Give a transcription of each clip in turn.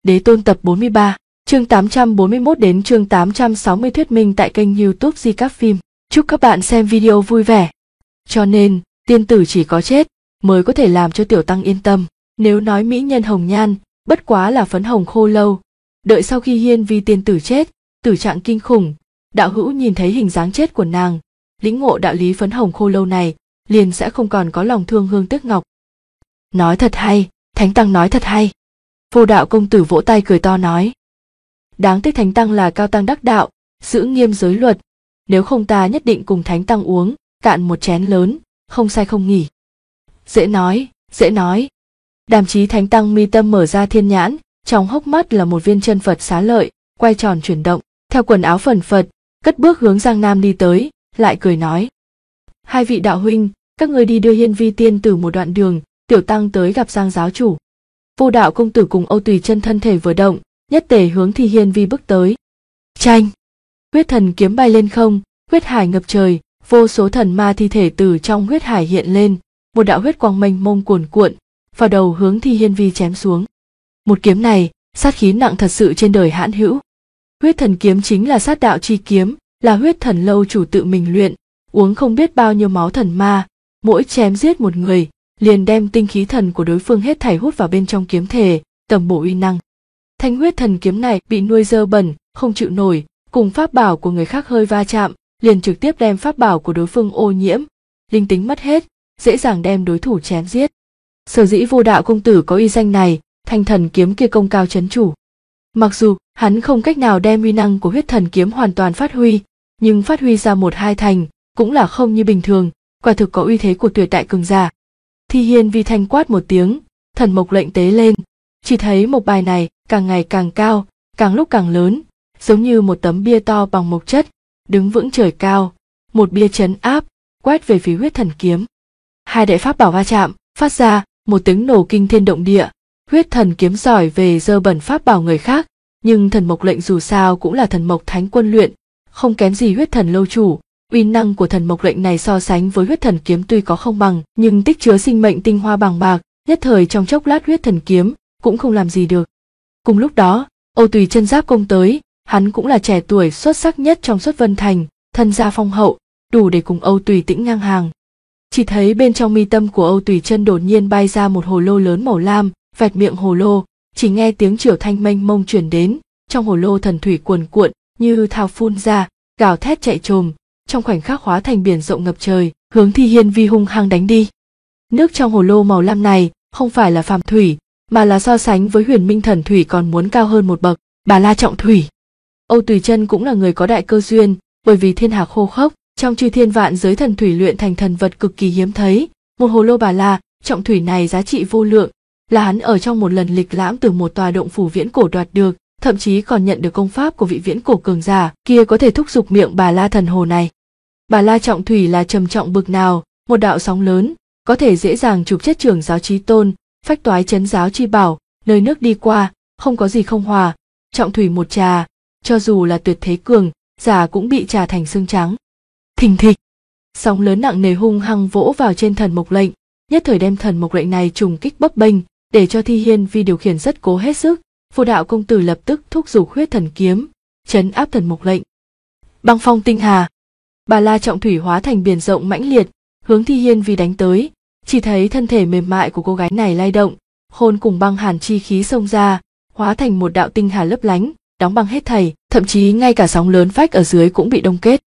Đế Tôn tập 43, chương 841 đến chương 860 thuyết minh tại kênh YouTube Di Các Phim. Chúc các bạn xem video vui vẻ. Cho nên, tiên tử chỉ có chết mới có thể làm cho tiểu tăng yên tâm. Nếu nói mỹ nhân hồng nhan, bất quá là phấn hồng khô lâu. Đợi sau khi Hiên Vi tiên tử chết, tử trạng kinh khủng, đạo hữu nhìn thấy hình dáng chết của nàng, lĩnh ngộ đạo lý phấn hồng khô lâu này, liền sẽ không còn có lòng thương hương tiếc ngọc. Nói thật hay, Thánh Tăng nói thật hay. Vô Đạo công tử vỗ tay cười to nói. Đáng tiếc Thánh Tăng là cao tăng đắc đạo, giữ nghiêm giới luật, nếu không ta nhất định cùng Thánh Tăng uống cạn một chén lớn, không say không nghỉ. Dễ nói, dễ nói. Đàm Chí Thánh Tăng mi tâm mở ra thiên nhãn, trong hốc mắt là một viên chân Phật xá lợi, quay tròn chuyển động, theo quần áo phần phật, cất bước hướng Giang Nam đi tới, lại cười nói. Hai vị đạo huynh, các người đi đưa Hiên Vi tiên tử một đoạn đường, tiểu tăng tới gặp Giang giáo chủ. Vô Đạo công tử cùng Âu Tùy chân thân thể vừa động, nhất tề hướng Thi Hiên Vi bước tới. Chanh! Huyết thần kiếm bay lên không, huyết hải ngập trời, vô số thần ma thi thể từ trong huyết hải hiện lên, một đạo huyết quang mênh mông cuồn cuộn, vào đầu hướng Thi Hiên Vi chém xuống. Một kiếm này, sát khí nặng thật sự trên đời hãn hữu. Huyết thần kiếm chính là sát đạo chi kiếm, là huyết thần lâu chủ tự mình luyện, uống không biết bao nhiêu máu thần ma, mỗi chém giết một người, liền đem tinh khí thần của đối phương hết thảy hút vào bên trong kiếm thể, tầm bổ uy năng. Thanh huyết thần kiếm này bị nuôi dơ bẩn, không chịu nổi, cùng pháp bảo của người khác hơi va chạm, liền trực tiếp đem pháp bảo của đối phương ô nhiễm, linh tính mất hết, dễ dàng đem đối thủ chém giết. Sở dĩ Vô Đạo công tử có uy danh này, thanh thần kiếm kia công cao chấn chủ. Mặc dù hắn không cách nào đem uy năng của huyết thần kiếm hoàn toàn phát huy, nhưng phát huy ra một hai thành cũng là không như bình thường, quả thực có uy thế của tuyệt đại cường giả. Thi Hiên Vi thanh quát một tiếng, thần mộc lệnh tế lên, chỉ thấy mộc bài này càng ngày càng cao, càng lúc càng lớn, giống như một tấm bia to bằng mộc chất, đứng vững trời cao, một bia trấn áp, quét về phía huyết thần kiếm. Hai đại pháp bảo va chạm, phát ra một tiếng nổ kinh thiên động địa. Huyết thần kiếm giỏi về dơ bẩn pháp bảo người khác, nhưng thần mộc lệnh dù sao cũng là thần mộc thánh quân luyện, không kém gì huyết thần lâu chủ. Uy năng của thần mộc lệnh này so sánh với huyết thần kiếm tuy có không bằng, nhưng tích chứa sinh mệnh tinh hoa bằng bạc, nhất thời trong chốc lát huyết thần kiếm cũng không làm gì được. Cùng lúc đó, Âu Tùy chân giáp công tới, hắn cũng là trẻ tuổi xuất sắc nhất trong Xuất Vân Thành, thân gia phong hậu, đủ để cùng Âu Tùy tĩnh ngang hàng. Chỉ thấy bên trong mi tâm của Âu Tùy chân đột nhiên bay ra một hồ lô lớn màu lam, vẹt miệng hồ lô, chỉ nghe tiếng triều thanh mênh mông truyền đến, trong hồ lô thần thủy cuồn cuộn như thao phun ra, gào thét chạy trồm, trong khoảnh khắc hóa thành biển rộng ngập trời, hướng Thi Hiên Vi hung hăng đánh đi. Nước trong hồ lô màu lam này không phải là phàm thủy, mà là so sánh với Huyền Minh thần thủy còn muốn cao hơn một bậc, Bà La trọng thủy. Âu Tùy chân cũng là người có đại cơ duyên, bởi vì thiên hà khô khốc, trong chư thiên vạn giới thần thủy luyện thành thần vật cực kỳ hiếm thấy, một hồ lô Bà La trọng thủy này giá trị vô lượng, là hắn ở trong một lần lịch lãm từ một tòa động phủ viễn cổ đoạt được, thậm chí còn nhận được công pháp của vị viễn cổ cường giả kia có thể thúc giục miệng Bà La thần hồ này. Bà La trọng thủy là trầm trọng bực nào, một đạo sóng lớn, có thể dễ dàng chụp chết trưởng giáo chí tôn, phách toái chấn giáo chi bảo, nơi nước đi qua, không có gì không hòa, trọng thủy một trà, cho dù là tuyệt thế cường giả cũng bị trà thành xương trắng. Thình thịch, sóng lớn nặng nề hung hăng vỗ vào trên thần mộc lệnh, nhất thời đem thần mộc lệnh này trùng kích bấp bênh, để cho Thi Hiên Vi điều khiển rất cố hết sức. Vô Đạo công tử lập tức thúc giục huyết thần kiếm, trấn áp thần mộc lệnh. Băng phong tinh hà, Bà La trọng thủy hóa thành biển rộng mãnh liệt, hướng Thi Hiên Vi đánh tới. Chỉ thấy thân thể mềm mại của cô gái này lay động, hồn cùng băng hàn chi khí xông ra, hóa thành một đạo tinh hà lấp lánh, đóng băng hết thảy, thậm chí ngay cả sóng lớn phách ở dưới cũng bị đông kết.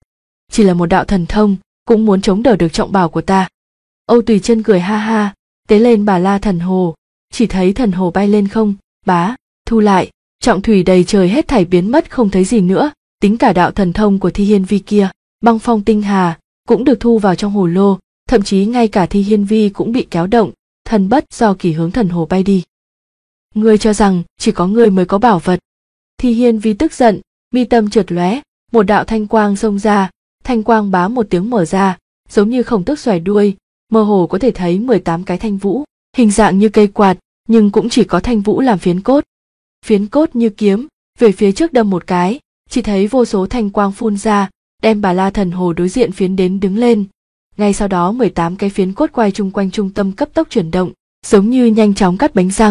Chỉ là một đạo thần thông, cũng muốn chống đỡ được trọng bảo của ta. Âu Tùy chân cười ha ha, tế lên Bà La thần hồ, chỉ thấy thần hồ bay lên không, bá, thu lại, trọng thủy đầy trời hết thảy biến mất không thấy gì nữa, tính cả đạo thần thông của Thi Hiên Vi kia, băng phong tinh hà cũng được thu vào trong hồ lô, thậm chí ngay cả Thi Hiên Vi cũng bị kéo động, thần bất do kỳ hướng thần hồ bay đi. Ngươi cho rằng chỉ có ngươi mới có bảo vật? Thi Hiên Vi tức giận, mi tâm chợt lóe, một đạo thanh quang xông ra, thanh quang bá một tiếng mở ra, giống như khổng tước xòe đuôi, mơ hồ có thể thấy 18 cái thanh vũ, hình dạng như cây quạt, nhưng cũng chỉ có thanh vũ làm phiến cốt. Phiến cốt như kiếm, về phía trước đâm một cái, chỉ thấy vô số thanh quang phun ra, đem Bà La thần hồ đối diện phiến đến đứng lên. Ngay sau đó 18 cái phiến cốt quay chung quanh trung tâm cấp tốc chuyển động, giống như nhanh chóng cắt bánh răng,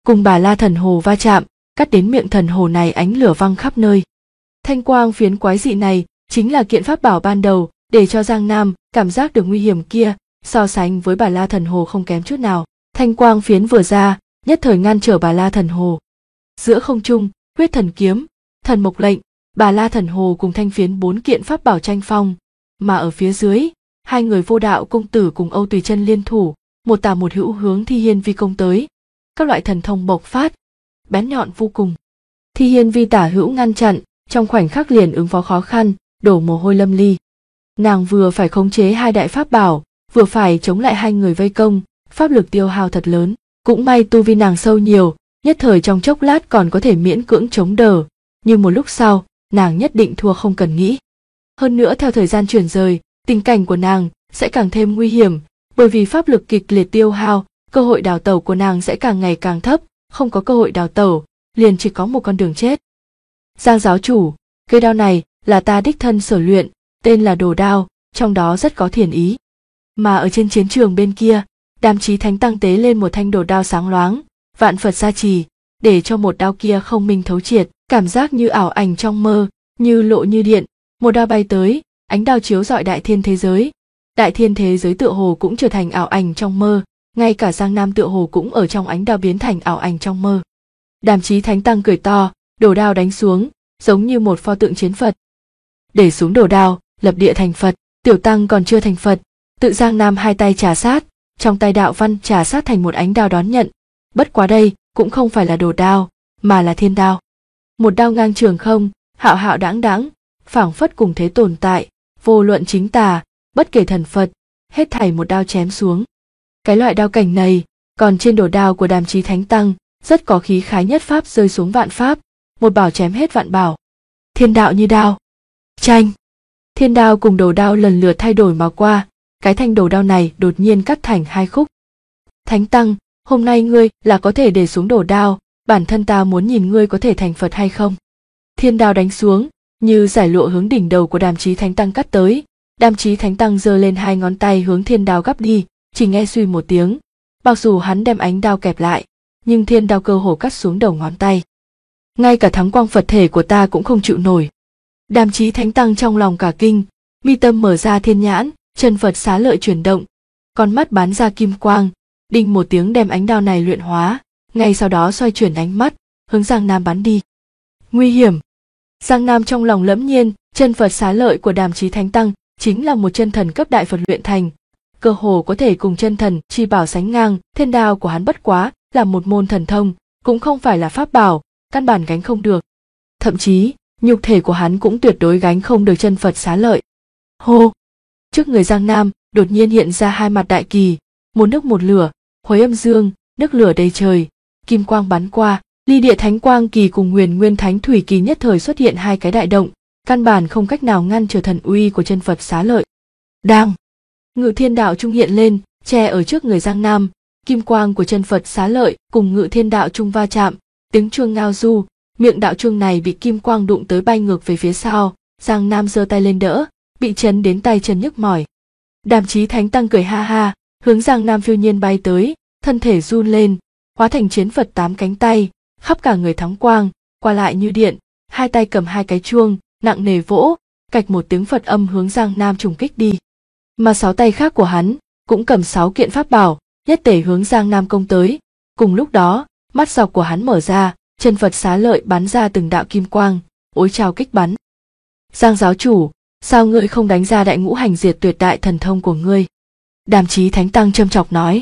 cùng Bà La Thần Hồ va chạm, cắt đến miệng thần hồ này ánh lửa văng khắp nơi. Thanh quang phiến quái dị này chính là kiện pháp bảo ban đầu để cho Giang Nam cảm giác được nguy hiểm kia, so sánh với Bà La Thần Hồ không kém chút nào. Thanh quang phiến vừa ra, nhất thời ngăn trở Bà La Thần Hồ. Giữa không trung, Huyết Thần Kiếm, Thần Mộc Lệnh, Bà La Thần Hồ cùng thanh phiến 4 kiện pháp bảo tranh phong, mà ở phía dưới, hai người Vô Đạo công tử cùng Âu Tùy Chân liên thủ, một tả một hữu hướng Thi Hiên Vi công tới. Các loại thần thông bộc phát, bén nhọn vô cùng. Thi Hiên Vi tả hữu ngăn chặn, trong khoảnh khắc liền ứng phó khó khăn, đổ mồ hôi lâm ly. Nàng vừa phải khống chế hai đại pháp bảo, vừa phải chống lại hai người vây công, pháp lực tiêu hao thật lớn. Cũng may tu vi nàng sâu nhiều, nhất thời trong chốc lát còn có thể miễn cưỡng chống đỡ, nhưng một lúc sau, nàng nhất định thua không cần nghĩ. Hơn nữa theo thời gian chuyển rời, tình cảnh của nàng sẽ càng thêm nguy hiểm, bởi vì pháp lực kịch liệt tiêu hao, cơ hội đào tẩu của nàng sẽ càng ngày càng thấp, không có cơ hội đào tẩu, liền chỉ có một con đường chết. Giang giáo chủ, cây đao này là ta đích thân sở luyện, tên là Đồ Đao, trong đó rất có thiền ý. Mà ở trên chiến trường bên kia, Đàm Chí Thánh Tăng tế lên một thanh đồ đao sáng loáng, vạn Phật gia trì, để cho một đao kia không minh thấu triệt, cảm giác như ảo ảnh trong mơ, như lộ như điện, một đao bay tới, ánh đao chiếu rọi đại thiên thế giới. Đại thiên thế giới tựa hồ cũng trở thành ảo ảnh trong mơ, ngay cả Giang Nam tựa hồ cũng ở trong ánh đao biến thành ảo ảnh trong mơ. Đàm Chí Thánh Tăng cười to, đồ đao đánh xuống, giống như một pho tượng chiến Phật. Để xuống đồ đao, lập địa thành Phật, tiểu tăng còn chưa thành Phật, tự Giang Nam hai tay trà sát, trong tay đạo văn trà sát thành một ánh đao đón nhận. Bất quá đây cũng không phải là đồ đao, mà là thiên đao. Một đao ngang trường không, hạo hạo đãng đãng, phảng phất cùng thế tồn tại, vô luận chính tà, bất kể thần Phật, hết thảy một đao chém xuống. Cái loại đao cảnh này, còn trên đồ đao của Đàm Chí Thánh Tăng, rất có khí khái nhất pháp rơi xuống vạn pháp, một bảo chém hết vạn bảo. Thiên đạo như đao. Tranh. Thiên đao cùng đồ đao lần lượt thay đổi mà qua, cái thanh đồ đao này đột nhiên cắt thành hai khúc. Thánh Tăng, hôm nay ngươi là có thể để xuống đồ đao, bản thân ta muốn nhìn ngươi có thể thành Phật hay không. Thiên đao đánh xuống, như giải lụa hướng đỉnh đầu của Đàm Chí Thánh Tăng cắt tới. Đàm Chí Thánh Tăng giơ lên hai ngón tay hướng thiên đao gắp đi, chỉ nghe suy một tiếng. Mặc dù hắn đem ánh đao kẹp lại, nhưng thiên đao cơ hồ cắt xuống đầu ngón tay. Ngay cả thắng quang Phật thể của ta cũng không chịu nổi. Đàm Chí Thánh Tăng trong lòng cả kinh, mi tâm mở ra thiên nhãn, chân Phật xá lợi chuyển động, con mắt bắn ra kim quang, đinh một tiếng đem ánh đao này luyện hóa, ngay sau đó xoay chuyển ánh mắt, hướng Giang Nam bắn đi. Nguy hiểm. Giang Nam trong lòng lẫm nhiên, chân Phật xá lợi của Đàm Chí Thánh Tăng chính là một chân thần cấp đại Phật luyện thành, cơ hồ có thể cùng chân thần chi bảo sánh ngang. Thiên đao của hắn bất quá là một môn thần thông, cũng không phải là pháp bảo, căn bản gánh không được. Thậm chí, nhục thể của hắn cũng tuyệt đối gánh không được chân Phật xá lợi. Hô! Trước người Giang Nam đột nhiên hiện ra hai mặt đại kỳ, một nước một lửa, Huế Âm Dương, nước lửa đầy trời, kim quang bắn qua, Ly Địa Thánh Quang Kỳ cùng Huyền Nguyên Thánh Thủy Kỳ nhất thời xuất hiện hai cái đại động, căn bản không cách nào ngăn trở thần uy của chân Phật xá lợi. Đang! Ngự Thiên Đạo Trung hiện lên, che ở trước người Giang Nam, kim quang của chân Phật xá lợi cùng Ngự Thiên Đạo Trung va chạm, tiếng chuông ngao du, miệng đạo chuông này bị kim quang đụng tới bay ngược về phía sau, Giang Nam giơ tay lên đỡ, bị chấn đến tay chân nhức mỏi. Đàm Chí Thánh Tăng cười ha ha, hướng Giang Nam phiêu nhiên bay tới, thân thể run lên, hóa thành chiến Phật 8 cánh tay, khắp cả người thắng quang, qua lại như điện, hai tay cầm hai cái chuông, nặng nề vỗ, cạch một tiếng Phật âm hướng Giang Nam trùng kích đi. Mà 6 tay khác của hắn cũng cầm 6 kiện pháp bảo, nhất tể hướng Giang Nam công tới. Cùng lúc đó, mắt dọc của hắn mở ra, chân Phật xá lợi bắn ra từng đạo kim quang, ối trào kích bắn. Giang giáo chủ, sao ngươi không đánh ra đại ngũ hành diệt tuyệt đại thần thông của ngươi? Đàm Chí Thánh Tăng châm chọc nói.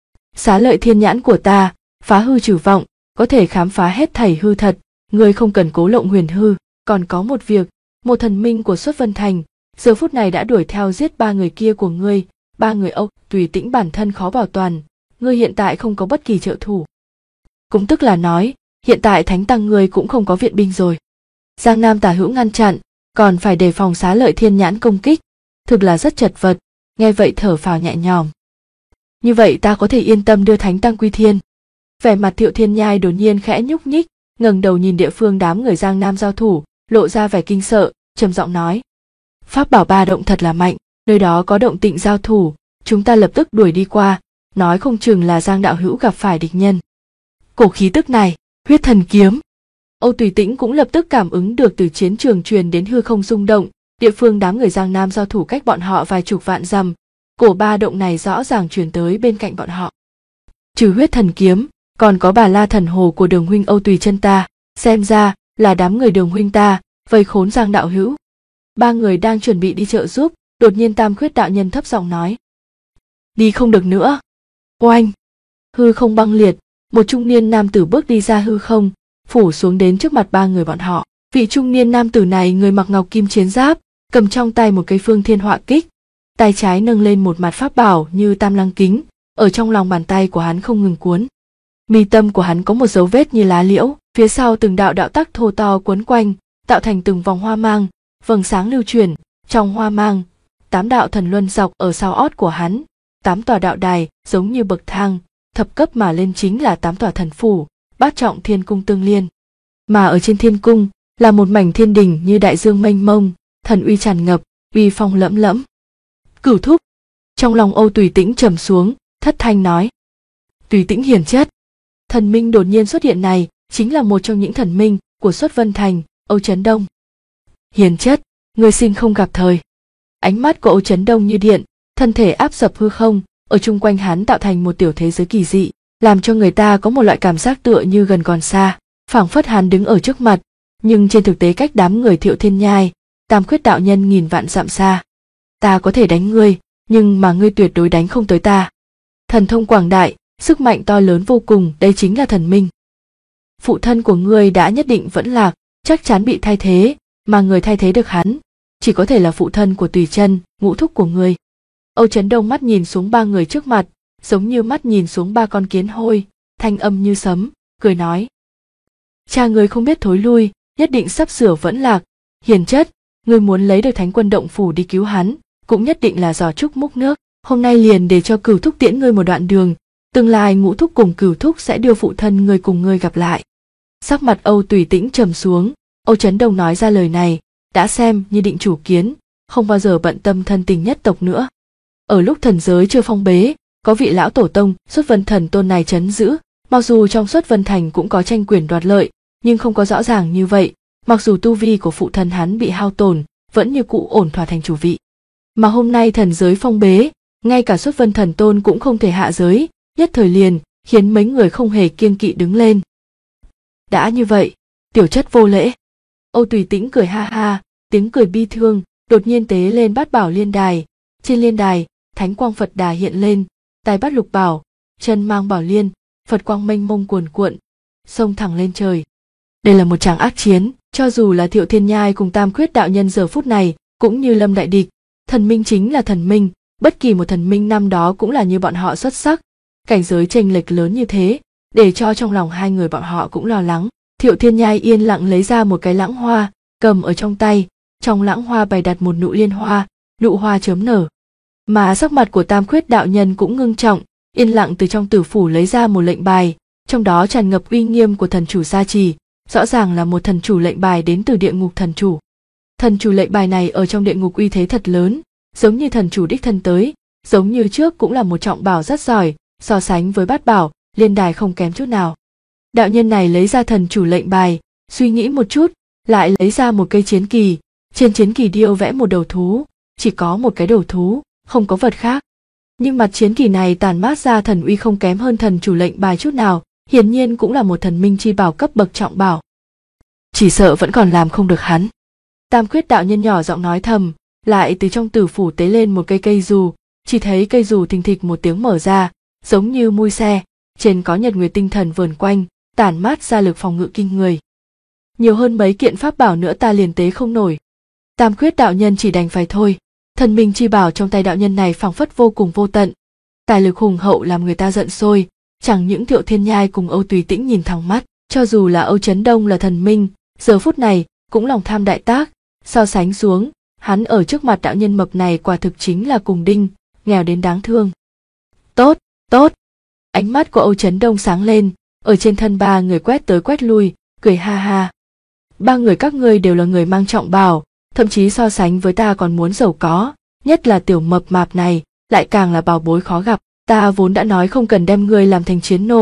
Xá lợi thiên nhãn của ta, phá hư trừ vọng, có thể khám phá hết thảy hư thật, ngươi không cần cố lộng huyền hư. Còn có một việc, một thần minh của Xuất Vân Thành, giờ phút này đã đuổi theo giết 3 người kia của ngươi, 3 người Âu Tùy Tĩnh bản thân khó bảo toàn, ngươi hiện tại không có bất kỳ trợ thủ. Cũng tức là nói, hiện tại Thánh Tăng ngươi cũng không có viện binh rồi. Giang Nam tả hữu ngăn chặn, còn phải đề phòng xá lợi thiên nhãn công kích, thực là rất chật vật, nghe vậy thở phào nhẹ nhõm. Như vậy ta có thể yên tâm đưa Thánh Tăng quy thiên. Vẻ mặt Thiệu Thiên Nhai đột nhiên khẽ nhúc nhích, ngẩng đầu nhìn địa phương đám người Giang Nam giao thủ, lộ ra vẻ kinh sợ, trầm giọng nói: Pháp bảo ba động thật là mạnh, nơi đó có động tĩnh giao thủ, chúng ta lập tức đuổi đi qua, nói không chừng là Giang đạo hữu gặp phải địch nhân. cổ khí tức này, huyết thần kiếm. Âu Tùy Tĩnh cũng lập tức cảm ứng được từ chiến trường truyền đến hư không rung động, địa phương đám người Giang Nam giao thủ cách bọn họ vài chục vạn dặm, cổ ba động này rõ ràng truyền tới bên cạnh bọn họ. Trừ huyết thần kiếm, còn có Bà La Thần Hồ của Đường huynh Âu Tùy chân ta, xem ra là đám người Đường huynh ta vây khốn Giang đạo hữu. Ba người đang chuẩn bị đi trợ giúp, đột nhiên Tam Khuyết đạo nhân thấp giọng nói: đi không được nữa. Oanh! Hư không băng liệt, một trung niên nam tử bước đi ra hư không, phủ xuống đến trước mặt ba người bọn họ. Vị trung niên nam tử này người mặc ngọc kim chiến giáp, cầm trong tay một cây phương thiên họa kích, tay trái nâng lên một mặt pháp bảo như tam lăng kính, ở trong lòng bàn tay của hắn không ngừng cuốn. Mi tâm của hắn có một dấu vết như lá liễu, phía sau từng đạo đạo tắc thô to quấn quanh, tạo thành từng vòng hoa mang, vầng sáng lưu chuyển, trong hoa mang, 8 đạo thần luân dọc ở sau ót của hắn, 8 tòa đạo đài giống như bậc thang, thập cấp mà lên chính là 8 tòa thần phủ, bát trọng thiên cung tương liên. Mà ở trên thiên cung là một mảnh thiên đình như đại dương mênh mông, thần uy tràn ngập, uy phong lẫm lẫm. Cửu thúc. Trong lòng Âu Tùy Tĩnh trầm xuống, thất thanh nói: Tùy Tĩnh hiển chất. Thần minh đột nhiên xuất hiện này chính là một trong những thần minh của Xuất Vân Thành, Âu Chấn Đông. Hiển chất, người sinh không gặp thời. Ánh mắt của Âu Chấn Đông như điện, thân thể áp sập hư không, ở chung quanh hắn tạo thành một tiểu thế giới kỳ dị, làm cho người ta có một loại cảm giác tựa như gần còn xa, phảng phất hắn đứng ở trước mặt, nhưng trên thực tế cách đám người Thiệu Thiên Nhai, Tam Khuyết đạo nhân nghìn vạn dặm xa. Ta có thể đánh ngươi, nhưng mà ngươi tuyệt đối đánh không tới ta. Thần thông quảng đại, sức mạnh to lớn vô cùng, đây chính là thần minh. Phụ thân của ngươi đã nhất định vẫn lạc, chắc chắn bị thay thế, mà người thay thế được hắn chỉ có thể là phụ thân của Tùy Chân, ngũ thúc của ngươi. Âu Chấn Đông mắt nhìn xuống ba người trước mặt, giống như mắt nhìn xuống ba con kiến hôi, thanh âm như sấm, cười nói: cha ngươi không biết thối lui, nhất định sắp sửa vẫn lạc. Hiền chất, ngươi muốn lấy được Thánh Quân Động Phủ đi cứu hắn, cũng nhất định là giò trúc múc nước. Hôm nay liền để cho Cửu thúc tiễn ngươi một đoạn đường, tương lai ngũ thúc cùng Cửu thúc sẽ đưa phụ thân ngươi cùng ngươi gặp lại. Sắc mặt Âu Tùy Tĩnh trầm xuống, Âu Chấn Đông nói ra lời này, đã xem như định chủ kiến, không bao giờ bận tâm thân tình nhất tộc nữa. Ở lúc thần giới chưa phong bế, có vị lão tổ tông Xuất Vân Thần Tôn này trấn giữ, mặc dù trong Xuất Vân Thành cũng có tranh quyền đoạt lợi, nhưng không có rõ ràng như vậy. Mặc dù tu vi của phụ thân hắn bị hao tổn, vẫn như cũ ổn thỏa thành chủ vị. Mà hôm nay thần giới phong bế, ngay cả Xuất Vân Thần Tôn cũng không thể hạ giới, nhất thời liền khiến mấy người không hề kiêng kỵ đứng lên. Đã như vậy, tiểu chất vô lễ. Âu Tùy Tĩnh cười ha ha, tiếng cười bi thương, đột nhiên tế lên bát bảo liên đài. Trên liên đài, Thánh Quang Phật Đà hiện lên, tay bắt lục bảo, chân mang bảo liên, Phật quang mênh mông cuồn cuộn, xông thẳng lên trời. Đây là một tràng ác chiến, cho dù là Thiệu Thiên Nhai cùng Tam Khuyết đạo nhân giờ phút này cũng như lâm đại địch. Thần minh chính là thần minh, bất kỳ một thần minh năm đó cũng là như bọn họ xuất sắc. Cảnh giới chênh lệch lớn như thế, để cho trong lòng hai người bọn họ cũng lo lắng. Thiệu Thiên Nhai yên lặng lấy ra một cái lãng hoa, cầm ở trong tay, trong lãng hoa bày đặt một nụ liên hoa, nụ hoa chớm nở. Mà sắc mặt của Tam Khuyết đạo nhân cũng ngưng trọng, yên lặng từ trong tử phủ lấy ra một lệnh bài, trong đó tràn ngập uy nghiêm của thần chủ gia trì, rõ ràng là một thần chủ lệnh bài đến từ địa ngục thần chủ. Thần chủ lệnh bài này ở trong địa ngục uy thế thật lớn, giống như thần chủ đích thân tới, giống như trước cũng là một trọng bảo rất giỏi, so sánh với bát bảo, liên đài không kém chút nào. Đạo nhân này lấy ra thần chủ lệnh bài, suy nghĩ một chút, lại lấy ra một cây chiến kỳ, trên chiến kỳ điêu vẽ một đầu thú, chỉ có một cái đầu thú, không có vật khác. Nhưng mặt chiến kỳ này tản mát ra thần uy không kém hơn thần chủ lệnh bài chút nào, hiển nhiên cũng là một thần minh chi bảo cấp bậc trọng bảo. Chỉ sợ vẫn còn làm không được hắn. Tam Khuyết đạo nhân nhỏ giọng nói thầm, lại từ trong tử phủ tế lên một cây dù, chỉ thấy cây dù thình thịch một tiếng mở ra, giống như mui xe, trên có nhật nguyệt tinh thần vờn quanh, tản mát ra lực phòng ngự kinh người. Nhiều hơn mấy kiện pháp bảo nữa ta liền tế không nổi. Tam Khuyết đạo nhân chỉ đành phải thôi. Thần minh chi bảo trong tay đạo nhân này phảng phất vô cùng vô tận, tài lực hùng hậu làm người ta giận sôi. Chẳng những Thiệu Thiên Nhai cùng Âu Tùy Tĩnh nhìn thẳng mắt, cho dù là Âu Chấn Đông là thần minh, giờ phút này cũng lòng tham đại tác. So sánh xuống, hắn ở trước mặt đạo nhân mập này quả thực chính là cùng đinh, nghèo đến đáng thương. Tốt, tốt. Ánh mắt của Âu Chấn Đông sáng lên, ở trên thân ba người quét tới quét lui, cười ha ha. Ba người các ngươi đều là người mang trọng bảo, thậm chí so sánh với ta còn muốn giàu có, nhất là tiểu mập mạp này, lại càng là bảo bối khó gặp. Ta vốn đã nói không cần đem ngươi làm thành chiến nô,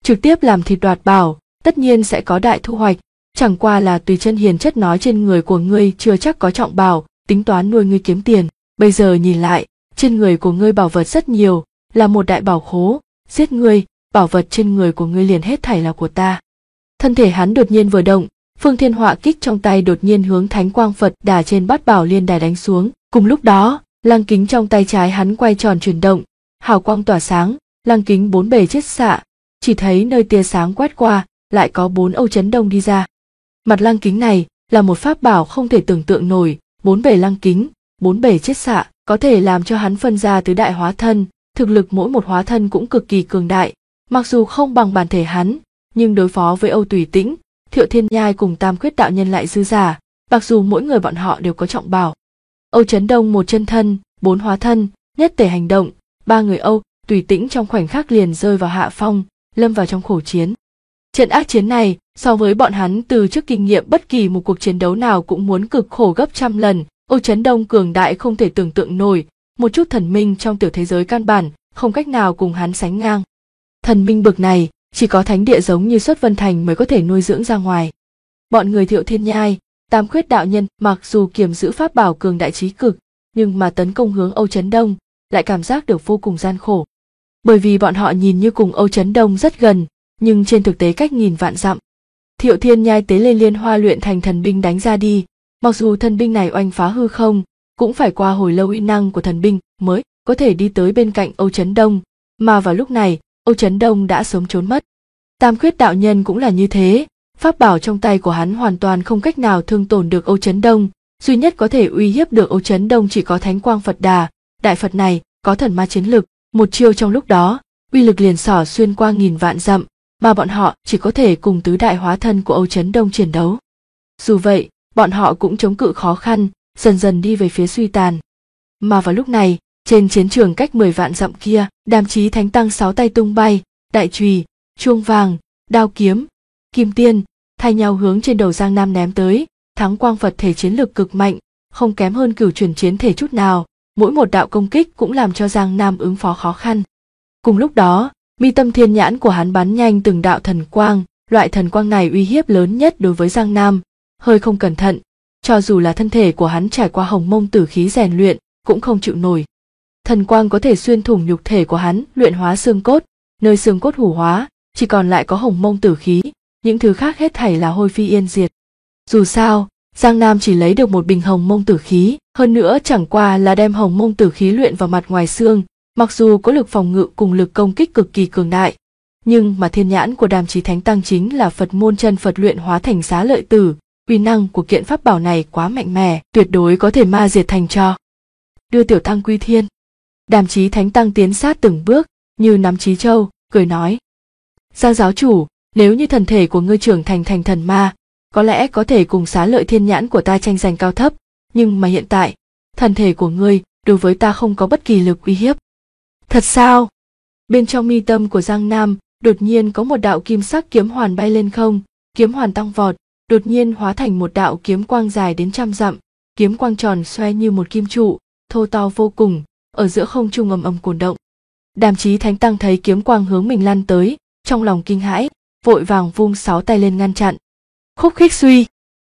trực tiếp làm thịt đoạt bảo, tất nhiên sẽ có đại thu hoạch. Chẳng qua là tùy chân hiền chất nói trên người của ngươi chưa chắc có trọng bảo, tính toán nuôi ngươi kiếm tiền. Bây giờ nhìn lại, trên người của ngươi bảo vật rất nhiều, là một đại bảo khố, giết ngươi, bảo vật trên người của ngươi liền hết thảy là của ta. Thân thể hắn đột nhiên vừa động, Phương Thiên Họa kích trong tay đột nhiên hướng Thánh Quang Phật Đà trên Bát Bảo Liên Đài đánh xuống. Cùng lúc đó, lăng kính trong tay trái hắn quay tròn chuyển động, hào quang tỏa sáng, lăng kính bốn bề chiết xạ, chỉ thấy nơi tia sáng quét qua, lại có 4 Âu Chấn Đông đi ra. Mặt lăng kính này là một pháp bảo không thể tưởng tượng nổi, 4 bề lăng kính, 4 bề chiết xạ, có thể làm cho hắn phân ra tứ đại hóa thân, thực lực mỗi một hóa thân cũng cực kỳ cường đại, mặc dù không bằng bản thể hắn, nhưng đối phó với Âu Tùy Tĩnh, Thiệu Thiên Nhai cùng Tam Khuyết đạo nhân lại dư giả, mặc dù mỗi người bọn họ đều có trọng bảo. Âu Chấn Đông một chân thân, 4 hóa thân, nhất tề hành động, 3 người Âu Tùy Tĩnh trong khoảnh khắc liền rơi vào hạ phong, lâm vào trong khổ chiến. Trận ác chiến này, so với bọn hắn từ trước kinh nghiệm bất kỳ một cuộc chiến đấu nào cũng muốn cực khổ gấp trăm lần. Âu Chấn Đông cường đại không thể tưởng tượng nổi, một chút thần minh trong tiểu thế giới căn bản không cách nào cùng hắn sánh ngang. Thần minh bực này, chỉ có thánh địa giống như Xuất Vân Thành mới có thể nuôi dưỡng ra ngoài. Bọn người Thiệu Thiên Nhai, Tam Khuyết đạo nhân mặc dù kiềm giữ pháp bảo cường đại chí cực, nhưng mà tấn công hướng Âu Chấn Đông lại cảm giác được vô cùng gian khổ. Bởi vì bọn họ nhìn như cùng Âu Chấn Đông rất gần, nhưng trên thực tế cách nghìn vạn dặm. Thiệu Thiên Nhai tế lên liên hoa luyện thành thần binh đánh ra đi, mặc dù thần binh này oanh phá hư không, cũng phải qua hồi lâu uy năng của thần binh mới có thể đi tới bên cạnh Âu Chấn Đông, mà vào lúc này, Âu Chấn Đông đã sớm trốn mất. Tam Khuyết đạo nhân cũng là như thế, pháp bảo trong tay của hắn hoàn toàn không cách nào thương tổn được Âu Chấn Đông, duy nhất có thể uy hiếp được Âu Chấn Đông chỉ có Thánh Quang Phật Đà, đại Phật này có thần ma chiến lực, một chiêu trong lúc đó, uy lực liền xỏ xuyên qua nghìn vạn dặm, mà bọn họ chỉ có thể cùng tứ đại hóa thân của Âu Chấn Đông chiến đấu. Dù vậy, bọn họ cũng chống cự khó khăn, dần dần đi về phía suy tàn. Mà vào lúc này, trên chiến trường cách 10 vạn dặm kia, Đàm Chí Thánh Tăng 6 tay tung bay, đại chùy, chuông vàng, đao kiếm, kim tiên, thay nhau hướng trên đầu Giang Nam ném tới. Thắng Quang Phật thể chiến lực cực mạnh, không kém hơn Cửu Chuyển chiến thể chút nào, mỗi một đạo công kích cũng làm cho Giang Nam ứng phó khó khăn. Cùng lúc đó, mi tâm thiên nhãn của hắn bắn nhanh từng đạo thần quang, loại thần quang này uy hiếp lớn nhất đối với Giang Nam, hơi không cẩn thận, cho dù là thân thể của hắn trải qua hồng mông tử khí rèn luyện, cũng không chịu nổi. Thần quang có thể xuyên thủng nhục thể của hắn, luyện hóa xương cốt, nơi xương cốt hủ hóa, chỉ còn lại có hồng mông tử khí, những thứ khác hết thảy là hôi phi yên diệt. Dù sao, Giang Nam chỉ lấy được một bình hồng mông tử khí, hơn nữa chẳng qua là đem hồng mông tử khí luyện vào mặt ngoài xương, mặc dù có lực phòng ngự cùng lực công kích cực kỳ cường đại, nhưng mà thiên nhãn của Đàm Chí Thánh Tăng chính là Phật môn chân Phật luyện hóa thành Xá Lợi Tử, uy năng của kiện pháp bảo này quá mạnh mẽ, tuyệt đối có thể ma diệt thành tro. Đưa tiểu tăng quy thiên. Đàm Chí Thánh Tăng tiến sát từng bước, như nắm chí châu, cười nói: Giang giáo chủ, nếu như thần thể của ngươi trưởng thành thần ma, có lẽ có thể cùng Xá Lợi thiên nhãn của ta tranh giành cao thấp, nhưng mà hiện tại, thần thể của ngươi đối với ta không có bất kỳ lực uy hiếp. Thật sao? Bên trong mi tâm của Giang Nam, đột nhiên có một đạo kim sắc kiếm hoàn bay lên không, kiếm hoàn tăng vọt, đột nhiên hóa thành một đạo kiếm quang dài đến 100 dặm, kiếm quang tròn xoe như một kim trụ, thô to vô cùng, ở giữa không trung ầm ầm cuồn động. Đàm Chí Thánh Tăng thấy kiếm quang hướng mình lăn tới, trong lòng kinh hãi, vội vàng vung 6 tay lên ngăn chặn. Khúc khích suy,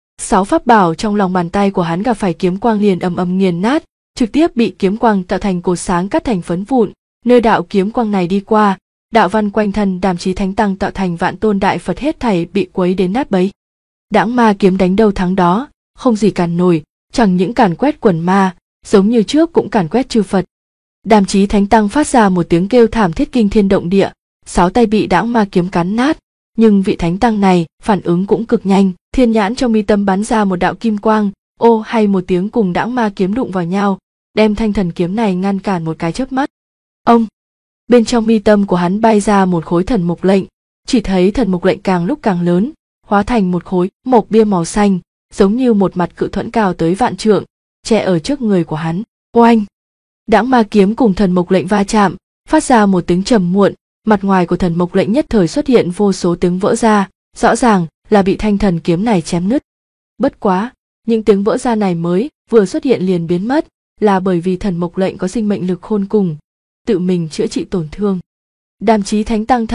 6 pháp bảo trong lòng bàn tay của hắn gặp phải kiếm quang liền ầm ầm nghiền nát, trực tiếp bị kiếm quang tạo thành cột sáng cắt thành phấn vụn. Nơi đạo kiếm quang này đi qua, đạo văn quanh thân Đàm Chí Thánh Tăng tạo thành vạn tôn đại Phật hết thảy bị quấy đến nát bấy. Đãng ma kiếm đánh đâu thắng đó, không gì cản nổi, chẳng những càn quét quần ma, giống như trước cũng càn quét chư Phật. Đàm Chí Thánh Tăng phát ra một tiếng kêu thảm thiết kinh thiên động địa, 6 tay bị đãng ma kiếm cắn nát, nhưng vị Thánh Tăng này phản ứng cũng cực nhanh, thiên nhãn trong mi tâm bắn ra một đạo kim quang, ô hay một tiếng cùng đãng ma kiếm đụng vào nhau, đem thanh thần kiếm này ngăn cản một cái chớp mắt. Ông, bên trong mi tâm của hắn bay ra một khối thần mục lệnh, chỉ thấy thần mục lệnh càng lúc càng lớn, hóa thành một khối mộc bia màu xanh, giống như một mặt cự thuẫn cao tới vạn trượng, che ở trước người của hắn. Oanh! Đãng ma kiếm cùng thần mục lệnh va chạm, phát ra một tiếng trầm muộn, mặt ngoài của thần mục lệnh nhất thời xuất hiện vô số tiếng vỡ ra, rõ ràng là bị thanh thần kiếm này chém nứt. Bất quá, những tiếng vỡ ra này mới vừa xuất hiện liền biến mất, là bởi vì thần mục lệnh có sinh mệnh lực khôn cùng, tự mình chữa trị tổn thương. Đàm Chí Thánh Tăng thân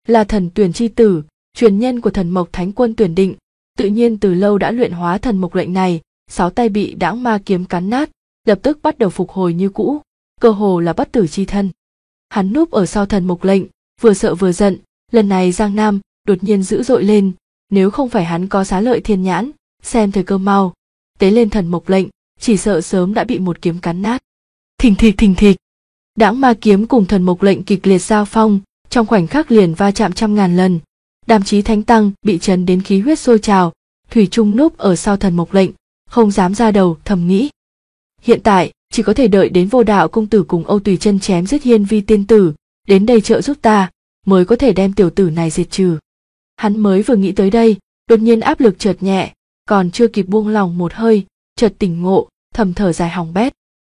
là thần tuyển chi tử, truyền nhân của thần mộc thánh quân Tuyển Định, tự nhiên từ lâu đã luyện hóa thần mộc lệnh này. 6 tay bị đãng ma kiếm cắn nát, lập tức bắt đầu phục hồi như cũ, cơ hồ là bất tử chi thân. Hắn núp ở sau thần mộc lệnh, vừa sợ vừa giận. Lần này Giang Nam đột nhiên dữ dội lên, nếu không phải hắn có xá lợi thiên nhãn, xem thời cơ mau, tế lên thần mộc lệnh, chỉ sợ sớm đã bị một kiếm cắn nát. Thình thịch, đãng ma kiếm cùng thần mộc lệnh kịch liệt giao phong, trong khoảnh khắc liền va chạm trăm ngàn lần. Đàm Chí Thánh Tăng bị chấn đến khí huyết sôi trào, thủy chung núp ở sau thần mộc lệnh, không dám ra đầu, thầm nghĩ. Hiện tại, chỉ có thể đợi đến Vô Đạo công tử cùng Âu Tùy Chân chém giết Hiên Vi tiên tử, đến đây trợ giúp ta, mới có thể đem tiểu tử này diệt trừ. Hắn mới vừa nghĩ tới đây, đột nhiên áp lực chợt nhẹ, còn chưa kịp buông lòng một hơi, chợt tỉnh ngộ, thầm thở dài hỏng bét.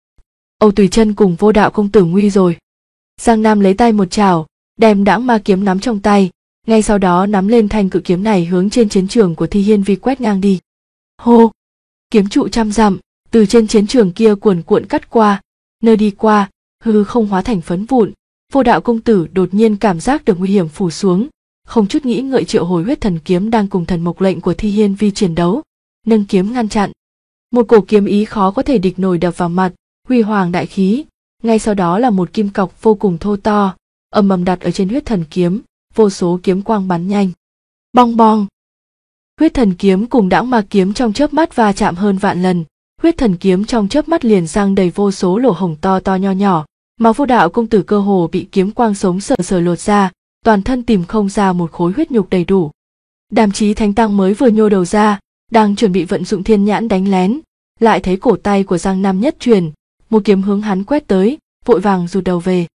Âu Tùy Chân cùng Vô Đạo công tử nguy rồi. Giang Nam lấy tay một chảo, đem đãng ma kiếm nắm trong tay, ngay sau đó nắm lên thanh cự kiếm này hướng trên chiến trường của Thi Hiên Vi quét ngang đi. Hô! Kiếm trụ trăm dặm, từ trên chiến trường kia cuồn cuộn cắt qua, nơi đi qua, hư không hóa thành phấn vụn. Vô Đạo công tử đột nhiên cảm giác được nguy hiểm phủ xuống, không chút nghĩ ngợi triệu hồi huyết thần kiếm đang cùng thần mộc lệnh của Thi Hiên Vi chiến đấu, nâng kiếm ngăn chặn. Một cổ kiếm ý khó có thể địch nổi đập vào mặt, huy hoàng đại khí, ngay sau đó là một kim cọc vô cùng thô to, ầm ầm đặt ở trên huyết thần kiếm, vô số kiếm quang bắn nhanh. Bong bong. Huyết thần kiếm cùng đãng ma kiếm trong chớp mắt va chạm hơn vạn lần, huyết thần kiếm trong chớp mắt liền răng đầy vô số lỗ hổng to to nho nhỏ, mà Vô Đạo công tử cơ hồ bị kiếm quang sống sờ lột ra, toàn thân tìm không ra một khối huyết nhục đầy đủ. Đàm Chí Thánh Tăng mới vừa nhô đầu ra, đang chuẩn bị vận dụng thiên nhãn đánh lén, lại thấy cổ tay của Giang Nam nhất truyền, một kiếm hướng hắn quét tới, vội vàng rụt đầu về.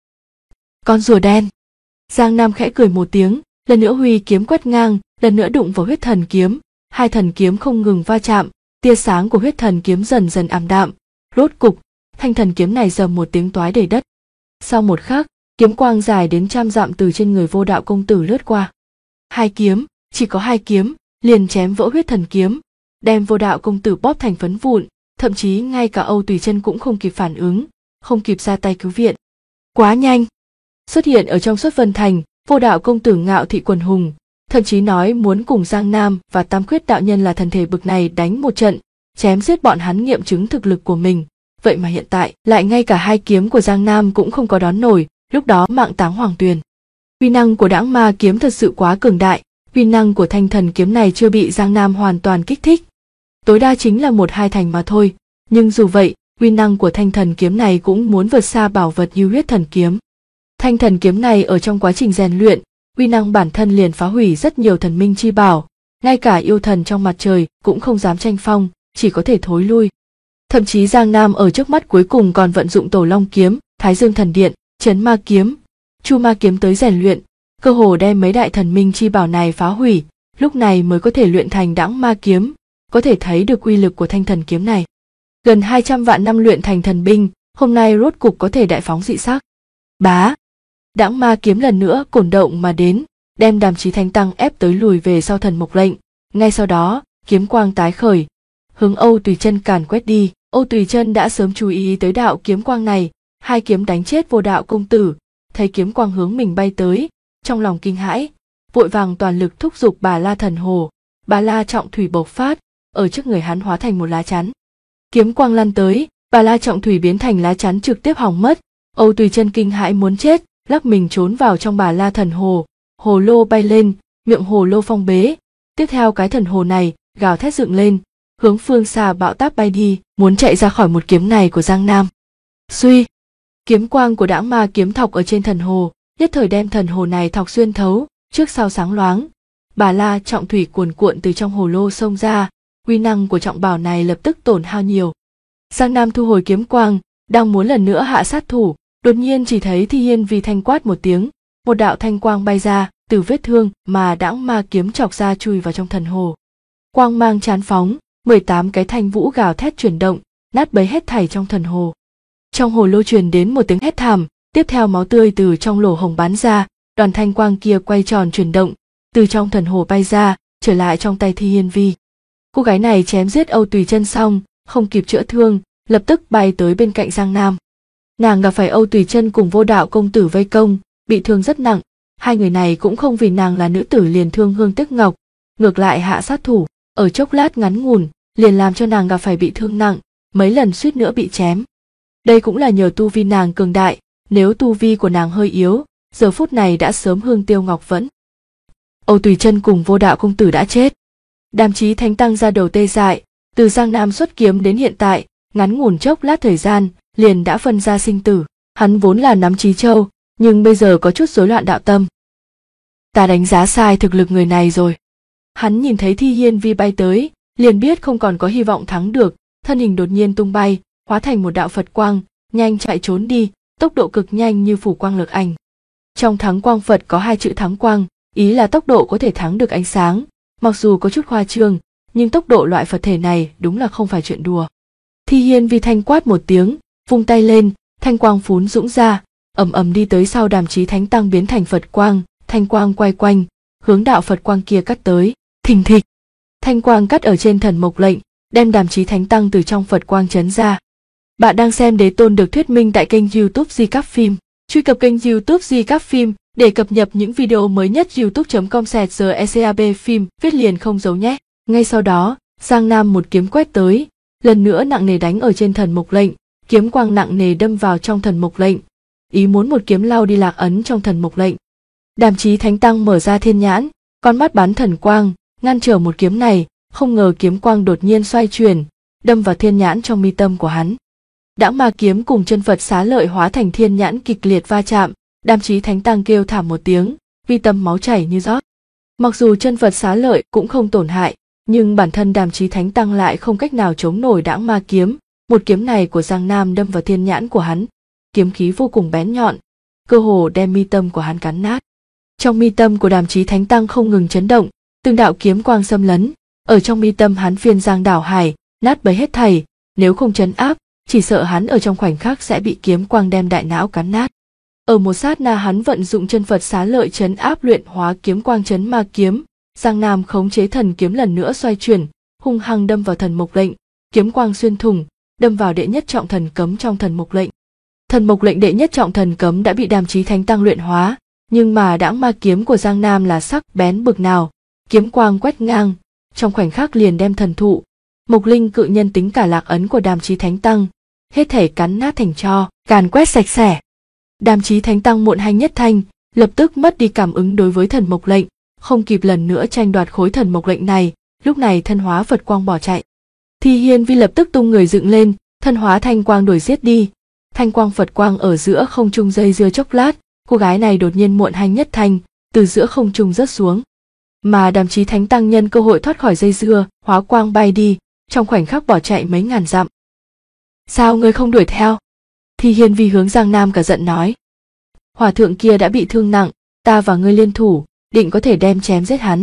Con rùa đen. Giang Nam khẽ cười một tiếng, lần nữa huy kiếm quét ngang, lần nữa đụng vào huyết thần kiếm, hai thần kiếm không ngừng va chạm, tia sáng của huyết thần kiếm dần dần ảm đạm, rốt cục, thanh thần kiếm này rầm một tiếng toái đầy đất. Sau một khắc, kiếm quang dài đến trăm dặm từ trên người Vô Đạo công tử lướt qua. Hai kiếm, chỉ có hai kiếm, liền chém vỡ huyết thần kiếm, đem Vô Đạo công tử bóp thành phấn vụn, thậm chí ngay cả Âu Tùy Chân cũng không kịp phản ứng, không kịp ra tay cứu viện. Quá nhanh. Xuất hiện ở trong Xuất Vân Thành, Vô Đạo công tử ngạo thị quần hùng, thậm chí nói muốn cùng Giang Nam và Tam Khuyết đạo nhân là thần thể bực này đánh một trận, chém giết bọn hắn nghiệm chứng thực lực của mình. Vậy mà hiện tại, lại ngay cả hai kiếm của Giang Nam cũng không có đón nổi, lúc đó mạng táng hoàng tuyền. Uy năng của đãng ma kiếm thật sự quá cường đại, uy năng của thanh thần kiếm này chưa bị Giang Nam hoàn toàn kích thích. Tối đa chính là 1-2 thành mà thôi, nhưng dù vậy, uy năng của thanh thần kiếm này cũng muốn vượt xa bảo vật như huyết thần kiếm. Thanh thần kiếm này ở trong quá trình rèn luyện, uy năng bản thân liền phá hủy rất nhiều thần minh chi bảo, ngay cả yêu thần trong mặt trời cũng không dám tranh phong, chỉ có thể thối lui. Thậm chí Giang Nam ở trước mắt cuối cùng còn vận dụng Tổ Long kiếm, Thái Dương thần điện, Trấn ma kiếm, Chu ma kiếm tới rèn luyện, cơ hồ đem mấy đại thần minh chi bảo này phá hủy, lúc này mới có thể luyện thành đãng ma kiếm, có thể thấy được uy lực của thanh thần kiếm này. Gần 200 vạn năm luyện thành thần binh, hôm nay rốt cục có thể đại phóng dị sắc. Bá! Đãng ma kiếm lần nữa cổn động mà đến, đem Đàm Chí Thánh Tăng ép tới lùi về sau thần mộc lệnh, ngay sau đó, kiếm quang tái khởi, hướng Âu Tùy Chân càn quét đi. Âu Tùy Chân đã sớm chú ý tới đạo kiếm quang này, hai kiếm đánh chết Vô Đạo công tử, thấy kiếm quang hướng mình bay tới, trong lòng kinh hãi, vội vàng toàn lực thúc giục Bà La thần hồ, Bà La trọng thủy bộc phát, ở trước người hắn hóa thành một lá chắn. Kiếm quang lăn tới, Bà La trọng thủy biến thành lá chắn trực tiếp hỏng mất. Âu Tùy Chân kinh hãi muốn chết, lắc mình trốn vào trong Bà La thần hồ, hồ lô bay lên, miệng hồ lô phong bế. Tiếp theo cái thần hồ này gào thét dựng lên, hướng phương xa bão táp bay đi, muốn chạy ra khỏi một kiếm này của Giang Nam. Suy, kiếm quang của đãng ma kiếm thọc ở trên thần hồ, nhất thời đem thần hồ này thọc xuyên thấu, trước sau sáng loáng. Bà La trọng thủy cuồn cuộn từ trong hồ lô xông ra, uy năng của trọng bảo này lập tức tổn hao nhiều. Giang Nam thu hồi kiếm quang, đang muốn lần nữa hạ sát thủ, đột nhiên chỉ thấy Thi Hiên Vi thanh quát một tiếng, một đạo thanh quang bay ra, từ vết thương mà đãng ma kiếm chọc ra chui vào trong thần hồ. Quang mang chán phóng, 18 cái thanh vũ gào thét chuyển động, nát bấy hết thảy trong thần hồ. Trong hồ lô truyền đến một tiếng hét thảm, tiếp theo máu tươi từ trong lỗ hổng bắn ra, đoàn thanh quang kia quay tròn chuyển động, từ trong thần hồ bay ra, trở lại trong tay Thi Hiên Vi. Cô gái này chém giết Âu Tùy Chân xong, không kịp chữa thương, lập tức bay tới bên cạnh Giang Nam. Nàng gặp phải Âu Tùy Chân cùng Vô Đạo công tử vây công, bị thương rất nặng, hai người này cũng không vì nàng là nữ tử liền thương hương tiếc ngọc, ngược lại hạ sát thủ, ở chốc lát ngắn ngủn, liền làm cho nàng gặp phải bị thương nặng, mấy lần suýt nữa bị chém. Đây cũng là nhờ tu vi nàng cường đại, nếu tu vi của nàng hơi yếu, giờ phút này đã sớm hương tiêu ngọc vẫn. Âu Tùy Chân cùng Vô Đạo công tử đã chết. Đàm Chí Thánh Tăng ra đầu tê dại, từ Giang Nam xuất kiếm đến hiện tại, ngắn ngủn chốc lát thời gian, liền đã phân ra sinh tử. Hắn vốn là nắm Chí Châu, nhưng bây giờ có chút rối loạn đạo tâm. Ta đánh giá sai thực lực người này rồi. Hắn nhìn thấy Thi Hiên Vi bay tới, liền biết không còn có hy vọng thắng được, thân hình đột nhiên tung bay, hóa thành một đạo Phật quang, nhanh chạy trốn đi, tốc độ cực nhanh như phủ quang lược ảnh. Trong thắng quang Phật có hai chữ thắng quang, ý là tốc độ có thể thắng được ánh sáng, mặc dù có chút khoa trương, nhưng tốc độ loại Phật thể này đúng là không phải chuyện đùa. Thi Hiên Vi thanh quát một tiếng, vung tay lên, thanh quang phún dũng ra, ầm ầm đi tới sau Đàm Chí Thánh Tăng biến thành Phật quang, thanh quang quay quanh, hướng đạo Phật quang kia cắt tới, thình thịch. Thanh quang cắt ở trên thần mộc lệnh, đem Đàm Chí Thánh Tăng từ trong Phật quang chấn ra. Bạn đang xem Đế Tôn được thuyết minh tại kênh YouTube Di Cáp Phim. Truy cập kênh YouTube Di Cáp Phim để cập nhật những video mới nhất. youtube.com/GECAB phim viết liền không giấu nhé. Ngay sau đó, Giang Nam một kiếm quét tới, lần nữa nặng nề đánh ở trên thần mộc lệnh, kiếm quang nặng nề đâm vào trong thần mộc lệnh, ý muốn một kiếm lao đi lạc ấn trong thần mộc lệnh. Đàm Chí Thánh Tăng mở ra thiên nhãn, con mắt bắn thần quang, ngăn trở một kiếm này, không ngờ kiếm quang đột nhiên xoay chuyển, đâm vào thiên nhãn trong mi tâm của hắn. Đãng ma kiếm cùng chân Phật xá lợi hóa thành thiên nhãn kịch liệt va chạm, Đàm Chí Thánh Tăng kêu thảm một tiếng, vi tâm máu chảy như rót. Mặc dù chân Phật xá lợi cũng không tổn hại, nhưng bản thân Đàm Chí Thánh Tăng lại không cách nào chống nổi đãng ma kiếm, một kiếm này của Giang Nam đâm vào thiên nhãn của hắn, kiếm khí vô cùng bén nhọn, cơ hồ đem mi tâm của hắn cắn nát. Trong mi tâm của Đàm Chí Thánh Tăng không ngừng chấn động, từng đạo kiếm quang xâm lấn, ở trong mi tâm hắn phiên giang đảo hải, nát bấy hết thảy, nếu không trấn áp, chỉ sợ hắn ở trong khoảnh khắc sẽ bị kiếm quang đem đại não cắn nát. Ở một sát na hắn vận dụng chân Phật xá lợi trấn áp luyện hóa kiếm quang trấn ma kiếm, Giang Nam khống chế thần kiếm lần nữa xoay chuyển, hung hăng đâm vào thần mộc lệnh, kiếm quang xuyên thủng, đâm vào đệ nhất trọng thần cấm trong thần mộc lệnh. Thần mộc lệnh đệ nhất trọng thần cấm đã bị Đàm Chí Thánh Tăng luyện hóa, nhưng mà đãng ma kiếm của Giang Nam là sắc bén bực nào, kiếm quang quét ngang, trong khoảnh khắc liền đem thần thụ, mộc linh cự nhân tính cả lạc ấn của Đàm Chí Thánh Tăng, hết thảy cắn nát thành tro, càn quét sạch sẽ. Đàm Chí Thánh Tăng muộn hành nhất thanh, lập tức mất đi cảm ứng đối với thần mộc lệnh, không kịp lần nữa tranh đoạt khối thần mộc lệnh này, lúc này thân hóa Phật quang bỏ chạy. Thi Hiên Vi lập tức tung người dựng lên, thân hóa thanh quang đuổi giết đi. Thanh quang Phật quang ở giữa không trung dây dưa chốc lát, cô gái này đột nhiên muộn hành nhất thanh, từ giữa không trung rớt xuống. Mà Đàm Chí Thánh Tăng nhân cơ hội thoát khỏi dây dưa, hóa quang bay đi, trong khoảnh khắc bỏ chạy mấy ngàn dặm. Sao ngươi không đuổi theo? Thi Hiên Vi hướng Giang Nam cả giận nói. Hòa thượng kia đã bị thương nặng, ta và ngươi liên thủ, định có thể đem chém giết hắn.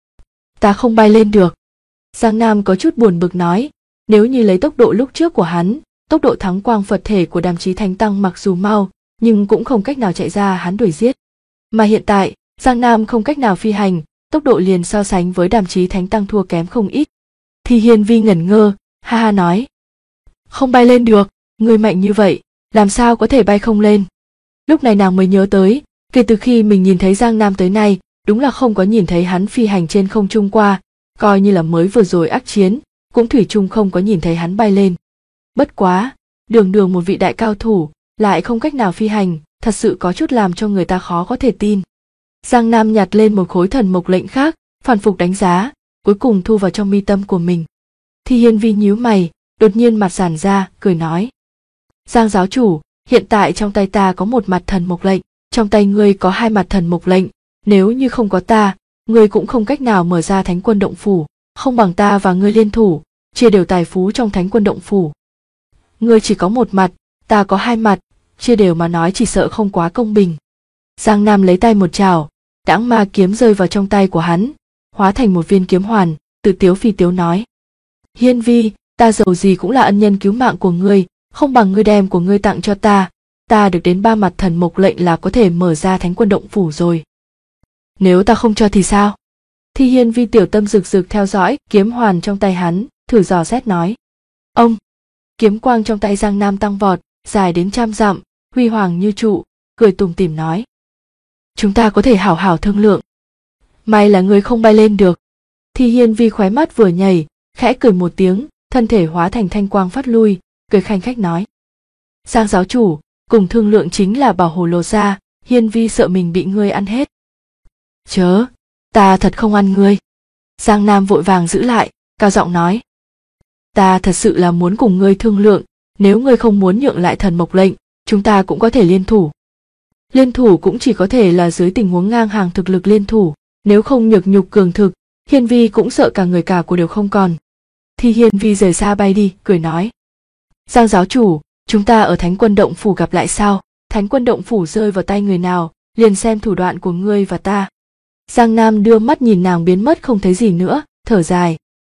Ta không bay lên được. Giang Nam có chút buồn bực nói, nếu như lấy tốc độ lúc trước của hắn, tốc độ thắng quang Phật thể của Đàm Chí Thánh Tăng mặc dù mau, nhưng cũng không cách nào chạy ra hắn đuổi giết. Mà hiện tại, Giang Nam không cách nào phi hành, tốc độ liền so sánh với Đàm Chí Thánh Tăng thua kém không ít. Thi Hiên Vi ngẩn ngơ, ha ha nói. Không bay lên được, ngươi mạnh như vậy, làm sao có thể bay không lên? Lúc này nàng mới nhớ tới, kể từ khi mình nhìn thấy Giang Nam tới nay, đúng là không có nhìn thấy hắn phi hành trên không trung qua, coi như là mới vừa rồi ác chiến, cũng thủy chung không có nhìn thấy hắn bay lên. Bất quá, đường đường một vị đại cao thủ, lại không cách nào phi hành, thật sự có chút làm cho người ta khó có thể tin. Giang Nam nhặt lên một khối thần mộc lệnh khác, phản phục đánh giá, cuối cùng thu vào trong mi tâm của mình. Thi Hiên Vi nhíu mày, đột nhiên mặt giãn ra, cười nói. Giang giáo chủ, hiện tại trong tay ta có một mặt thần mộc lệnh, trong tay ngươi có hai mặt thần mộc lệnh, nếu như không có ta, ngươi cũng không cách nào mở ra Thánh Quân Động Phủ, không bằng ta và ngươi liên thủ, chia đều tài phú trong Thánh Quân Động Phủ. Ngươi chỉ có một mặt, ta có hai mặt, chia đều mà nói chỉ sợ không quá công bình. Giang Nam lấy tay một chảo, đãng ma kiếm rơi vào trong tay của hắn, hóa thành một viên kiếm hoàn, tự tiếu phi tiếu nói. Hiên Vi, ta dầu gì cũng là ân nhân cứu mạng của ngươi, không bằng ngươi đem của ngươi tặng cho ta được đến ba mặt thần mộc lệnh là có thể mở ra Thánh Quân Động Phủ rồi. Nếu ta không cho thì sao? Thi Hiên Vi tiểu tâm rực rực theo dõi kiếm hoàn trong tay hắn, thử dò xét nói. Ông! Kiếm quang trong tay Giang Nam tăng vọt, dài đến 100 dặm, huy hoàng như trụ, cười tủm tỉm nói. chúng ta có thể hảo hảo thương lượng. May là ngươi không bay lên được. Thì Hiên Vi khóe mắt vừa nhảy, khẽ cười một tiếng, thân thể hóa thành thanh quang phát lui, cười khanh khách nói. Giang giáo chủ, cùng thương lượng chính là bảo hồ lô ra, Hiên Vi sợ mình bị ngươi ăn hết. Chớ, ta thật không ăn ngươi. Giang Nam vội vàng giữ lại, cao giọng nói. Ta thật sự là muốn cùng ngươi thương lượng, nếu ngươi không muốn nhượng lại thần mộc lệnh, chúng ta cũng có thể liên thủ. Liên thủ cũng chỉ có thể là dưới tình huống ngang hàng thực lực liên thủ, nếu không nhược nhục cường thực, Hiên Vi cũng sợ cả người cả của đều không còn. Thì Hiên Vi rời xa bay đi, cười nói. Giang giáo chủ, chúng ta ở Thánh Quân Động Phủ gặp lại sao? Thánh Quân Động Phủ rơi vào tay người nào, liền xem thủ đoạn của ngươi và ta. Giang Nam đưa mắt nhìn nàng biến mất không thấy gì nữa, thở dài.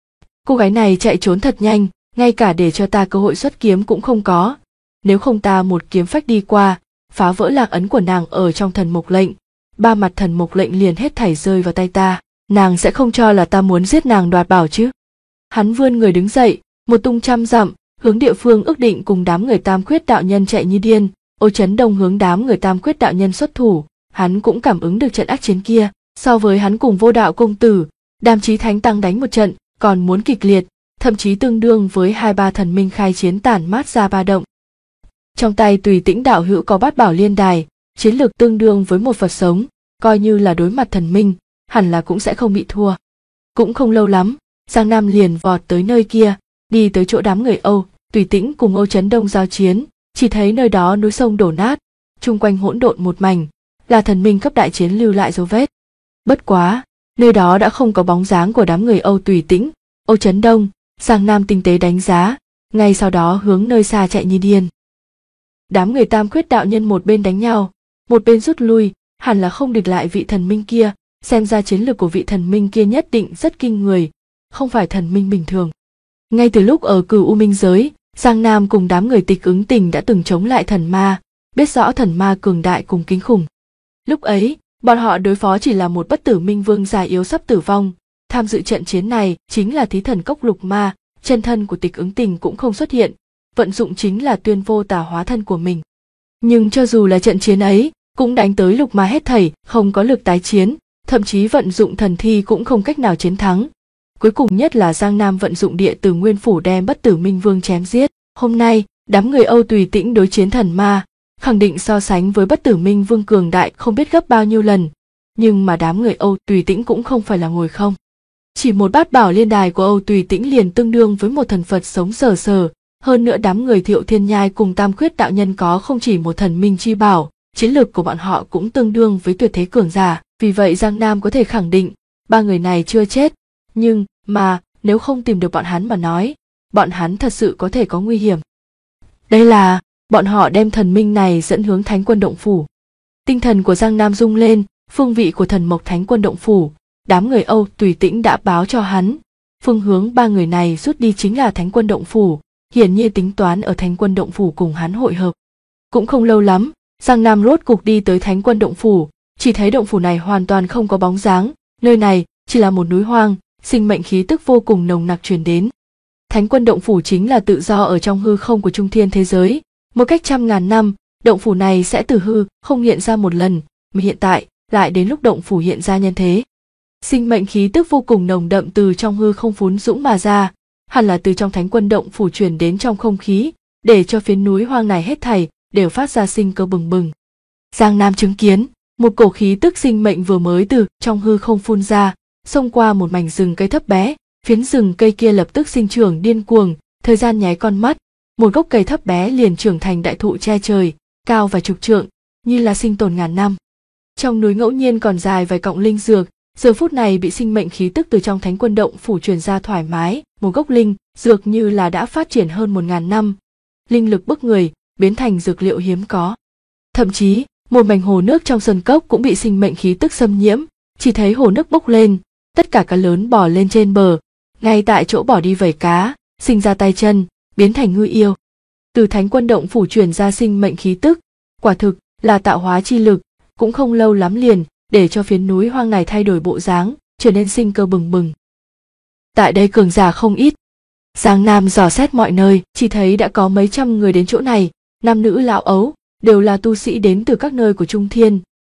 Cô gái này chạy trốn thật nhanh, ngay cả để cho ta cơ hội xuất kiếm cũng không có. Nếu không ta một kiếm phách đi qua, phá vỡ lạc ấn của nàng ở trong thần mộc lệnh, ba mặt thần mộc lệnh liền hết thảy rơi vào tay ta, nàng sẽ không cho là ta muốn giết nàng đoạt bảo chứ. Hắn vươn người đứng dậy, một tung 100 dặm, hướng địa phương ước định cùng đám người Tam Khuyết đạo nhân chạy như điên. Ô Chấn Đông hướng đám người Tam Khuyết đạo nhân xuất thủ, hắn cũng cảm ứng được trận ác chiến kia, so với hắn cùng Vô Đạo công tử, Đàm Chí Thánh Tăng đánh một trận, còn muốn kịch liệt, thậm chí tương đương với 2-3 thần minh khai chiến tản mát ra ba động. Trong tay Tùy Tĩnh đạo hữu có Bát Bảo Liên Đài, chiến lược tương đương với một Phật sống, coi như là đối mặt thần minh, hẳn là cũng sẽ không bị thua. Cũng không lâu lắm, Giang Nam liền vọt tới nơi kia, đi tới chỗ đám người Âu, Tùy Tĩnh cùng Ô Chấn Đông giao chiến, chỉ thấy nơi đó núi sông đổ nát, chung quanh hỗn độn một mảnh, là thần minh cấp đại chiến lưu lại dấu vết. Bất quá, nơi đó đã không có bóng dáng của đám người Âu Tùy Tĩnh, Ô Chấn Đông. Giang Nam tinh tế đánh giá, ngay sau đó hướng nơi xa chạy như điên. Đám người Tam Khuyết đạo nhân một bên đánh nhau, một bên rút lui, hẳn là không địch lại vị thần minh kia, xem ra chiến lược của vị thần minh kia nhất định rất kinh người, không phải thần minh bình thường. Ngay từ lúc ở Cửu U Minh giới, Giang Nam cùng đám người Tịch Ứng Tình đã từng chống lại thần ma, biết rõ thần ma cường đại cùng kinh khủng. Lúc ấy, bọn họ đối phó chỉ là một bất tử minh vương già yếu sắp tử vong. Tham dự trận chiến này chính là Thí Thần Cốc Lục Ma, chân thân của Tịch Ứng Tình cũng không xuất hiện, vận dụng chính là Tuyên Vô Tà hóa thân của mình. Nhưng cho dù là trận chiến ấy, cũng đánh tới Lục Ma hết thảy, không có lực tái chiến, thậm chí vận dụng thần thi cũng không cách nào chiến thắng. Cuối cùng nhất là Giang Nam vận dụng Địa Tử Nguyên Phủ đem bất tử minh vương chém giết. Hôm nay, đám người Âu Tùy Tĩnh đối chiến thần ma, khẳng định so sánh với bất tử minh vương cường đại không biết gấp bao nhiêu lần. Nhưng mà đám người Âu Tùy Tĩnh cũng không phải là ngồi không. Chỉ một Bát Bảo Liên Đài của Âu Tùy Tĩnh liền tương đương với một thần Phật sống sờ sờ, hơn nữa đám người Thiệu Thiên Nhai cùng Tam Khuyết đạo nhân có không chỉ một thần minh chi bảo, chiến lược của bọn họ cũng tương đương với tuyệt thế cường giả, vì vậy Giang Nam có thể khẳng định, ba người này chưa chết, nhưng mà nếu không tìm được bọn hắn mà nói, bọn hắn thật sự có thể có nguy hiểm. Đây là, bọn họ đem thần minh này dẫn hướng Thánh Quân Động Phủ. Tinh thần của Giang Nam rung lên, phương vị của thần mộc Thánh Quân Động Phủ, đám người Âu Tùy Tĩnh đã báo cho hắn, phương hướng ba người này rút đi chính là Thánh Quân Động Phủ, hiển nhiên tính toán ở Thánh Quân Động Phủ cùng hắn hội hợp. Cũng không lâu lắm, Giang Nam rốt cục đi tới Thánh Quân Động Phủ, chỉ thấy động phủ này hoàn toàn không có bóng dáng, nơi này chỉ là một núi hoang, sinh mệnh khí tức vô cùng nồng nặc truyền đến. Thánh Quân Động Phủ chính là tự do ở trong hư không của Trung Thiên thế giới, một cách 100.000 năm, động phủ này sẽ từ hư không hiện ra một lần, mà hiện tại lại đến lúc động phủ hiện ra nhân thế. Sinh mệnh khí tức vô cùng nồng đậm từ trong hư không phún dũng mà ra, hẳn là từ trong Thánh Quân Động Phủ truyền đến trong không khí, để cho phiến núi hoang này hết thảy đều phát ra sinh cơ bừng bừng. Giang Nam chứng kiến, một cổ khí tức sinh mệnh vừa mới từ trong hư không phun ra, xông qua một mảnh rừng cây thấp bé, phiến rừng cây kia lập tức sinh trưởng điên cuồng, thời gian nháy con mắt, một gốc cây thấp bé liền trưởng thành đại thụ che trời, cao vài chục trượng, như là sinh tồn ngàn năm. Trong núi ngẫu nhiên còn dài vài cọng linh dược, giờ phút này bị sinh mệnh khí tức từ trong Thánh Quân Động Phủ truyền ra thoải mái, một gốc linh dược như là đã phát triển hơn 1000 năm, linh lực bức người, biến thành dược liệu hiếm có. Thậm chí, một mảnh hồ nước trong sơn cốc cũng bị sinh mệnh khí tức xâm nhiễm, chỉ thấy hồ nước bốc lên, tất cả cá lớn bò lên trên bờ, ngay tại chỗ bỏ đi vảy cá, sinh ra tay chân, biến thành ngư yêu. Từ Thánh Quân Động Phủ truyền ra sinh mệnh khí tức, quả thực là tạo hóa chi lực, cũng không lâu lắm liền để cho phiến núi hoang này thay đổi bộ dáng, trở nên sinh cơ bừng bừng. Tại đây cường giả không ít. Giang Nam dò xét mọi nơi, chỉ thấy đã có mấy trăm người đến chỗ này, nam nữ lão ấu, đều là tu sĩ đến từ các nơi của Trung Thiên.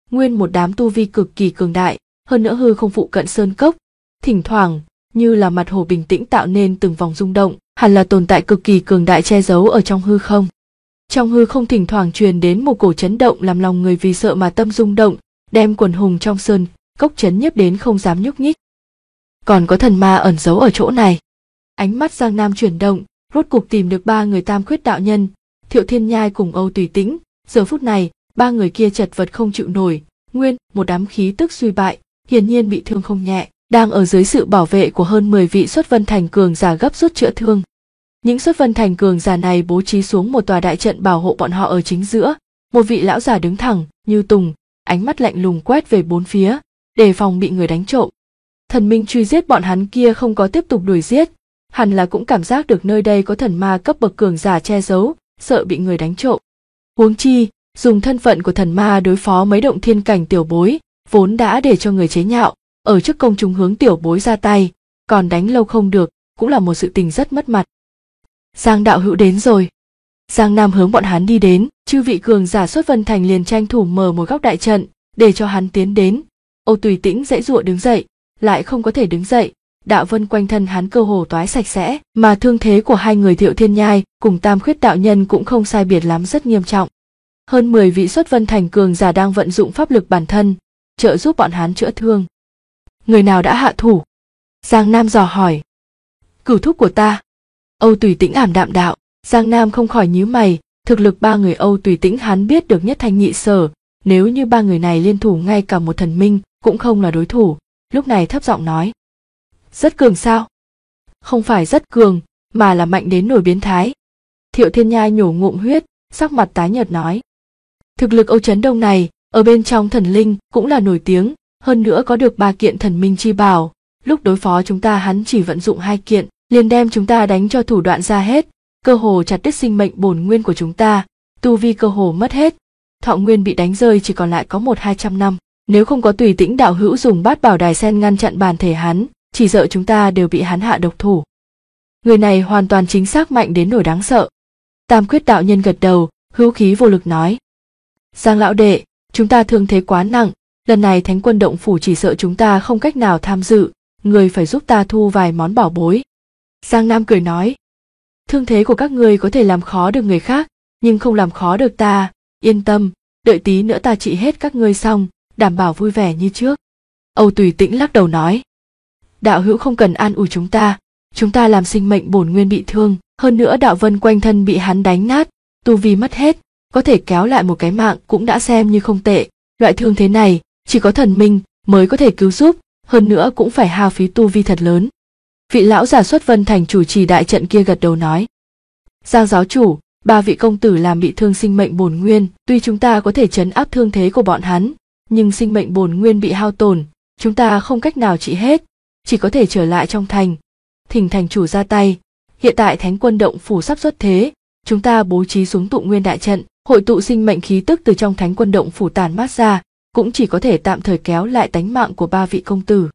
nguyên một đám tu vi cực kỳ cường đại, hơn nữa hư không phụ cận sơn cốc, thỉnh thoảng như là mặt hồ bình tĩnh tạo nên từng vòng rung động, hẳn là tồn tại cực kỳ cường đại che giấu ở trong hư không. Trong hư không thỉnh thoảng truyền đến một cổ chấn động làm lòng người vì sợ mà tâm rung động, đem quần hùng trong sơn cốc chấn nhiếp đến không dám nhúc nhích. Còn có thần ma ẩn giấu ở chỗ này. Ánh mắt Giang Nam chuyển động, rốt cuộc tìm được ba người Tam Khuyết đạo nhân, Thiệu Thiên Nhai cùng Âu Tùy Tĩnh. Giờ phút này, ba người kia chật vật không chịu nổi, nguyên một đám khí tức suy bại, hiển nhiên bị thương không nhẹ, đang ở dưới sự bảo vệ của hơn 10 vị Xuất Vân Thành cường giả gấp rút chữa thương. Những Xuất Vân Thành cường giả này bố trí xuống một tòa đại trận bảo hộ bọn họ ở chính giữa, một vị lão giả đứng thẳng như tùng, ánh mắt lạnh lùng quét về bốn phía, đề phòng bị người đánh trộm. Thần minh truy giết bọn hắn kia không có tiếp tục đuổi giết, hẳn là cũng cảm giác được nơi đây có thần ma cấp bậc cường giả che giấu, sợ bị người đánh trộm. Huống chi, dùng thân phận của thần ma đối phó mấy động thiên cảnh tiểu bối, vốn đã để cho người chế nhạo, ở trước công chúng hướng tiểu bối ra tay, còn đánh lâu không được, cũng là một sự tình rất mất mặt. Giang đạo hữu đến rồi. Giang Nam hướng bọn hắn đi đến, chư vị cường giả Xuất Vân Thành liền tranh thủ mở một góc đại trận, để cho hắn tiến đến. Âu Tùy Tĩnh giãy giụa đứng dậy, lại không có thể đứng dậy, đạo vân quanh thân hắn cơ hồ toái sạch sẽ, mà thương thế của hai người Thiệu Thiên Nhai cùng Tam Khuyết đạo nhân cũng không sai biệt lắm, rất nghiêm trọng. Hơn 10 vị Xuất Vân Thành cường giả đang vận dụng pháp lực bản thân, trợ giúp bọn hắn chữa thương. Người nào đã hạ thủ? Giang Nam dò hỏi. Cửu thúc của ta. Âu Tùy Tĩnh ảm đạm đạo. Giang Nam không khỏi nhíu mày, thực lực ba người Âu Tùy Tĩnh hắn biết được nhất thanh nhị sở, nếu như ba người này liên thủ ngay cả một thần minh cũng không là đối thủ. Lúc này thấp giọng nói. Rất cường sao? Không phải rất cường, mà là mạnh đến nổi biến thái. Thiệu Thiên Nhai nhổ ngụm huyết, sắc mặt tái nhợt nói. Thực lực Âu Chấn Đông này, ở bên trong thần linh cũng là nổi tiếng, hơn nữa có được 3 kiện thần minh chi bảo. Lúc đối phó chúng ta hắn chỉ vận dụng 2 kiện, liền đem chúng ta đánh cho thủ đoạn ra hết, cơ hồ chặt đứt sinh mệnh bổn nguyên của chúng ta, tu vi cơ hồ mất hết. Thọ nguyên bị đánh rơi chỉ còn lại có 100-200 năm. Nếu không có Tùy Tĩnh đạo hữu dùng Bát Bảo Đài Sen ngăn chặn bản thể hắn, chỉ sợ chúng ta đều bị hắn hạ độc thủ. Người này hoàn toàn chính xác mạnh đến nỗi đáng sợ. Tam Khuyết đạo nhân gật đầu, hữu khí vô lực nói. Giang lão đệ, chúng ta thương thế quá nặng, lần này Thánh Quân động phủ chỉ sợ chúng ta không cách nào tham dự, người phải giúp ta thu vài món bảo bối. Giang Nam cười nói. Thương thế của các ngươi có thể làm khó được người khác, nhưng không làm khó được ta, yên tâm, đợi tí nữa ta trị hết các ngươi xong, đảm bảo vui vẻ như trước. Âu Tùy Tĩnh lắc đầu nói. Đạo hữu không cần an ủi chúng ta làm sinh mệnh bổn nguyên bị thương, hơn nữa đạo vân quanh thân bị hắn đánh nát, tu vi mất hết, có thể kéo lại một cái mạng cũng đã xem như không tệ, loại thương thế này, chỉ có thần minh mới có thể cứu giúp, hơn nữa cũng phải hao phí tu vi thật lớn. Vị lão giả Xuất Vân Thành chủ trì đại trận kia gật đầu nói. Giang giáo chủ, 3 vị công tử làm bị thương sinh mệnh bổn nguyên, tuy chúng ta có thể trấn áp thương thế của bọn hắn, nhưng sinh mệnh bổn nguyên bị hao tổn, chúng ta không cách nào trị hết, chỉ có thể trở lại trong thành. Thỉnh thành chủ ra tay, hiện tại Thánh Quân động phủ sắp xuất thế, chúng ta bố trí xuống tụ nguyên đại trận, hội tụ sinh mệnh khí tức từ trong Thánh Quân động phủ tản mát ra, cũng chỉ có thể tạm thời kéo lại tánh mạng của 3 vị công tử.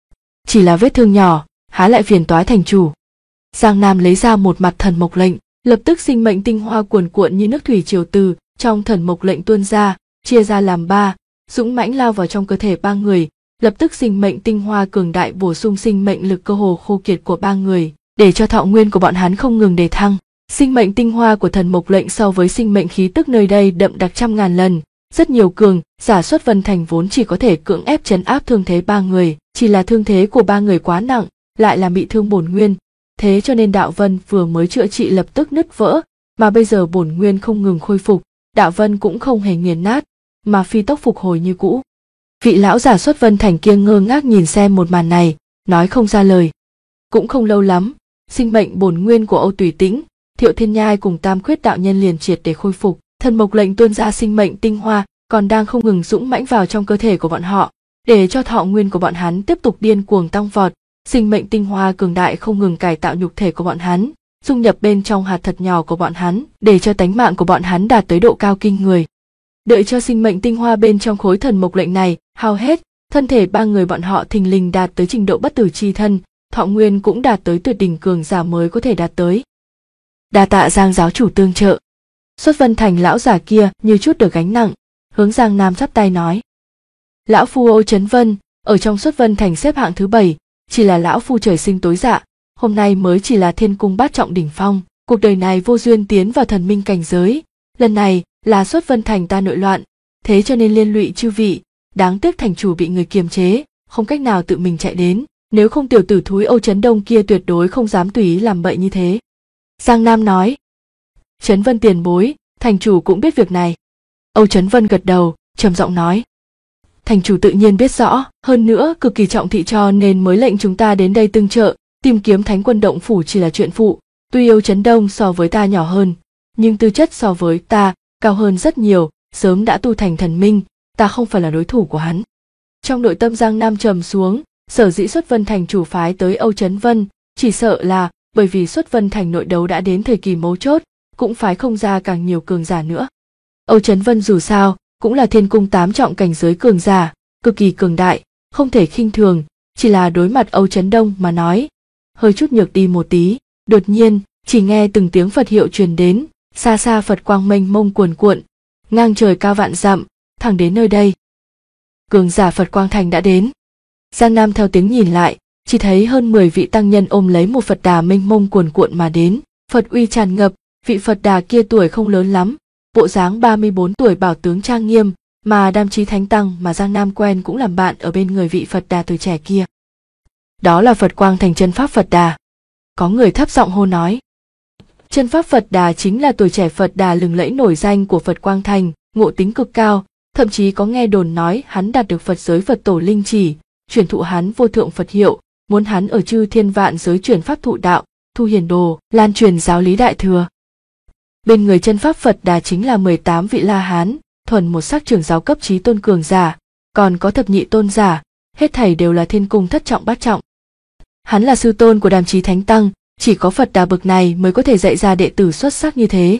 Chỉ là vết thương nhỏ, há lại phiền toái thành chủ. Giang Nam lấy ra một mặt thần mộc lệnh, lập tức sinh mệnh tinh hoa cuồn cuộn như nước thủy triều từ trong thần mộc lệnh tuôn ra, chia ra làm 3, dũng mãnh lao vào trong cơ thể 3 người, lập tức sinh mệnh tinh hoa cường đại bổ sung sinh mệnh lực cơ hồ khô kiệt của 3 người, để cho thọ nguyên của bọn hắn không ngừng đề thăng. Sinh mệnh tinh hoa của thần mộc lệnh so với sinh mệnh khí tức nơi đây đậm đặc trăm ngàn lần, rất nhiều cường giả Xuất Vân Thành vốn chỉ có thể cưỡng ép trấn áp thương thế 3 người, chỉ là thương thế của 3 người quá nặng, lại làm bị thương bổn nguyên, thế cho nên đạo vân vừa mới chữa trị lập tức nứt vỡ, mà bây giờ bổn nguyên không ngừng khôi phục, đạo vân cũng không hề nghiền nát, mà phi tốc phục hồi như cũ. Vị lão giả Xuất Vân Thành kia ngơ ngác nhìn xem một màn này, nói không ra lời. Cũng không lâu lắm, sinh mệnh bổn nguyên của Âu Tùy Tĩnh, Thiệu Thiên Nhai cùng Tam Khuyết đạo nhân liền triệt để khôi phục, thần mộc lệnh tuôn ra sinh mệnh tinh hoa, còn đang không ngừng dũng mãnh vào trong cơ thể của bọn họ, để cho thọ nguyên của bọn hắn tiếp tục điên cuồng tăng vọt. Sinh mệnh tinh hoa cường đại không ngừng cải tạo nhục thể của bọn hắn, dung nhập bên trong hạt thật nhỏ của bọn hắn, để cho tánh mạng của bọn hắn đạt tới độ cao kinh người. Đợi cho sinh mệnh tinh hoa bên trong khối thần mộc lệnh này hao hết, thân thể 3 người bọn họ thình lình đạt tới trình độ bất tử chi thân, thọ nguyên cũng đạt tới tuyệt đỉnh cường giả mới có thể đạt tới. Đa tạ Giang giáo chủ tương trợ. Xuất Vân Thành lão giả kia như chút được gánh nặng, hướng Giang Nam chắp tay nói. Lão phu Âu Chấn Vân, ở trong Xuất Vân Thành xếp hạng thứ 7, chỉ là lão phu trời sinh tối dạ, hôm nay mới chỉ là thiên cung bát trọng đỉnh phong, cuộc đời này vô duyên tiến vào thần minh cảnh giới, lần này là Xuất Vân Thành ta nội loạn, thế cho nên liên lụy chư vị, đáng tiếc thành chủ bị người kiềm chế, không cách nào tự mình chạy đến, nếu không tiểu tử thúi Âu Chấn Đông kia tuyệt đối không dám tùy ý làm bậy như thế. Giang Nam nói. Chấn Vân tiền bối, thành chủ cũng biết việc này. Âu Chấn Vân gật đầu, trầm giọng nói. Thành chủ tự nhiên biết rõ, hơn nữa cực kỳ trọng thị cho nên mới lệnh chúng ta đến đây tương trợ, tìm kiếm Thánh Quân Động Phủ chỉ là chuyện phụ, tuy Âu Chấn Đông so với ta nhỏ hơn, nhưng tư chất so với ta cao hơn rất nhiều, sớm đã tu thành thần minh, ta không phải là đối thủ của hắn. Trong nội tâm Giang Nam trầm xuống, sở dĩ Xuất Vân Thành chủ phái tới Âu Chấn Vân, chỉ sợ là bởi vì Xuất Vân Thành nội đấu đã đến thời kỳ mấu chốt, cũng phái không ra càng nhiều cường giả nữa. Âu Chấn Vân dù sao cũng là thiên cung 8 trọng cảnh giới cường giả, cực kỳ cường đại, không thể khinh thường, chỉ là đối mặt Âu Chấn Đông mà nói, hơi chút nhược đi một tí. Đột nhiên, chỉ nghe từng tiếng Phật hiệu truyền đến, xa xa Phật quang mênh mông cuồn cuộn, ngang trời cao vạn dặm, thẳng đến nơi đây. Cường giả Phật Quang Thành đã đến. Giang Nam theo tiếng nhìn lại, chỉ thấy hơn 10 vị tăng nhân ôm lấy một Phật đà mênh mông cuồn cuộn mà đến, Phật uy tràn ngập, vị Phật đà kia tuổi không lớn lắm, bộ dáng 34 tuổi bảo tướng trang nghiêm, mà Đam Chí Thánh Tăng mà Giang Nam quen cũng làm bạn ở bên người vị Phật đà tuổi trẻ kia. Đó là Phật Quang Thành chân pháp Phật đà. Có người thấp giọng hô nói. Chân pháp Phật đà chính là tuổi trẻ Phật đà lừng lẫy nổi danh của Phật Quang Thành, ngộ tính cực cao, thậm chí có nghe đồn nói hắn đạt được Phật giới Phật tổ linh chỉ, truyền thụ hắn vô thượng Phật hiệu, muốn hắn ở chư thiên vạn giới truyền pháp thụ đạo, thu hiền đồ, lan truyền giáo lý đại thừa. Bên người chân pháp Phật đà chính là 18 vị La Hán, thuần một sắc trưởng giáo cấp chí tôn cường giả, còn có thập nhị tôn giả, hết thảy đều là thiên cung thất trọng bát trọng. Hắn là sư tôn của Đàm Chí Thánh Tăng, chỉ có Phật đà bậc này mới có thể dạy ra đệ tử xuất sắc như thế.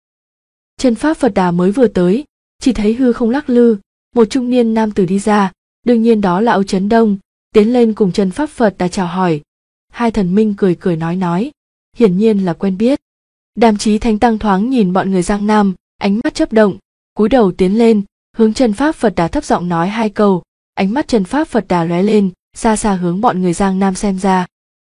Chân pháp Phật đà mới vừa tới, chỉ thấy hư không lắc lư, một trung niên nam tử đi ra, đương nhiên đó là Âu Chấn Đông, tiến lên cùng chân pháp Phật đà chào hỏi. Hai thần minh cười cười nói, hiển nhiên là quen biết. Đàm Chí Thánh Tăng thoáng nhìn bọn người Giang Nam, ánh mắt chớp động, cúi đầu tiến lên, hướng chân pháp Phật đà thấp giọng nói hai câu, ánh mắt chân pháp Phật đà lóe lên, xa xa hướng bọn người Giang Nam xem ra.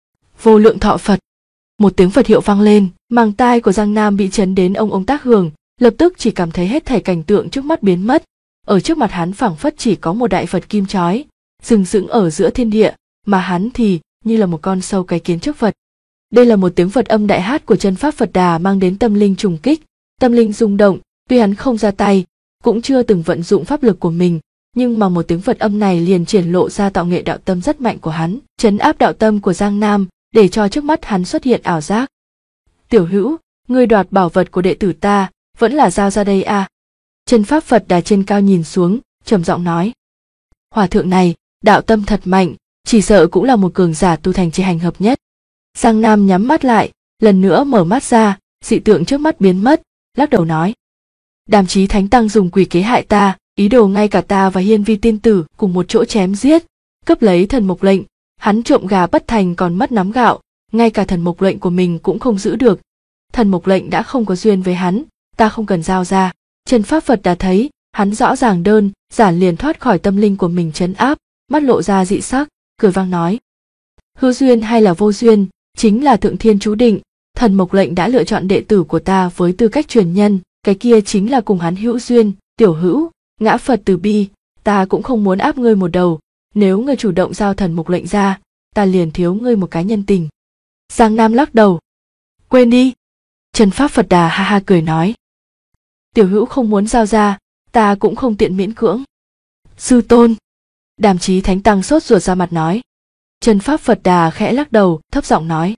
Vô lượng thọ Phật. Một tiếng Phật hiệu vang lên, màng tai của Giang Nam bị chấn đến ông tác hưởng, lập tức chỉ cảm thấy hết thảy cảnh tượng trước mắt biến mất, ở trước mặt hắn phảng phất chỉ có một đại Phật kim chói, sừng sững ở giữa thiên địa, mà hắn thì như là một con sâu cái kiến trước Phật. Đây là một tiếng Phật âm đại hát của chân pháp Phật đà mang đến tâm linh trùng kích, tâm linh rung động, tuy hắn không ra tay, cũng chưa từng vận dụng pháp lực của mình, nhưng mà một tiếng Phật âm này liền triển lộ ra tạo nghệ đạo tâm rất mạnh của hắn, trấn áp đạo tâm của Giang Nam, để cho trước mắt hắn xuất hiện ảo giác. Tiểu hữu, ngươi đoạt bảo vật của đệ tử ta, vẫn là giao ra đây à? Chân pháp Phật đà trên cao nhìn xuống, trầm giọng nói. Hòa thượng này, đạo tâm thật mạnh, chỉ sợ cũng là một cường giả tu thành chi hành hợp nhất. Giang Nam nhắm mắt lại, lần nữa mở mắt ra, dị tượng trước mắt biến mất, lắc đầu nói. Đàm Chí Thánh Tăng dùng quỷ kế hại ta, ý đồ ngay cả ta và Hiên Vi tiên tử cùng một chỗ chém giết, cướp lấy thần mộc lệnh, hắn trộm gà bất thành còn mất nắm gạo, ngay cả thần mộc lệnh của mình cũng không giữ được. Thần mộc lệnh đã không có duyên với hắn, ta không cần giao ra. Chân pháp Phật đã thấy, hắn rõ ràng đơn giản liền thoát khỏi tâm linh của mình trấn áp, mắt lộ ra dị sắc, cười vang nói. Hữu duyên hay là vô duyên, chính là thượng thiên chú định, thần mộc lệnh đã lựa chọn đệ tử của ta với tư cách truyền nhân, cái kia chính là cùng hắn hữu duyên. Tiểu hữu, ngã Phật từ bi, ta cũng không muốn áp ngươi một đầu, nếu ngươi chủ động giao thần mộc lệnh ra, ta liền thiếu ngươi một cái nhân tình. Giang Nam lắc đầu. Quên đi. Chân pháp Phật đà ha ha cười nói. Tiểu hữu không muốn giao ra, ta cũng không tiện miễn cưỡng. Sư tôn. Đàm Chí Thánh Tăng sốt ruột ra mặt nói. Chân pháp Phật đà khẽ lắc đầu, thấp giọng nói.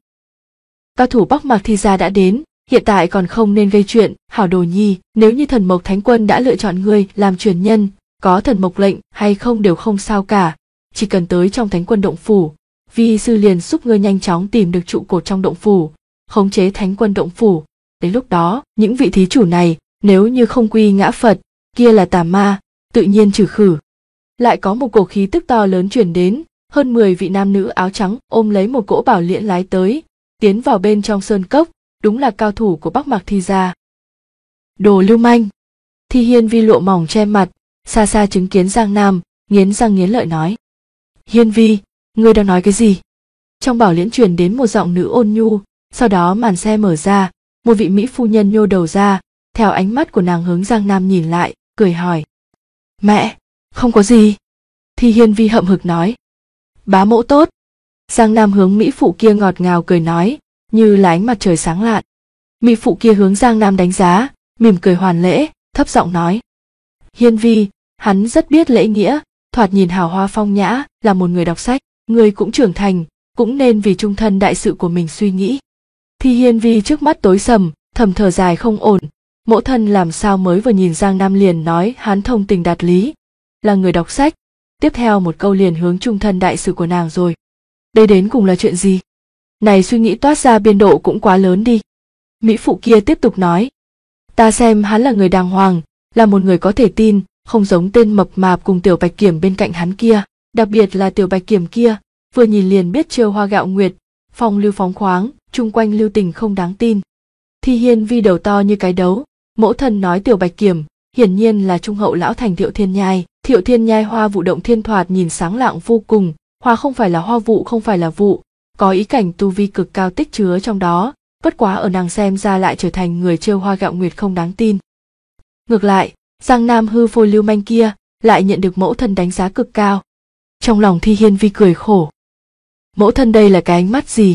Cao thủ Bắc Mạc Thi Gia đã đến, hiện tại còn không nên gây chuyện, hảo đồ nhi, nếu như thần mộc thánh quân đã lựa chọn ngươi làm truyền nhân, có thần mộc lệnh hay không đều không sao cả, chỉ cần tới trong thánh quân động phủ, vi sư liền giúp ngươi nhanh chóng tìm được trụ cột trong động phủ, khống chế thánh quân động phủ, đến lúc đó, những vị thí chủ này, nếu như không quy ngã Phật, kia là tà ma, tự nhiên trừ khử. Lại có một cổ khí tức to lớn truyền đến, hơn 10 vị nam nữ áo trắng ôm lấy một cỗ bảo liễn lái tới, tiến vào bên trong sơn cốc, đúng là cao thủ của Bắc Mạc Thi Gia. Đồ lưu manh. Thi Hiên Vi lụa mỏng che mặt, xa xa chứng kiến Giang Nam, nghiến răng nghiến lợi nói. Hiên Vi, ngươi đang nói cái gì? Trong bảo liễn truyền đến một giọng nữ ôn nhu, sau đó màn xe mở ra, một vị mỹ phu nhân nhô đầu ra, theo ánh mắt của nàng hướng Giang Nam nhìn lại, cười hỏi. Mẹ, không có gì. Thi Hiên Vi hậm hực nói. Bá mẫu tốt. Giang Nam hướng mỹ phụ kia ngọt ngào cười nói, như là ánh mặt trời sáng lạn. Mỹ phụ kia hướng Giang Nam đánh giá, mỉm cười hoàn lễ, thấp giọng nói. Hiên Vi, hắn rất biết lễ nghĩa, thoạt nhìn hào hoa phong nhã, là một người đọc sách, người cũng trưởng thành, cũng nên vì trung thân đại sự của mình suy nghĩ. Thi Hiên Vi trước mắt tối sầm, thầm thở dài không ổn, mẫu thân làm sao mới vừa nhìn Giang Nam liền nói hắn thông tình đạt lý, là người đọc sách, tiếp theo một câu liền hướng trung thân đại sự của nàng rồi. Đây đến cùng là chuyện gì? Này suy nghĩ toát ra biên độ cũng quá lớn đi. Mỹ phụ kia tiếp tục nói. Ta xem hắn là người đàng hoàng, là một người có thể tin, không giống tên mập mạp cùng Tiểu Bạch Kiểm bên cạnh hắn kia, đặc biệt là Tiểu Bạch Kiểm kia, vừa nhìn liền biết trêu hoa gạo nguyệt, phong lưu phóng khoáng, chung quanh lưu tình không đáng tin. Thi Hiên Vi đầu to như cái đấu, mẫu thân nói Tiểu Bạch Kiểm, hiển nhiên là trung hậu lão thành Thiệu Thiên Nhai. Thiệu Thiên Nhai hoa vụ động thiên thoạt nhìn sáng lạng vô cùng, hoa không phải là hoa vụ không phải là vụ, có ý cảnh tu vi cực cao tích chứa trong đó, bất quá ở nàng xem ra lại trở thành người trêu hoa gạo nguyệt không đáng tin. Ngược lại, Giang Nam hư phôi lưu manh kia lại nhận được mẫu thân đánh giá cực cao. Trong lòng Thi Hiên Vi cười khổ. Mẫu thân đây là cái ánh mắt gì?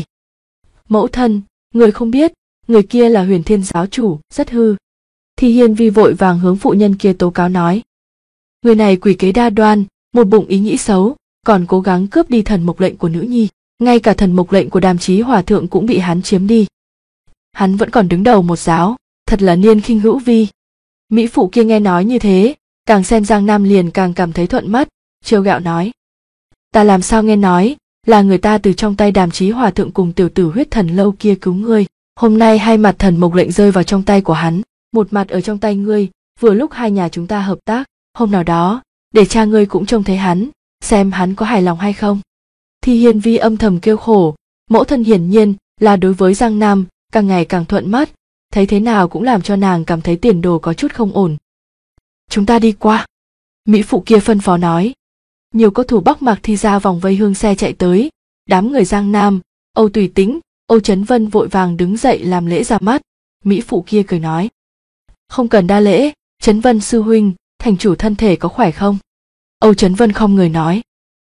Mẫu thân, người không biết, người kia là Huyền Thiên giáo chủ, rất hư. Thi Hiên Vi vội vàng hướng phụ nhân kia tố cáo nói. Người này quỷ kế đa đoan, một bụng ý nghĩ xấu, còn cố gắng cướp đi thần mộc lệnh của nữ nhi, ngay cả thần mộc lệnh của Đàm Chí Hòa thượng cũng bị hắn chiếm đi. Hắn vẫn còn đứng đầu một giáo, thật là niên khinh hữu vi. Mỹ phụ kia nghe nói như thế, càng xem Giang Nam liền càng cảm thấy thuận mắt, trêu ghẹo nói. Ta làm sao nghe nói, là người ta từ trong tay Đàm Chí Hòa thượng cùng tiểu tử huyết thần lâu kia cứu ngươi, hôm nay hai mặt thần mộc lệnh rơi vào trong tay của hắn, một mặt ở trong tay ngươi, vừa lúc hai nhà chúng ta hợp tác, hôm nào đó, để cha ngươi cũng trông thấy hắn, xem hắn có hài lòng hay không. Thi Hiên Vi âm thầm kêu khổ, mẫu thân hiển nhiên là đối với Giang Nam càng ngày càng thuận mắt, thấy thế nào cũng làm cho nàng cảm thấy tiền đồ có chút không ổn. Chúng ta đi qua. Mỹ phụ kia phân phó nói. Nhiều cao thủ Bắc Mạc Thi ra vòng vây hương xe chạy tới, đám người Giang Nam, Âu Tùy Tĩnh, Âu Chấn Vân vội vàng đứng dậy làm lễ ra mắt. Mỹ phụ kia cười nói. Không cần đa lễ, Chấn Vân sư huynh, thành chủ thân thể có khỏe không? Âu Chấn Vân không người nói.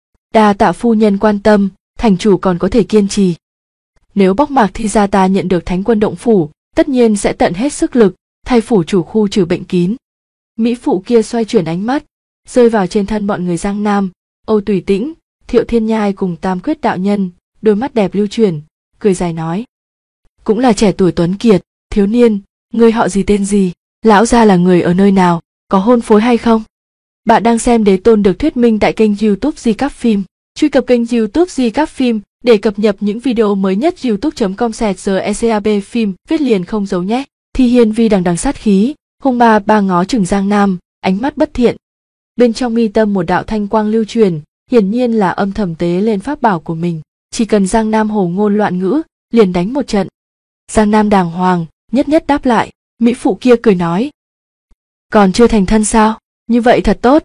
Đa tạ phu nhân quan tâm, thành chủ còn có thể kiên trì. Nếu Bắc Mạc Thi ra ta nhận được Thánh Quân Động Phủ, tất nhiên sẽ tận hết sức lực, thay phủ chủ khu trừ bệnh kín. Mỹ phụ kia xoay chuyển ánh mắt, rơi vào trên thân bọn người Giang Nam, Âu Tùy Tĩnh, Thiệu Thiên Nhai cùng Tam Quyết đạo nhân, đôi mắt đẹp lưu chuyển, cười dài nói. Cũng là trẻ tuổi tuấn kiệt, thiếu niên, ngươi họ gì tên gì, lão gia là người ở nơi nào, có hôn phối hay không? Bạn đang xem Đế Tôn được thuyết minh tại kênh YouTube Di Các Phim. Truy cập kênh YouTube Di Các Phim để cập nhật những video mới nhất. youtube.com/secab phim viết liền không giấu nhé. Thi Hiên Vi đằng đằng sát khí, hung ba ba ngó chừng Giang Nam, ánh mắt bất thiện. Bên trong mi tâm một đạo thanh quang lưu truyền, hiển nhiên là âm thầm tế lên pháp bảo của mình. Chỉ cần Giang Nam hồ ngôn loạn ngữ, liền đánh một trận. Giang Nam đàng hoàng, nhất nhất đáp lại. Mỹ phụ kia cười nói. Còn chưa thành thân sao? Như vậy thật tốt.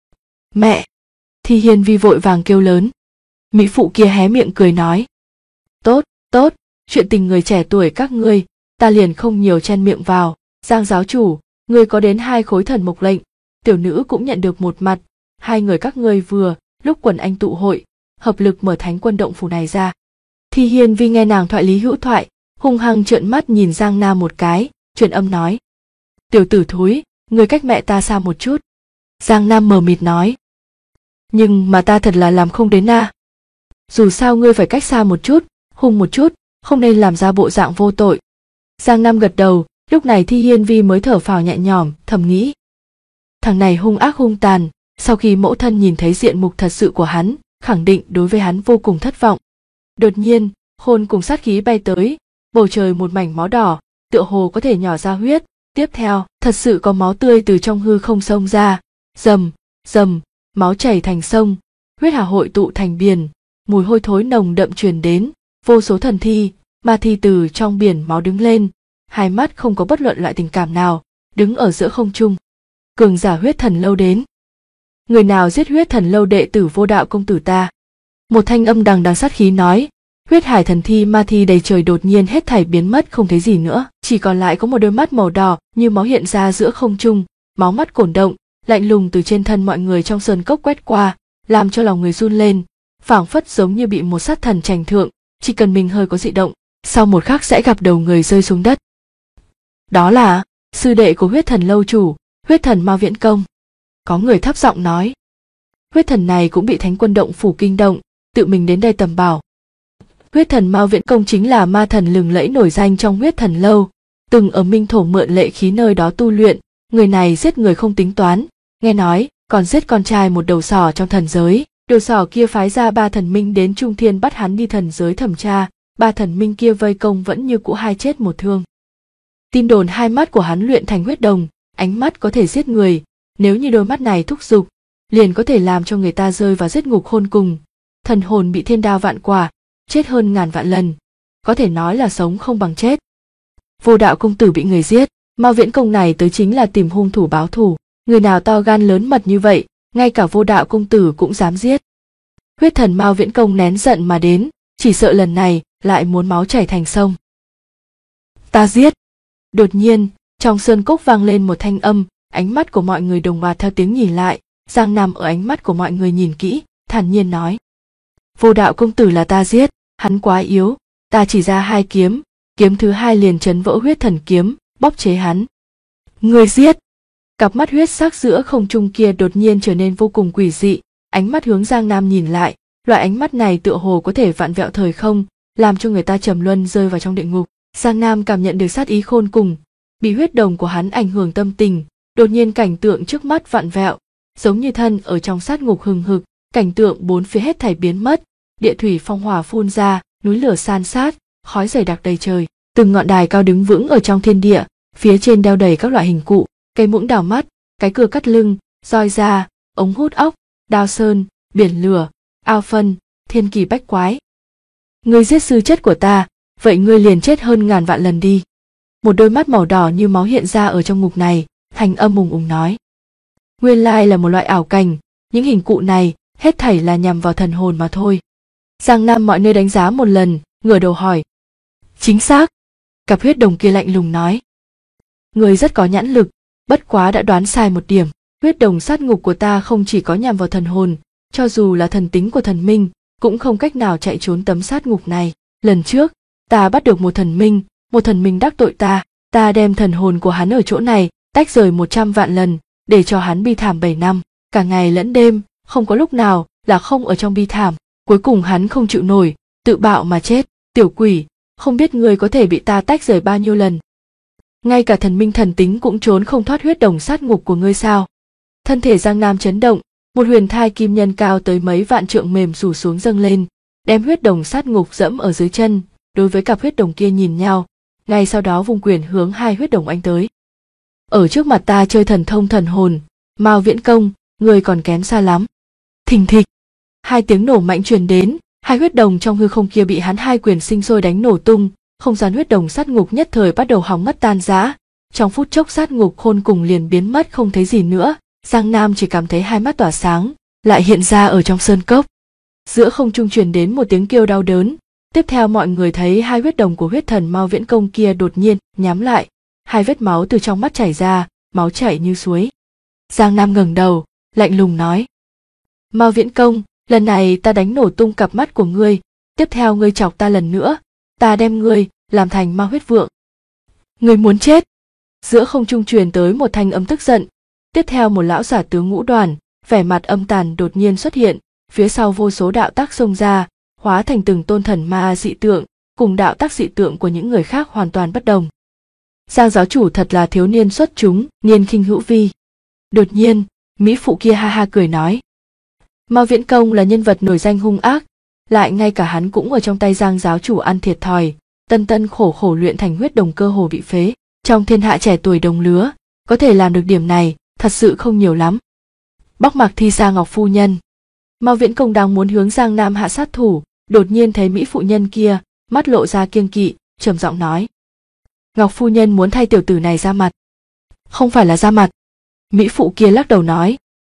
Mẹ! Thi Hiên Vi vội vàng kêu lớn. Mỹ phụ kia hé miệng cười nói. Tốt, tốt, chuyện tình người trẻ tuổi các ngươi, ta liền không nhiều chen miệng vào. Giang giáo chủ, ngươi có đến 2 khối thần mộc lệnh, tiểu nữ cũng nhận được một mặt, hai người các ngươi vừa lúc quần anh tụ hội, hợp lực mở Thánh Quân Động Phủ này ra. Thi Hiên Vi nghe nàng thoại lý hữu thoại, hung hăng trợn mắt nhìn Giang Nam một cái, truyền âm nói. Tiểu tử thúi, ngươi cách mẹ ta xa một chút. Giang Nam mờ mịt nói. Nhưng mà ta thật là làm không đến a. Dù sao ngươi phải cách xa một chút, hung một chút, không nên làm ra bộ dạng vô tội. Giang Nam gật đầu, lúc này Thi Hiên Vi mới thở phào nhẹ nhõm, thầm nghĩ. Thằng này hung ác hung tàn, sau khi mẫu thân nhìn thấy diện mục thật sự của hắn, khẳng định đối với hắn vô cùng thất vọng. Đột nhiên, khôn cùng sát khí bay tới, bầu trời một mảnh máu đỏ, tựa hồ có thể nhỏ ra huyết. Tiếp theo, thật sự có máu tươi từ trong hư không xông ra, rầm, rầm, máu chảy thành sông, huyết hà hội tụ thành biển, mùi hôi thối nồng đậm truyền đến, vô số thần thi, ma thi từ trong biển máu đứng lên, hai mắt không có bất luận loại tình cảm nào, đứng ở giữa không trung. Cường giả huyết thần lâu đến. người nào giết huyết thần lâu đệ tử Vô Đạo công tử ta? Một thanh âm đằng đằng sát khí nói. Huyết hải thần thi ma thi đầy trời đột nhiên hết thảy biến mất không thấy gì nữa, chỉ còn lại có một đôi mắt màu đỏ như máu hiện ra giữa không trung, máu mắt cổn động, lạnh lùng từ trên thân mọi người trong sơn cốc quét qua, làm cho lòng người run lên, phảng phất giống như bị một sát thần trành thượng, chỉ cần mình hơi có dị động, sau một khắc sẽ gặp đầu người rơi xuống đất. Đó là sư đệ của huyết thần lâu chủ, huyết thần Mao Viễn Công. Có người thấp giọng nói. Huyết thần này cũng bị Thánh Quân động phủ kinh động, tự mình đến đây tầm bảo. Huyết thần Mao Viễn Công chính là ma thần lừng lẫy nổi danh trong huyết thần lâu, từng ở Minh Thổ mượn lệ khí nơi đó tu luyện, người này giết người không tính toán, nghe nói còn giết con trai một đầu sỏ trong thần giới. Đầu sỏ kia phái ra 3 thần minh đến Trung Thiên bắt hắn đi thần giới thẩm tra, 3 thần minh kia vây công vẫn như cũ 2 chết 1 thương. Tin đồn 2 mắt của hắn luyện thành huyết đồng, ánh mắt có thể giết người, nếu như đôi mắt này thúc giục, liền có thể làm cho người ta rơi vào giết ngục khôn cùng. Thần hồn bị thiên đao vạn quả, chết hơn ngàn vạn lần, có thể nói là sống không bằng chết. Vô Đạo công tử bị người giết, Mao Viễn Công này tới chính là tìm hung thủ báo thù, người nào to gan lớn mật như vậy, ngay cả Vô Đạo công tử cũng dám giết. Huyết thần Mao Viễn Công nén giận mà đến, chỉ sợ lần này lại muốn máu chảy thành sông. Ta giết! Đột nhiên, trong sơn cốc vang lên một thanh âm, ánh mắt của mọi người đồng loạt theo tiếng nhìn lại, Giang Nam ở ánh mắt của mọi người nhìn kỹ, thản nhiên nói. Vô Đạo công tử là ta giết, hắn quá yếu, ta chỉ ra 2 kiếm, kiếm thứ 2 liền chấn vỡ huyết thần kiếm, bóp chế hắn. Người giết! Cặp mắt huyết sắc giữa không trung kia đột nhiên trở nên vô cùng quỷ dị, ánh mắt hướng Giang Nam nhìn lại, loại ánh mắt này tựa hồ có thể vặn vẹo thời không, làm cho người ta trầm luân rơi vào trong địa ngục. Giang Nam cảm nhận được sát ý khôn cùng, bị huyết đồng của hắn ảnh hưởng tâm tình, đột nhiên cảnh tượng trước mắt vặn vẹo, giống như thân ở trong sát ngục hừng hực, cảnh tượng bốn phía hết thảy biến mất, địa thủy phong hỏa phun ra, núi lửa san sát, khói dày đặc đầy trời, từng ngọn đài cao đứng vững ở trong thiên địa, phía trên đeo đầy các loại hình cụ, cây muỗng đào mắt, cái cưa cắt lưng, roi da, ống hút óc, đao sơn, biển lửa, ao phân, thiên kỳ bách quái. Ngươi giết sư chất của ta, vậy ngươi liền chết hơn ngàn vạn lần đi. Một đôi mắt màu đỏ như máu hiện ra ở trong ngục này, thanh âm ùng ùng nói. Nguyên lai là một loại ảo cảnh, những hình cụ này hết thảy là nhằm vào thần hồn mà thôi. Giang Nam mọi nơi đánh giá một lần, ngửa đầu hỏi. Chính xác. Cặp huyết đồng kia lạnh lùng nói. Ngươi rất có nhãn lực, bất quá đã đoán sai một điểm. Huyết đồng sát ngục của ta không chỉ có nhằm vào thần hồn, cho dù là thần tính của thần minh, cũng không cách nào chạy trốn tấm sát ngục này. Lần trước, ta bắt được một thần minh đắc tội ta đem thần hồn của hắn ở chỗ này, tách rời 100 vạn lần, để cho hắn bi thảm 7 năm, cả ngày lẫn đêm, không có lúc nào là không ở trong bi thảm. Cuối cùng hắn không chịu nổi, tự bạo mà chết. Tiểu quỷ, không biết ngươi có thể bị ta tách rời bao nhiêu lần. Ngay cả thần minh thần tính cũng trốn không thoát huyết đồng sát ngục của ngươi sao? Thân thể Giang Nam chấn động, một huyền thai kim nhân cao tới mấy vạn trượng mềm rủ xuống dâng lên, đem huyết đồng sát ngục dẫm ở dưới chân. Đối với cặp huyết đồng kia nhìn nhau, ngay sau đó vung quyền hướng 2 huyết đồng anh tới. Ở trước mặt ta chơi thần thông thần hồn, Mao Viễn Công, người còn kém xa lắm. Thình thịch, 2 tiếng nổ mạnh truyền đến, 2 huyết đồng trong hư không kia bị hắn 2 quyền sinh sôi đánh nổ tung, không gian huyết đồng sát ngục nhất thời bắt đầu hỏng mất tan rã. Trong phút chốc sát ngục khôn cùng liền biến mất không thấy gì nữa. Giang Nam chỉ cảm thấy 2 mắt tỏa sáng, lại hiện ra ở trong sơn cốc. Giữa không trung truyền đến một tiếng kêu đau đớn. Tiếp theo mọi người thấy 2 huyết đồng của huyết thần Mao Viễn Công kia đột nhiên nhắm lại, 2 vết máu từ trong mắt chảy ra, máu chảy như suối. Giang Nam ngẩng đầu, lạnh lùng nói. Mao Viễn Công, lần này ta đánh nổ tung cặp mắt của ngươi, tiếp theo ngươi chọc ta lần nữa, ta đem ngươi làm thành ma huyết vượng. Ngươi muốn chết. Giữa không trung truyền tới một thanh âm tức giận, tiếp theo một lão giả tướng ngũ đoàn, vẻ mặt âm tàn đột nhiên xuất hiện, phía sau vô số đạo tác xông ra, hóa thành từng tôn thần ma dị tượng, cùng đạo tác dị tượng của những người khác hoàn toàn bất đồng. Giang giáo chủ thật là thiếu niên xuất chúng, niên khinh hữu vi. Đột nhiên, mỹ phụ kia ha ha cười nói. Mao Viễn Công là nhân vật nổi danh hung ác, lại ngay cả hắn cũng ở trong tay Giang giáo chủ ăn thiệt thòi, tân khổ khổ luyện thành huyết đồng cơ hồ bị phế. Trong thiên hạ trẻ tuổi đồng lứa, có thể làm được điểm này, thật sự không nhiều lắm. Bắc Mạc Thi Sa Ngọc phu nhân. Mao Viễn Công đang muốn hướng Giang Nam hạ sát thủ, đột nhiên thấy mỹ phụ nhân kia, mắt lộ ra kiêng kỵ, trầm giọng nói. Ngọc phu nhân muốn thay tiểu tử này ra mặt. Không phải là ra mặt. Mỹ phụ kia lắc đầu nói.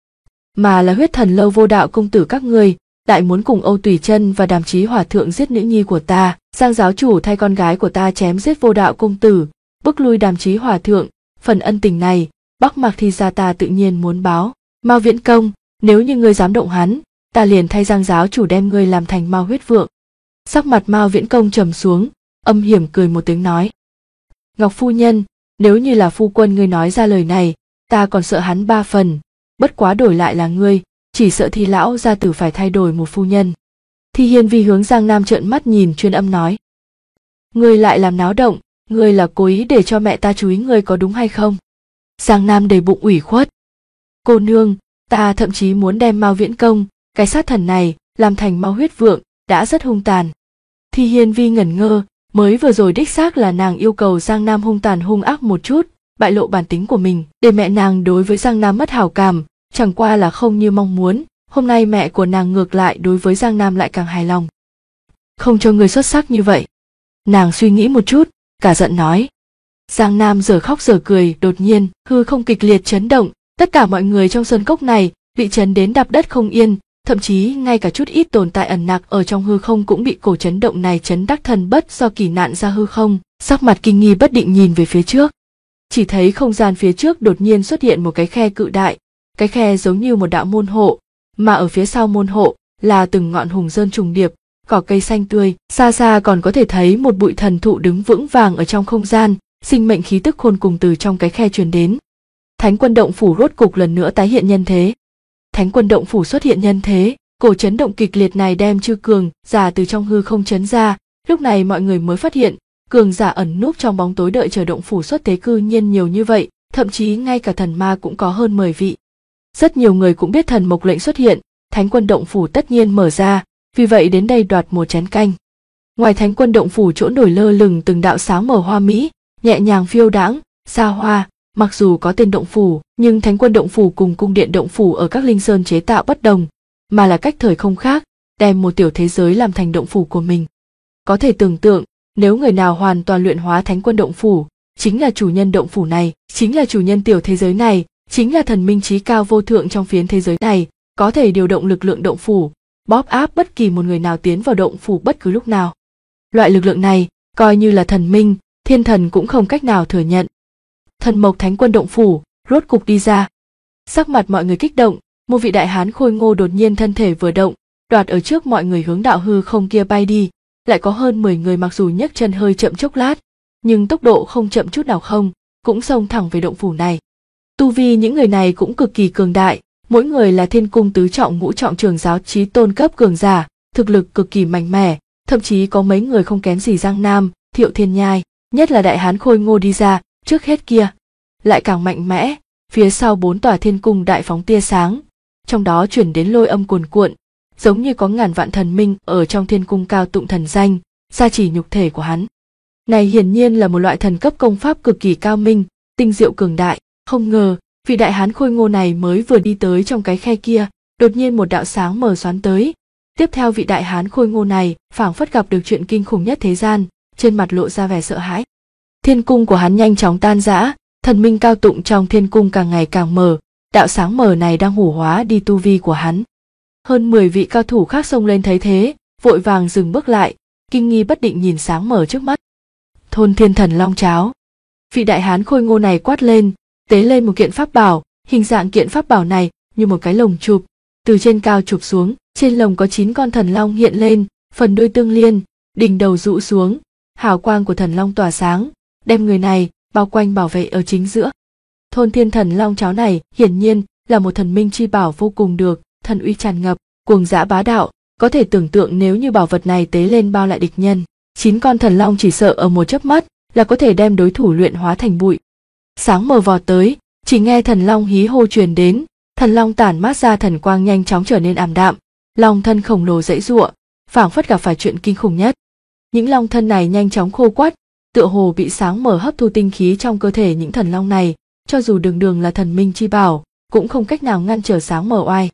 mà là huyết thần lâu Vô Đạo công tử các ngươi lại muốn cùng Âu Tùy Chân và Đàm Chí Hòa thượng giết nữ nhi của ta. Giang giáo chủ thay con gái của ta chém giết Vô Đạo công tử, bức lui Đàm Chí Hòa thượng, phần ân tình này Bắc Mạc Thi gia ta tự nhiên muốn báo. Mao Viễn Công, nếu như ngươi dám động hắn, ta liền thay Giang giáo chủ đem ngươi làm thành Mao huyết vượng. Sắc mặt Mao Viễn Công trầm xuống, âm hiểm cười một tiếng nói: Ngọc phu nhân, nếu như là phu quân ngươi nói ra lời này, ta còn sợ hắn 3 phần, bất quá đổi lại là ngươi, chỉ sợ Thi lão gia tử phải thay đổi một phu nhân. Thi Hiên Vi hướng Giang Nam trợn mắt nhìn, chuyên âm nói: Ngươi lại làm náo động, ngươi là cố ý để cho mẹ ta chú ý ngươi có đúng hay không? Giang Nam đầy bụng ủy khuất: Cô nương, ta thậm chí muốn đem Mao Viễn Công, cái sát thần này, làm thành Mao huyết vượng, đã rất hung tàn. Thi Hiên Vi ngẩn ngơ, mới vừa rồi đích xác là nàng yêu cầu Giang Nam hung tàn hung ác một chút, bại lộ bản tính của mình, để mẹ nàng đối với Giang Nam mất hảo cảm, chẳng qua là không như mong muốn, hôm nay mẹ của nàng ngược lại đối với Giang Nam lại càng hài lòng. Không cho người xuất sắc như vậy. Nàng suy nghĩ một chút, cả giận nói. Giang Nam giờ khóc giờ cười, đột nhiên, hư không kịch liệt chấn động, tất cả mọi người trong sơn cốc này bị chấn đến đạp đất không yên, thậm chí ngay cả chút ít tồn tại ẩn nặc ở trong hư không cũng bị cổ chấn động này chấn đắc thần bất do kỳ nạn ra hư không, sắc mặt kinh nghi bất định nhìn về phía trước. Chỉ thấy không gian phía trước đột nhiên xuất hiện một cái khe cự đại, cái khe giống như một đạo môn hộ, mà ở phía sau môn hộ là từng ngọn hùng sơn trùng điệp, cỏ cây xanh tươi, xa xa còn có thể thấy một bụi thần thụ đứng vững vàng ở trong không gian, sinh mệnh khí tức khôn cùng từ trong cái khe truyền đến. Thánh quân động phủ rốt cục lần nữa tái hiện nhân thế. Thánh quân động phủ xuất hiện nhân thế, cổ chấn động kịch liệt này đem chư cường giả từ trong hư không chấn ra, lúc này mọi người mới phát hiện, cường giả ẩn núp trong bóng tối đợi chờ động phủ xuất thế cư nhiên nhiều như vậy, thậm chí ngay cả thần ma cũng có hơn 10 vị. Rất nhiều người cũng biết thần mộc lệnh xuất hiện, thánh quân động phủ tất nhiên mở ra, vì vậy đến đây đoạt một chén canh. Ngoài thánh quân động phủ chỗ nổi lơ lửng từng đạo sáng mờ hoa mỹ, nhẹ nhàng phiêu đãng, xa hoa, mặc dù có tên động phủ, nhưng thánh quân động phủ cùng cung điện động phủ ở các linh sơn chế tạo bất đồng, mà là cách thời không khác, đem một tiểu thế giới làm thành động phủ của mình. Có thể tưởng tượng, nếu người nào hoàn toàn luyện hóa thánh quân động phủ, chính là chủ nhân động phủ này, chính là chủ nhân tiểu thế giới này, chính là thần minh trí cao vô thượng trong phiến thế giới này, có thể điều động lực lượng động phủ, bóp áp bất kỳ một người nào tiến vào động phủ bất cứ lúc nào. Loại lực lượng này, coi như là thần minh, thiên thần cũng không cách nào thừa nhận. Thần mộc thánh quân động phủ, rốt cục đi ra. Sắc mặt mọi người kích động, một vị đại hán khôi ngô đột nhiên thân thể vừa động, đoạt ở trước mọi người hướng đạo hư không kia bay đi, lại có hơn 10 người mặc dù nhấc chân hơi chậm chốc lát, nhưng tốc độ không chậm chút nào không, cũng xông thẳng về động phủ này. Tu vi những người này cũng cực kỳ cường đại, mỗi người là thiên cung tứ trọng ngũ trọng trường giáo chí tôn cấp cường giả, thực lực cực kỳ mạnh mẽ, thậm chí có mấy người không kém gì Giang Nam, Thiệu Thiên Nhai, nhất là đại hán khôi ngô đi ra, trước hết kia, lại càng mạnh mẽ, phía sau 4 tòa thiên cung đại phóng tia sáng, trong đó chuyển đến lôi âm cuồn cuộn, giống như có ngàn vạn thần minh ở trong thiên cung cao tụng thần danh, gia trì nhục thể của hắn. Này hiển nhiên là một loại thần cấp công pháp cực kỳ cao minh, tinh diệu cường đại, không ngờ, vị đại hán khôi ngô này mới vừa đi tới trong cái khe kia, đột nhiên một đạo sáng mờ xoắn tới. Tiếp theo vị đại hán khôi ngô này phảng phất gặp được chuyện kinh khủng nhất thế gian, trên mặt lộ ra vẻ sợ hãi. Thiên cung của hắn nhanh chóng tan rã, thần minh cao tụng trong thiên cung càng ngày càng mờ, đạo sáng mờ này đang hủ hóa đi tu vi của hắn. Hơn 10 vị cao thủ khác xông lên thấy thế, vội vàng dừng bước lại, kinh nghi bất định nhìn sáng mờ trước mắt. Thôn Thiên Thần Long Cháo. Vị đại hán khôi ngô này quát lên, tế lên một kiện pháp bảo, hình dạng kiện pháp bảo này như một cái lồng chụp, từ trên cao chụp xuống, trên lồng có 9 con thần long hiện lên, phần đuôi tương liên, đỉnh đầu rũ xuống, hào quang của thần long tỏa sáng, đem người này bao quanh bảo vệ ở chính giữa. Thôn Thiên Thần Long Cháo này hiển nhiên là một thần minh chi bảo vô cùng được, thần uy tràn ngập, cuồng dã bá đạo, có thể tưởng tượng nếu như bảo vật này tế lên bao lại địch nhân, 9 con thần long chỉ sợ ở một chớp mắt là có thể đem đối thủ luyện hóa thành bụi. Sáng mờ vọt tới, chỉ nghe thần long hí hô truyền đến, thần long tản mát ra thần quang nhanh chóng trở nên ảm đạm, long thân khổng lồ giãy giụa, phảng phất gặp phải chuyện kinh khủng nhất. Những long thân này nhanh chóng khô quắt, tựa hồ bị sáng mờ hấp thu tinh khí trong cơ thể những thần long này, cho dù đường đường là thần minh chi bảo, cũng không cách nào ngăn trở sáng mờ oai.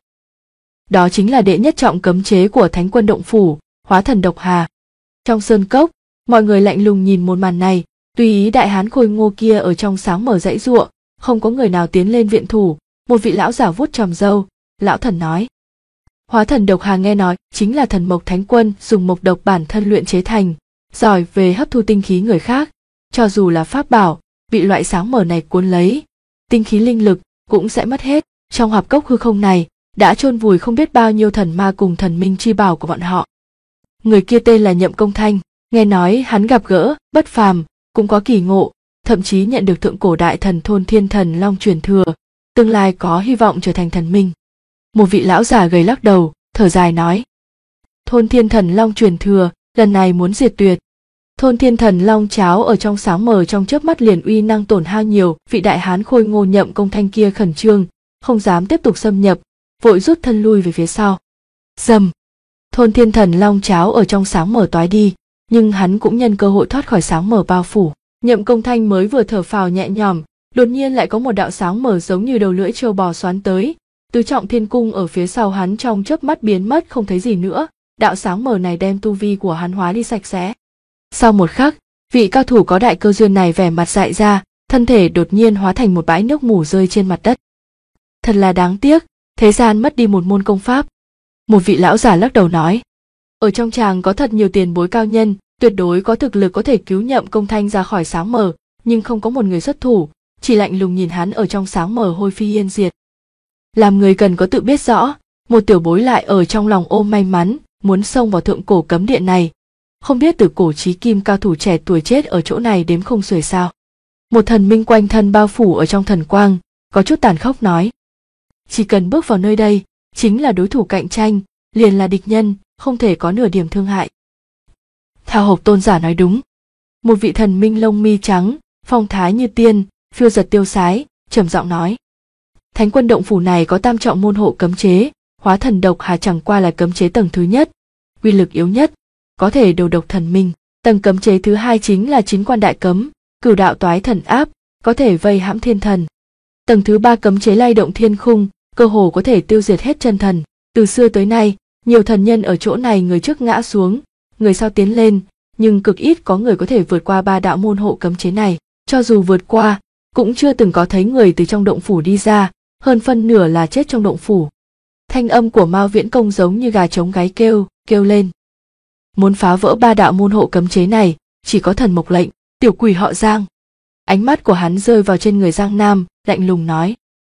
Đó chính là đệ nhất trọng cấm chế của Thánh Quân Động Phủ, Hóa Thần Độc Hà. Trong sơn cốc, mọi người lạnh lùng nhìn một màn này, tùy ý đại hán khôi ngô kia ở trong sáng mờ giãy giụa, không có người nào tiến lên viện thủ. Một vị lão giả vuốt tròm râu, lão thần nói. Hóa thần độc hà nghe nói chính là thần mộc thánh quân dùng mộc độc bản thân luyện chế thành, giỏi về hấp thu tinh khí người khác, cho dù là pháp bảo, bị loại sáng mở này cuốn lấy, tinh khí linh lực cũng sẽ mất hết. Trong hạp cốc hư không này đã chôn vùi không biết bao nhiêu thần ma cùng thần minh chi bảo của bọn họ. Người kia tên là Nhậm Công Thanh, nghe nói hắn gặp gỡ bất phàm, cũng có kỳ ngộ, thậm chí nhận được thượng cổ đại thần Thôn Thiên Thần Long truyền thừa, tương lai có hy vọng trở thành thần minh. Một vị lão già gầy lắc đầu, thở dài nói: Thôn Thiên Thần Long truyền thừa, lần này muốn diệt tuyệt. Thôn Thiên Thần Long cháo ở trong sáng mờ trong chớp mắt liền uy năng tổn hao nhiều, vị đại hán khôi ngô Nhậm Công Thanh kia khẩn trương, không dám tiếp tục xâm nhập, vội rút thân lui về phía sau. Rầm. Thôn Thiên Thần Long cháo ở trong sáng mờ toái đi, nhưng hắn cũng nhân cơ hội thoát khỏi sáng mờ bao phủ. Nhậm Công Thanh mới vừa thở phào nhẹ nhõm, đột nhiên lại có một đạo sáng mờ giống như đầu lưỡi trâu bò xoắn tới, tứ trọng thiên cung ở phía sau hắn trong chớp mắt biến mất không thấy gì nữa. Đạo sáng mờ này đem tu vi của hắn hóa đi sạch sẽ. Sau một khắc, vị cao thủ có đại cơ duyên này vẻ mặt dại ra, thân thể đột nhiên hóa thành một bãi nước mủ rơi trên mặt đất. Thật là đáng tiếc, thế gian mất đi một môn công pháp. Một vị lão già lắc đầu nói. Ở trong tràng có thật nhiều tiền bối cao nhân, tuyệt đối có thực lực có thể cứu Nhậm Công Thanh ra khỏi sáng mờ, nhưng không có một người xuất thủ, chỉ lạnh lùng nhìn hắn ở trong sáng mờ hôi phi yên diệt. Làm người cần có tự biết rõ, một tiểu bối lại ở trong lòng ôm may mắn, muốn xông vào thượng cổ cấm địa này. Không biết từ cổ chí kim cao thủ trẻ tuổi chết ở chỗ này đếm không xuể sao. Một thần minh quanh thân bao phủ ở trong thần quang, có chút tàn khốc nói. Chỉ cần bước vào nơi đây, chính là đối thủ cạnh tranh, liền là địch nhân, không thể có nửa điểm thương hại. Thao Hộc tôn giả nói đúng. Một vị thần minh lông mi trắng, phong thái như tiên, phiêu giật tiêu sái, trầm giọng nói. Thánh quân động phủ này có tam trọng môn hộ cấm chế, hóa thần độc hà chẳng qua là cấm chế tầng thứ nhất, uy lực yếu nhất, có thể đầu độc thần minh. Tầng cấm chế thứ hai chính là chín quan đại cấm, cửu đạo toái thần áp, có thể vây hãm thiên thần. Tầng thứ ba cấm chế lay động thiên khung, cơ hồ có thể tiêu diệt hết chân thần. Từ xưa tới nay, nhiều thần nhân ở chỗ này người trước ngã xuống, người sau tiến lên, nhưng cực ít có người có thể vượt qua ba đạo môn hộ cấm chế này. Cho dù vượt qua, cũng chưa từng có thấy người từ trong động phủ đi ra, hơn phân nửa là chết trong động phủ. Thanh âm của Mao Viễn Công giống như gà trống gáy kêu lên. Muốn phá vỡ ba đạo môn hộ cấm chế này, chỉ có thần mộc lệnh, tiểu quỷ họ Giang. Ánh mắt của hắn rơi vào trên người Giang Nam, lạnh lùng nói.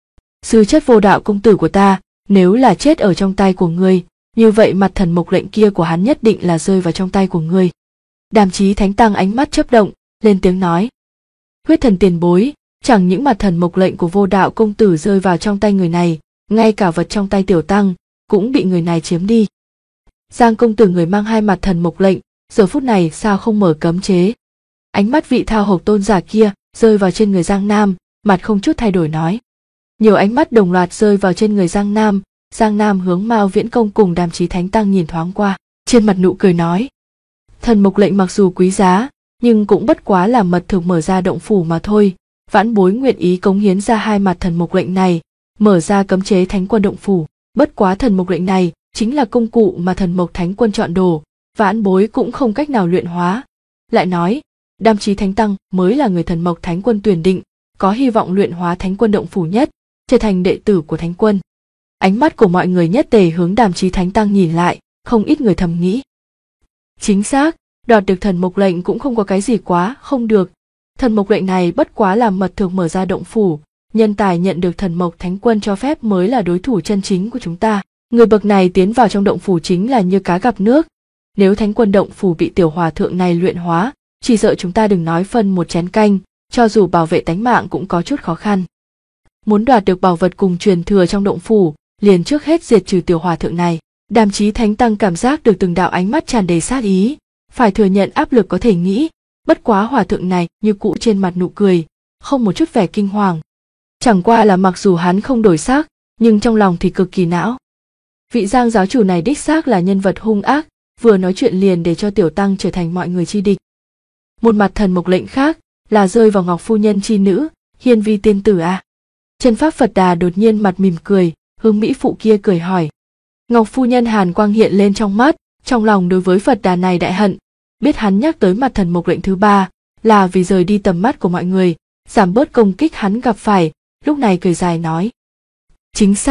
Sư chất vô đạo công tử của ta, nếu là chết ở trong tay của ngươi, như vậy mặt thần mộc lệnh kia của hắn nhất định là rơi vào trong tay của ngươi. Đàm Chí Thánh Tăng ánh mắt chớp động, lên tiếng nói. Huyết thần tiền bối, chẳng những mặt thần mộc lệnh của vô đạo công tử rơi vào trong tay người này, ngay cả vật trong tay tiểu tăng cũng bị người này chiếm đi. Giang công tử người mang hai mặt thần mộc lệnh, giờ phút này sao không mở cấm chế? Ánh mắt vị Thao Hộc tôn giả kia rơi vào trên người Giang Nam, mặt không chút thay đổi nói. Nhiều ánh mắt đồng loạt rơi vào trên người Giang Nam hướng Mao Viễn Công cùng Đàm Chí Thánh Tăng nhìn thoáng qua, trên mặt nụ cười nói. Thần mộc lệnh mặc dù quý giá, nhưng cũng bất quá là mật thực mở ra động phủ mà thôi. Vãn bối nguyện ý cống hiến ra hai mặt thần mộc lệnh này, mở ra cấm chế thánh quân động phủ. Bất quá thần mộc lệnh này chính là công cụ mà thần mộc thánh quân chọn đồ, vãn bối cũng không cách nào luyện hóa. Lại nói, Đàm Chí Thánh Tăng mới là người thần mộc thánh quân tuyển định, có hy vọng luyện hóa thánh quân động phủ nhất, trở thành đệ tử của thánh quân. Ánh mắt của mọi người nhất tề hướng Đàm Chí Thánh Tăng nhìn lại, không ít người thầm nghĩ. Chính xác, đoạt được thần mộc lệnh cũng không có cái gì quá không được. Thần mộc lệnh này bất quá là mật thực mở ra động phủ, nhân tài nhận được thần mộc thánh quân cho phép mới là đối thủ chân chính của chúng ta. Người bậc này tiến vào trong động phủ chính là như cá gặp nước. Nếu thánh quân động phủ bị tiểu hòa thượng này luyện hóa, chỉ sợ chúng ta đừng nói phân một chén canh, cho dù bảo vệ tánh mạng cũng có chút khó khăn. Muốn đoạt được bảo vật cùng truyền thừa trong động phủ, liền trước hết diệt trừ tiểu hòa thượng này. Đàm Chí Thánh Tăng cảm giác được từng đạo ánh mắt tràn đầy sát ý, phải thừa nhận áp lực có thể nghĩ, bất quá hòa thượng này như cũ trên mặt nụ cười, không một chút vẻ kinh hoàng. Chẳng qua là mặc dù hắn không đổi sắc, nhưng trong lòng thì cực kỳ não. Vị Giang giáo chủ này đích xác là nhân vật hung ác, vừa nói chuyện liền để cho tiểu tăng trở thành mọi người chi địch. Một mặt thần mộc lệnh khác là rơi vào Ngọc phu nhân chi nữ, Hiên Vi tiên tử à. Chân pháp Phật Đà đột nhiên mặt mỉm cười, hướng mỹ phụ kia cười hỏi. Ngọc phu nhân hàn quang hiện lên trong mắt, trong lòng đối với Phật Đà này đại hận, biết hắn nhắc tới mặt thần mộc lệnh thứ ba là vì rời đi tầm mắt của mọi người, giảm bớt công kích hắn gặp phải, lúc này cười dài nói. Chính xác,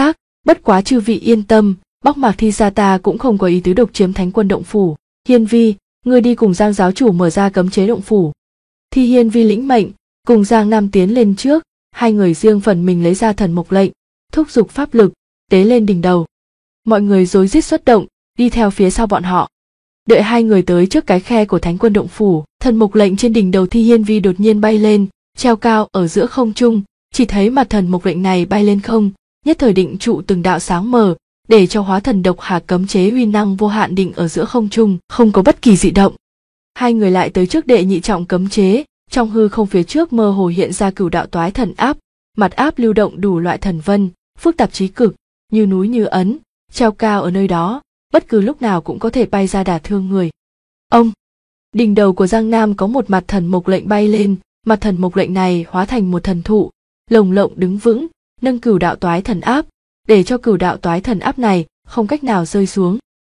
Bất quá chư vị yên tâm, Bắc Mạc Thi gia ta cũng không có ý tứ độc chiếm Thánh Quân động phủ. Hiên Vi, ngươi đi cùng Giang giáo chủ mở ra cấm chế động phủ. Thi Hiên Vi lĩnh mệnh, cùng Giang Nam tiến lên trước, hai người riêng phần mình lấy ra thần mục lệnh, thúc giục pháp lực, tế lên đỉnh đầu. Mọi người rối rít xuất động, đi theo phía sau bọn họ. Đợi hai người tới trước cái khe của Thánh Quân động phủ, thần mục lệnh trên đỉnh đầu Thi Hiên Vi đột nhiên bay lên, treo cao ở giữa không trung, chỉ thấy mặt thần mục lệnh này bay lên không, nhất thời định trụ từng đạo sáng mờ, để cho hóa thần độc hà cấm chế uy năng vô hạn định ở giữa không trung, không có bất kỳ dị động. Hai người lại tới trước đệ nhị trọng cấm chế, trong hư không phía trước mơ hồ hiện ra cửu đạo toái thần áp, mặt áp lưu động đủ loại thần vân, phức tạp chí cực, như núi như ấn, treo cao ở nơi đó, bất cứ lúc nào cũng có thể bay ra đả thương người. Ông, đỉnh đầu của Giang Nam có một mặt thần mục lệnh bay lên, mặt thần mục lệnh này hóa thành một thần thụ, lồng lộng đứng vững, nâng cửu đạo toái thần áp, để cho cửu đạo toái thần áp này không cách nào rơi xuống.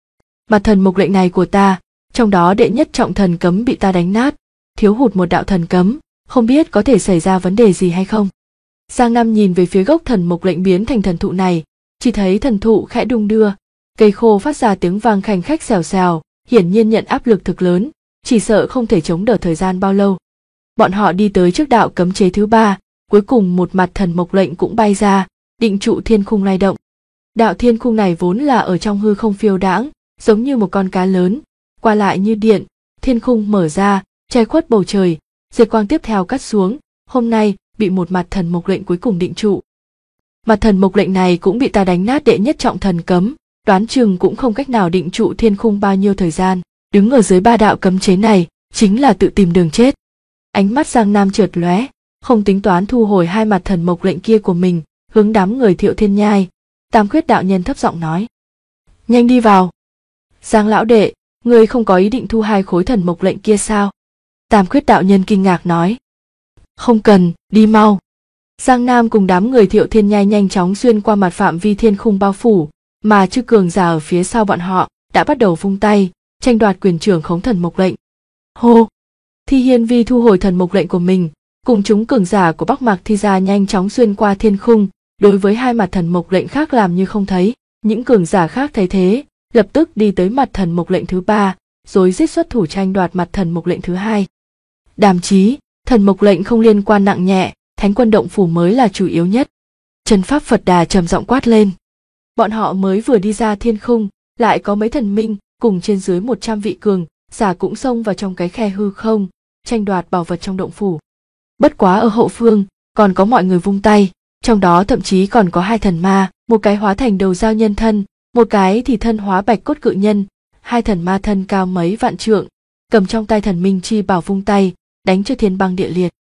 Mặt thần mục lệnh này của ta, trong đó đệ nhất trọng thần cấm bị ta đánh nát, thiếu hụt một đạo thần cấm, không biết có thể xảy ra vấn đề gì hay không. Giang Nam nhìn về phía gốc thần mục lệnh biến thành thần thụ này, chỉ thấy thần thụ khẽ đung đưa, cây khô phát ra tiếng vang khanh khách xèo xèo, hiển nhiên nhận áp lực thực lớn, chỉ sợ không thể chống đỡ thời gian bao lâu. Bọn họ đi tới trước đạo cấm chế thứ ba, cuối cùng một mặt thần mục lệnh cũng bay ra, định trụ thiên khung lay động. Đạo thiên khung này vốn là ở trong hư không phiêu đãng, giống như một con cá lớn, qua lại như điện, thiên khung mở ra, che khuất bầu trời, diệt quang tiếp theo cắt xuống, hôm nay bị một mặt thần mục lệnh cuối cùng định trụ. Mặt thần mục lệnh này cũng bị ta đánh nát đệ nhất trọng thần cấm, đoán chừng cũng không cách nào định trụ thiên khung bao nhiêu thời gian, đứng ở dưới ba đạo cấm chế này, chính là tự tìm đường chết. Ánh mắt Giang Nam chợt lóe, không tính toán thu hồi hai mặt thần mục lệnh kia của mình, hướng đám người Thiệu Thiên Nhai. Tam Khuyết đạo nhân thấp giọng nói: nhanh đi vào. Giang lão đệ, ngươi không có ý định thu hai khối thần mục lệnh kia sao? Tam Khuyết đạo nhân kinh ngạc nói: không cần, đi mau. Giang Nam cùng đám người Thiệu Thiên Nhai nhanh chóng xuyên qua mặt phạm vi thiên khung bao phủ, mà chư cường giả ở phía sau bọn họ đã bắt đầu vung tay, tranh đoạt quyền trưởng khống thần mục lệnh. Hô! Thi Hiên Vi thu hồi thần mục lệnh của mình, cùng chúng cường giả của Bắc Mạc Thi gia nhanh chóng xuyên qua thiên khung, đối với hai mặt thần mục lệnh khác làm như không thấy. Những cường giả khác thấy thế, lập tức đi tới mặt thần mục lệnh thứ ba, rồi giết xuất thủ tranh đoạt mặt thần mục lệnh thứ hai. Đàm chí, thần mục lệnh không liên quan nặng nhẹ, Thánh Quân động phủ mới là chủ yếu nhất. Chân Pháp Phật Đà trầm giọng quát lên. Bọn họ mới vừa đi ra thiên khung, lại có mấy thần minh cùng trên dưới 100 vị cường giả cũng xông vào trong cái khe hư không, tranh đoạt bảo vật trong động phủ. Bất quá ở hậu phương còn có mọi người vung tay, trong đó thậm chí còn có hai thần ma, một cái hóa thành đầu dao nhân thân, một cái thì thân hóa bạch cốt cự nhân, hai thần ma thân cao mấy vạn trượng, cầm trong tay thần minh chi bảo vung tay, đánh cho thiên băng địa liệt.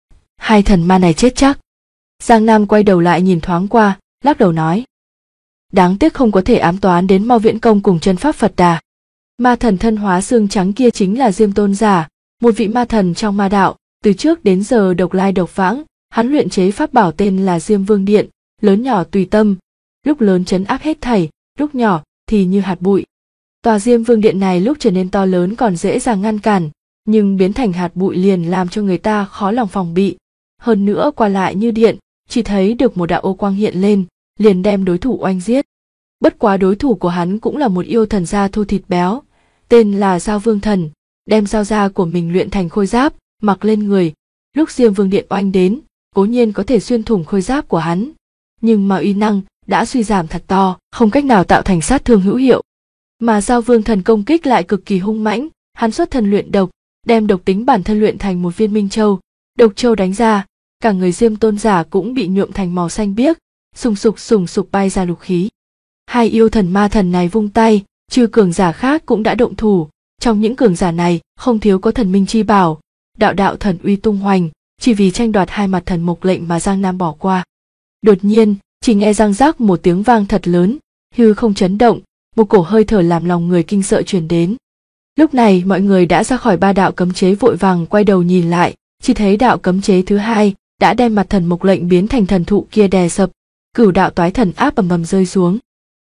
Hai thần ma này chết chắc. Giang Nam quay đầu lại nhìn thoáng qua, lắc đầu nói: đáng tiếc không có thể ám toán đến Mao Viễn Công cùng Chân Pháp Phật Đà. Ma thần thân hóa xương trắng kia chính là Diêm Tôn Giả, một vị ma thần trong ma đạo, từ trước đến giờ độc lai độc vãng, hắn luyện chế pháp bảo tên là Diêm Vương Điện, lớn nhỏ tùy tâm, lúc lớn trấn áp hết thảy, lúc nhỏ thì như hạt bụi. Tòa Diêm Vương Điện này lúc trở nên to lớn còn dễ dàng ngăn cản, nhưng biến thành hạt bụi liền làm cho người ta khó lòng phòng bị. Hơn nữa qua lại như điện, chỉ thấy được một đạo ô quang hiện lên, liền đem đối thủ oanh giết. Bất quá đối thủ của hắn cũng là một yêu thần da thô thịt béo, tên là Dao Vương Thần, đem dao da của mình luyện thành khôi giáp, mặc lên người. Lúc Diêm Vương Điện oanh đến, cố nhiên có thể xuyên thủng khôi giáp của hắn, nhưng mà uy năng đã suy giảm thật to, không cách nào tạo thành sát thương hữu hiệu. Mà Dao Vương Thần công kích lại cực kỳ hung mãnh, hắn xuất thần luyện độc, đem độc tính bản thân luyện thành một viên minh châu, độc châu đánh ra, cả người Diêm Tôn Giả cũng bị nhuộm thành màu xanh biếc, sùng sục bay ra lục khí. Hai yêu thần ma thần này vung tay, trừ cường giả khác cũng đã động thủ, trong những cường giả này không thiếu có thần minh chi bảo, đạo thần uy tung hoành, chỉ vì tranh đoạt hai mặt thần mục lệnh mà Giang Nam bỏ qua. Đột nhiên, chỉ nghe răng rắc một tiếng vang thật lớn, hư không chấn động, một cổ hơi thở làm lòng người kinh sợ truyền đến. Lúc này mọi người đã ra khỏi ba đạo cấm chế, vội vàng quay đầu nhìn lại, chỉ thấy đạo cấm chế thứ hai đã đem mặt thần mục lệnh biến thành thần thụ kia đè sập, cửu đạo toái thần áp ầm ầm rơi xuống.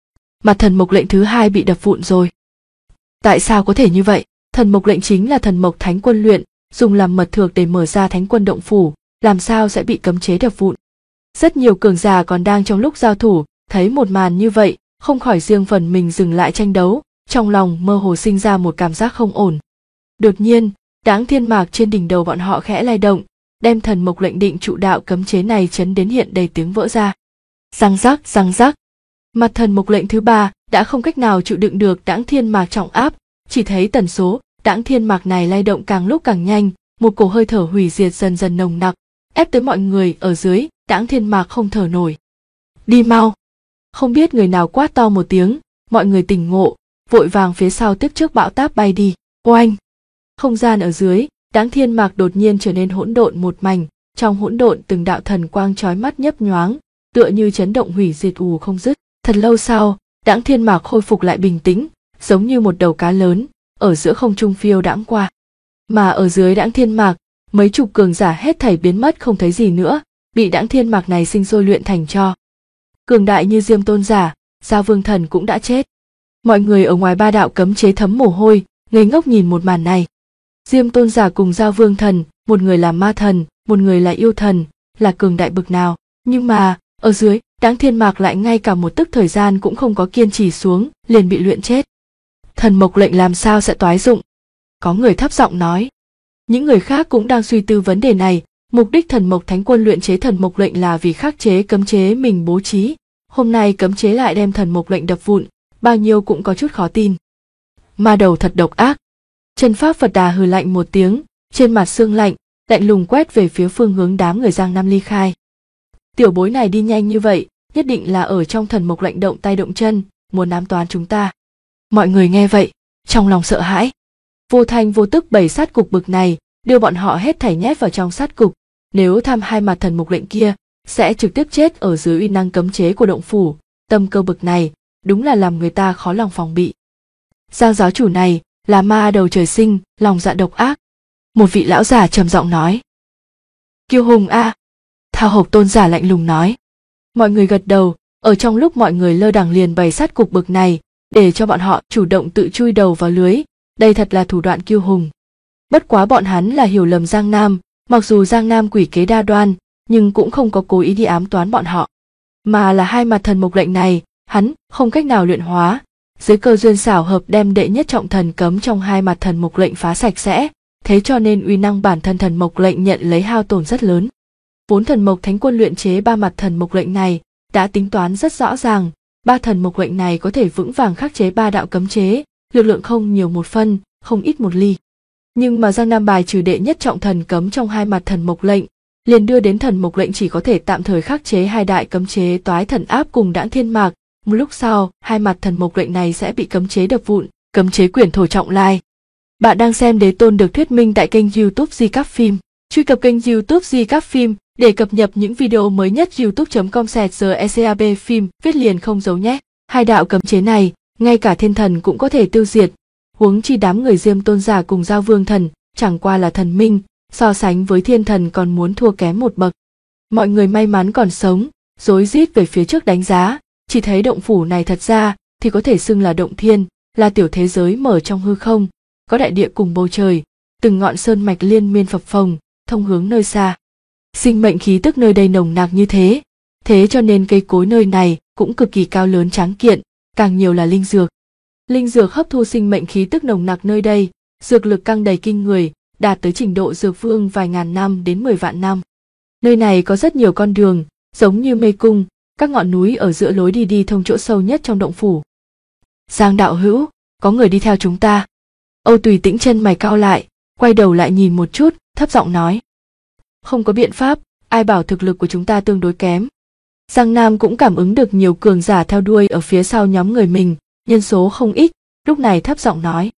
Mặt thần mục lệnh thứ hai bị đập vụn rồi. Tại sao có thể như vậy? Thần mục lệnh chính là thần mộc Thánh Quân luyện, dùng làm mật thược để mở ra Thánh Quân động phủ, làm sao sẽ bị cấm chế đập vụn? Rất nhiều cường giả còn đang trong lúc giao thủ, thấy một màn như vậy, không khỏi riêng phần mình dừng lại tranh đấu, trong lòng mơ hồ sinh ra một cảm giác không ổn. Đột nhiên, Đãng Thiên Mạc trên đỉnh đầu bọn họ khẽ lay động, đem thần mộc lệnh định trụ đạo cấm chế này chấn đến hiện đầy tiếng vỡ ra. Răng rắc răng rắc. Mặt thần mộc lệnh thứ 3 đã không cách nào chịu đựng được Đãng Thiên Mạc trọng áp, chỉ thấy tần số Đãng Thiên Mạc này lay động càng lúc càng nhanh, một cổ hơi thở hủy diệt dần dần nồng nặc, ép tới mọi người ở dưới, Đãng Thiên Mạc không thở nổi. Đi mau! Không biết người nào quát to một tiếng, mọi người tỉnh ngộ, vội vàng phía sau tiếp trước bão táp bay đi. Oanh! Không gian ở dưới, Đãng Thiên Mạc đột nhiên trở nên hỗn độn một mảnh, trong hỗn độn từng đạo thần quang chói mắt nhấp nhoáng, tựa như chấn động hủy diệt ù không dứt. Thật lâu sau, Đãng Thiên Mạc khôi phục lại bình tĩnh, giống như một đầu cá lớn ở giữa không trung phiêu đãng qua. Mà ở dưới Đãng Thiên Mạc, mấy chục cường giả hết thảy biến mất không thấy gì nữa, bị Đãng Thiên Mạc này sinh sôi luyện thành tro. Cường đại như Diêm Tôn giả, Giao Vương Thần cũng đã chết. Mọi người ở ngoài 3 đạo cấm chế thấm mồ hôi, ngây ngốc nhìn một màn này. Diêm Tôn giả cùng Giao Vương Thần, một người là ma thần, một người là yêu thần, là cường đại bực nào, nhưng mà ở dưới, Đãng Thiên Mạc lại ngay cả một tức thời gian cũng không có kiên trì xuống, liền bị luyện chết. Thần mộc lệnh làm sao sẽ toái dụng? Có người thấp giọng nói. Những người khác cũng đang suy tư vấn đề này, mục đích thần mộc thánh quân luyện chế thần mộc lệnh là vì khắc chế cấm chế mình bố trí. Hôm nay cấm chế lại đem thần mộc lệnh đập vụn, bao nhiêu cũng có chút khó tin. Ma đầu thật độc ác. Chân Pháp Phật Đà hừ lạnh một tiếng, trên mặt sương lạnh, lạnh lùng quét về phía phương hướng đám người Giang Nam ly khai. Tiểu bối này đi nhanh như vậy, nhất định là ở trong thần mộc lệnh động tay động chân, muốn ám toán chúng ta. Mọi người nghe vậy, trong lòng sợ hãi. Vô thanh vô tức bày sát cục bực này, đưa bọn họ hết thảy nhét vào trong sát cục. Nếu tham hai mặt thần mộc lệnh kia, sẽ trực tiếp chết ở dưới uy năng cấm chế của động phủ. Tâm cơ bực này, đúng là làm người ta khó lòng phòng bị. Giang giáo chủ này là ma đầu trời sinh, lòng dạ độc ác. Một vị lão giả trầm giọng nói. Kiêu hùng a! Thao Hộc tôn giả lạnh lùng nói. Mọi người gật đầu, ở trong lúc mọi người lơ đằng liền bày sát cục bực này, để cho bọn họ chủ động tự chui đầu vào lưới, đây thật là thủ đoạn kiêu hùng. Bất quá bọn hắn là hiểu lầm Giang Nam, mặc dù Giang Nam quỷ kế đa đoan, nhưng cũng không có cố ý đi ám toán bọn họ. Mà là hai mặt thần mộc lệnh này, hắn không cách nào luyện hóa, dưới cơ duyên xảo hợp đem đệ nhất trọng thần cấm trong hai mặt thần mộc lệnh phá sạch sẽ, thế cho nên uy năng bản thân thần mộc lệnh nhận lấy hao tổn rất lớn. Vốn thần mộc thánh quân luyện chế 3 mặt thần mộc lệnh này đã tính toán rất rõ ràng, 3 thần mộc lệnh này có thể vững vàng khắc chế 3 đạo cấm chế, lực lượng không nhiều một phân, không ít một ly. Nhưng mà Giang Nam bài trừ đệ nhất trọng thần cấm trong hai mặt thần mộc lệnh, liền đưa đến thần mộc lệnh chỉ có thể tạm thời khắc chế hai đại cấm chế Toái Thần Áp cùng Đãng Thiên Mạc. Một lúc sau, hai mặt thần mộc lệnh này sẽ bị cấm chế đập vụn, cấm chế quyển thổ trọng lai. Bạn đang xem Đế Tôn được thuyết minh tại kênh YouTube Di Các Phim. Truy cập kênh YouTube Di Các Phim để cập nhật những video mới nhất. youtube.com/GECAB phim viết liền không dấu nhé. Hai đạo cấm chế này, ngay cả thiên thần cũng có thể tiêu diệt, huống chi đám người Diêm Tôn giả cùng Giao Vương Thần, chẳng qua là thần minh, so sánh với thiên thần còn muốn thua kém một bậc. Mọi người may mắn còn sống, rối rít về phía trước đánh giá, chỉ thấy động phủ này thật ra thì có thể xưng là động thiên, là tiểu thế giới mở trong hư không, có đại địa cùng bầu trời, từng ngọn sơn mạch liên miên phập phồng, thông hướng nơi xa. Sinh mệnh khí tức nơi đây nồng nặc như thế, thế cho nên cây cối nơi này cũng cực kỳ cao lớn tráng kiện, càng nhiều là linh dược. Linh dược hấp thu sinh mệnh khí tức nồng nặc nơi đây, dược lực căng đầy kinh người, đạt tới trình độ dược vương vài ngàn năm đến 10 vạn năm. Nơi này có rất nhiều con đường, giống như mê cung, các ngọn núi ở giữa lối đi thông chỗ sâu nhất trong động phủ. Giang đạo hữu, có người đi theo chúng ta. Âu Tùy Tĩnh chân mày cau lại, quay đầu lại nhìn một chút, thấp giọng nói. Không có biện pháp, ai bảo thực lực của chúng ta tương đối kém. Giang Nam cũng cảm ứng được nhiều cường giả theo đuôi ở phía sau nhóm người mình, nhân số không ít, lúc này thấp giọng nói.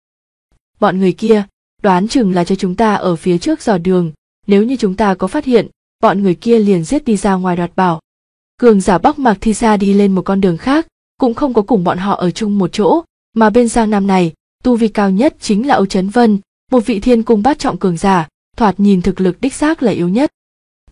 Bọn người kia, đoán chừng là cho chúng ta ở phía trước dò đường, nếu như chúng ta có phát hiện, bọn người kia liền giết đi ra ngoài đoạt bảo. Cường giả Bắc Mạc Thi Sa đi lên một con đường khác, cũng không có cùng bọn họ ở chung một chỗ, mà bên Giang Nam này, tu vi cao nhất chính là Âu Chấn Vân, một vị thiên cung bát trọng cường giả, thoạt nhìn thực lực đích xác là yếu nhất.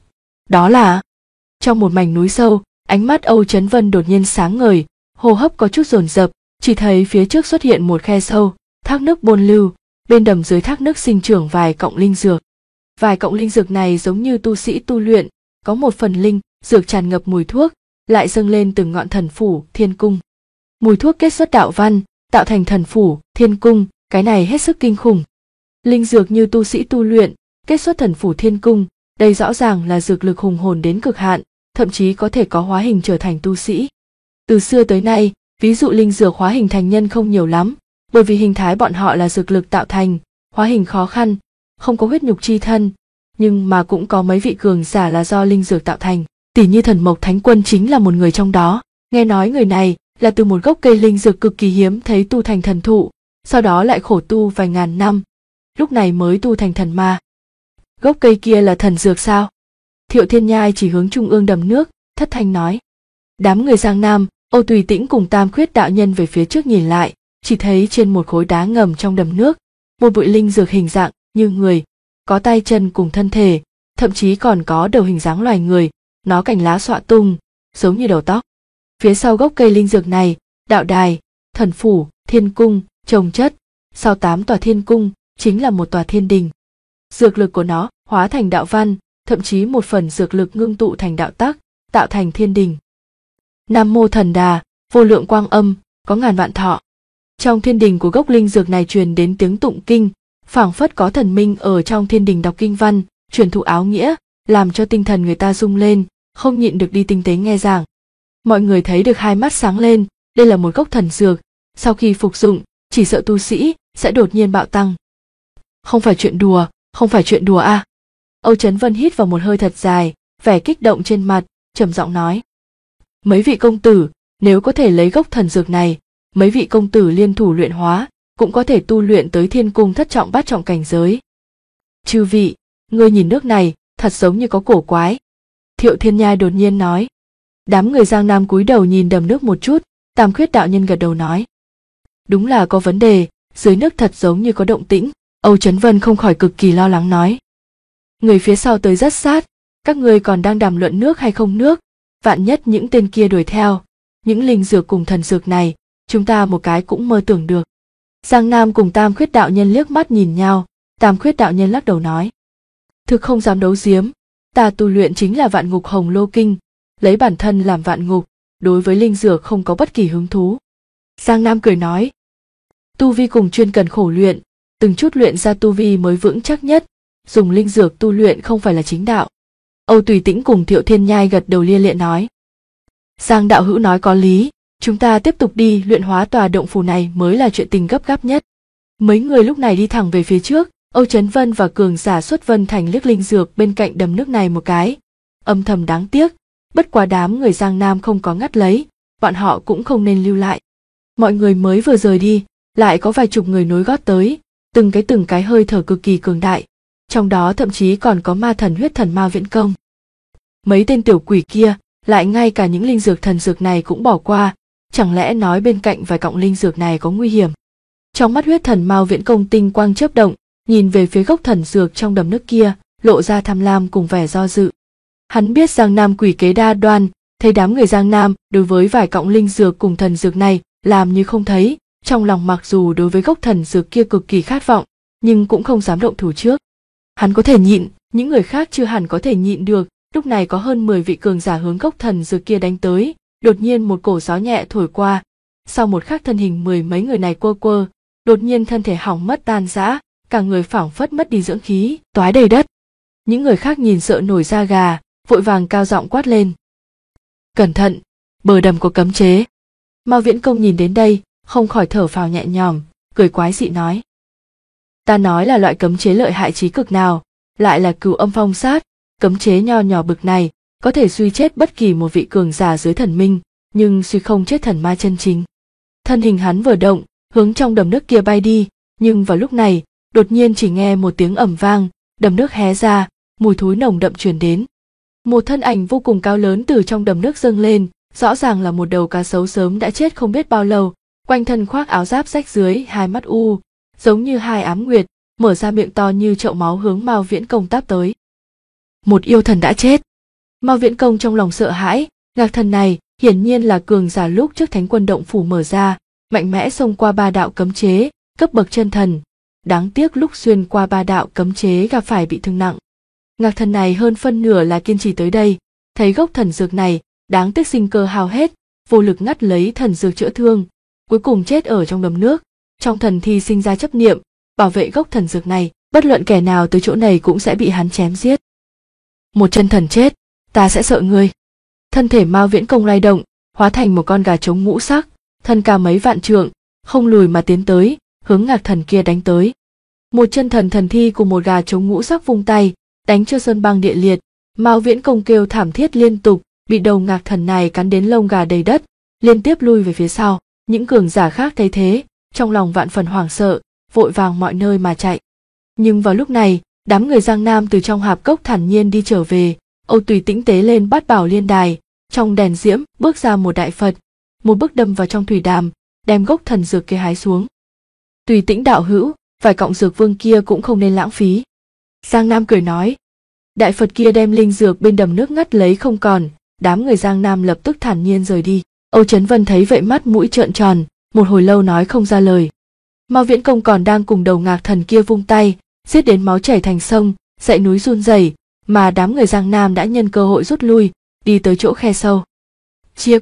Đó là... Trong một mảnh núi sâu, ánh mắt Âu Chấn Vân đột nhiên sáng ngời, hô hấp có chút dồn dập, chỉ thấy phía trước xuất hiện một khe sâu, thác nước bôn lưu, bên đầm dưới thác nước sinh trưởng vài cọng linh dược. Vài cọng linh dược này giống như tu sĩ tu luyện, có một phần linh dược tràn ngập mùi thuốc, lại dâng lên từng ngọn thần phủ thiên cung. Mùi thuốc kết xuất đạo văn, tạo thành thần phủ thiên cung, cái này hết sức kinh khủng. Linh dược như tu sĩ tu luyện, kết xuất thần phủ thiên cung, đây rõ ràng là dược lực hùng hồn đến cực hạn, thậm chí có thể có hóa hình trở thành tu sĩ. Từ xưa tới nay, ví dụ linh dược hóa hình thành nhân không nhiều lắm, bởi vì hình thái bọn họ là dược lực tạo thành, hóa hình khó khăn, không có huyết nhục chi thân, nhưng mà cũng có mấy vị cường giả là do linh dược tạo thành, tỉ như Thần Mộc Thánh Quân chính là một người trong đó. Nghe nói người này là từ một gốc cây linh dược cực kỳ hiếm thấy tu thành thần thụ, sau đó lại khổ tu vài ngàn năm, lúc này mới tu thành thần ma. Gốc cây kia là thần dược sao? Thiệu Thiên Nhai chỉ hướng trung ương đầm nước, thất thanh nói. Đám người Giang Nam, Âu Tùy Tĩnh cùng Tam Khuyết đạo nhân về phía trước nhìn lại, chỉ thấy trên một khối đá ngầm trong đầm nước, một bụi linh dược hình dạng như người, có tay chân cùng thân thể, thậm chí còn có đầu hình dáng loài người, nó cành lá xõa tung, giống như đầu tóc. Phía sau gốc cây linh dược này, đạo đài, thần phủ, thiên cung, chồng chất, sau 8 tòa thiên cung, chính là một tòa thiên đình. Dược lực của nó hóa thành đạo văn, thậm chí một phần dược lực ngưng tụ thành đạo tắc, tạo thành thiên đình. Nam Mô Thần Đà, vô lượng quang âm, có ngàn vạn thọ. Trong thiên đình của gốc linh dược này truyền đến tiếng tụng kinh, phảng phất có thần minh ở trong thiên đình đọc kinh văn, truyền thụ áo nghĩa, làm cho tinh thần người ta rung lên, không nhịn được đi tinh tế nghe giảng. Mọi người thấy được hai mắt sáng lên, đây là một gốc thần dược, sau khi phục dụng, chỉ sợ tu sĩ sẽ đột nhiên bạo tăng. Không phải chuyện đùa, không phải chuyện đùa à. Âu Chấn Vân hít vào một hơi thật dài, vẻ kích động trên mặt, trầm giọng nói. Mấy vị công tử, nếu có thể lấy gốc thần dược này, mấy vị công tử liên thủ luyện hóa, cũng có thể tu luyện tới thiên cung thất trọng bát trọng cảnh giới. Chư vị, ngươi nhìn nước này, thật giống như có cổ quái. Thiệu Thiên Nhai đột nhiên nói. Đám người Giang Nam cúi đầu nhìn đầm nước một chút, Tam Khuyết đạo nhân gật đầu nói. Đúng là có vấn đề, dưới nước thật giống như có động tĩnh. Âu Chấn Vân không khỏi cực kỳ lo lắng nói. Người phía sau tới rất sát, các ngươi còn đang đàm luận nước hay không nước, vạn nhất những tên kia đuổi theo, những linh dược cùng thần dược này, chúng ta một cái cũng mơ tưởng được. Giang Nam cùng Tam Khuyết đạo nhân liếc mắt nhìn nhau, Tam Khuyết đạo nhân lắc đầu nói. Thực không dám đấu giếm, ta tu luyện chính là Vạn Ngục Hồng Lô Kinh, lấy bản thân làm vạn ngục, đối với linh dược không có bất kỳ hứng thú. Giang Nam cười nói. Tu vi cùng chuyên cần khổ luyện, từng chút luyện ra tu vi mới vững chắc nhất, dùng linh dược tu luyện không phải là chính đạo. Âu Tùy Tĩnh cùng Thiệu Thiên Nhai gật đầu lia lịa nói. Giang đạo hữu nói có lý, chúng ta tiếp tục đi luyện hóa tòa động phủ này mới là chuyện tình gấp gáp nhất. Mấy người lúc này đi thẳng về phía trước, Âu Chấn Vân và cường giả Xuất Vân Thành liếc linh dược bên cạnh đầm nước này một cái, âm thầm đáng tiếc, bất quá đám người Giang Nam không có ngắt lấy, bọn họ cũng không nên lưu lại. Mọi người mới vừa rời đi, lại có vài chục người nối gót tới, từng cái hơi thở cực kỳ cường đại, trong đó thậm chí còn có ma thần huyết thần Ma Viễn Công. Mấy tên tiểu quỷ kia, lại ngay cả những linh dược thần dược này cũng bỏ qua, chẳng lẽ nói bên cạnh vài cọng linh dược này có nguy hiểm. Trong mắt huyết thần Mao Viễn Công tinh quang chớp động, nhìn về phía gốc thần dược trong đầm nước kia, lộ ra tham lam cùng vẻ do dự. Hắn biết Giang Nam quỷ kế đa đoan, thấy đám người Giang Nam đối với vài cọng linh dược cùng thần dược này làm như không thấy, trong lòng mặc dù đối với gốc thần dược kia cực kỳ khát vọng, nhưng cũng không dám động thủ trước. Hắn có thể nhịn, những người khác chưa hẳn có thể nhịn được. Lúc này có hơn 10 vị cường giả hướng gốc thần dược kia đánh tới, đột nhiên một cổ gió nhẹ thổi qua, sau một khắc thân hình mười mấy người này quơ quơ, đột nhiên thân thể hỏng mất tan rã, cả người phảng phất mất đi dưỡng khí, toái đầy đất. Những người khác nhìn sợ nổi da gà, vội vàng cao giọng quát lên. Cẩn thận, bờ đầm có cấm chế. Mao Viễn Công nhìn đến đây, không khỏi thở phào nhẹ nhõm, cười quái dị nói. Ta nói là loại cấm chế lợi hại chí cực nào, lại là Cửu Âm Phong Sát, cấm chế nho nhỏ bực này, có thể suy chết bất kỳ một vị cường giả dưới thần minh, nhưng suy không chết thần ma chân chính. Thân hình hắn vừa động, hướng trong đầm nước kia bay đi, nhưng vào lúc này, đột nhiên chỉ nghe một tiếng ầm vang, đầm nước hé ra, mùi thối nồng đậm truyền đến. Một thân ảnh vô cùng cao lớn từ trong đầm nước dâng lên, rõ ràng là một đầu cá sấu sớm đã chết không biết bao lâu, quanh thân khoác áo giáp rách dưới, hai mắt u, giống như hai ám nguyệt, mở ra miệng to như chậu máu hướng Mao Viễn Công táp tới. Một yêu thần đã chết. Mao Viễn Công trong lòng sợ hãi, ngạc thần này hiển nhiên là cường giả lúc trước Thánh Quân động phủ mở ra, mạnh mẽ xông qua 3 đạo cấm chế, cấp bậc chân thần. Đáng tiếc lúc xuyên qua 3 đạo cấm chế gặp phải bị thương nặng. Ngạc thần này hơn phân nửa là kiên trì tới đây, thấy gốc thần dược này, đáng tiếc sinh cơ hao hết, vô lực ngắt lấy thần dược chữa thương, cuối cùng chết ở trong đầm nước. Trong thần thi sinh ra chấp niệm, bảo vệ gốc thần dược này, bất luận kẻ nào tới chỗ này cũng sẽ bị hắn chém giết. Một chân thần chết, ta sẽ sợ ngươi. Thân thể Mao Viễn Công lay động, hóa thành một con gà trống ngũ sắc, thân cao mấy vạn trượng, không lùi mà tiến tới, hướng Ngạc Thần kia đánh tới. Một chân thần thần thi cùng một gà trống ngũ sắc vung tay, đánh cho sơn băng địa liệt. Mao Viễn Công kêu thảm thiết liên tục, bị đầu Ngạc Thần này cắn đến lông gà đầy đất, liên tiếp lui về phía sau. Những cường giả khác thấy thế, trong lòng vạn phần hoảng sợ, vội vàng mọi nơi mà chạy. Nhưng vào lúc này, đám người Giang Nam từ trong hạp cốc thản nhiên đi trở về. Âu Tùy Tĩnh tế lên Bát Bảo Liên Đài, trong đèn diễm bước ra một đại Phật, một bước đâm vào trong thủy đàm, đem gốc thần dược kia hái xuống. Tùy Tĩnh đạo hữu, vài cọng dược vương kia cũng không nên lãng phí. Giang Nam cười nói. Đại Phật kia đem linh dược bên đầm nước ngắt lấy không còn, đám người Giang Nam lập tức thản nhiên rời đi. Âu Chấn Vân thấy vậy mắt mũi trợn tròn, một hồi lâu nói không ra lời. Mao Viễn Công còn đang cùng đầu Ngạc Thần kia vung tay, giết đến máu chảy thành sông, dãy núi run rẩy, mà đám người Giang Nam đã nhân cơ hội rút lui, đi tới chỗ khe sâu. Chia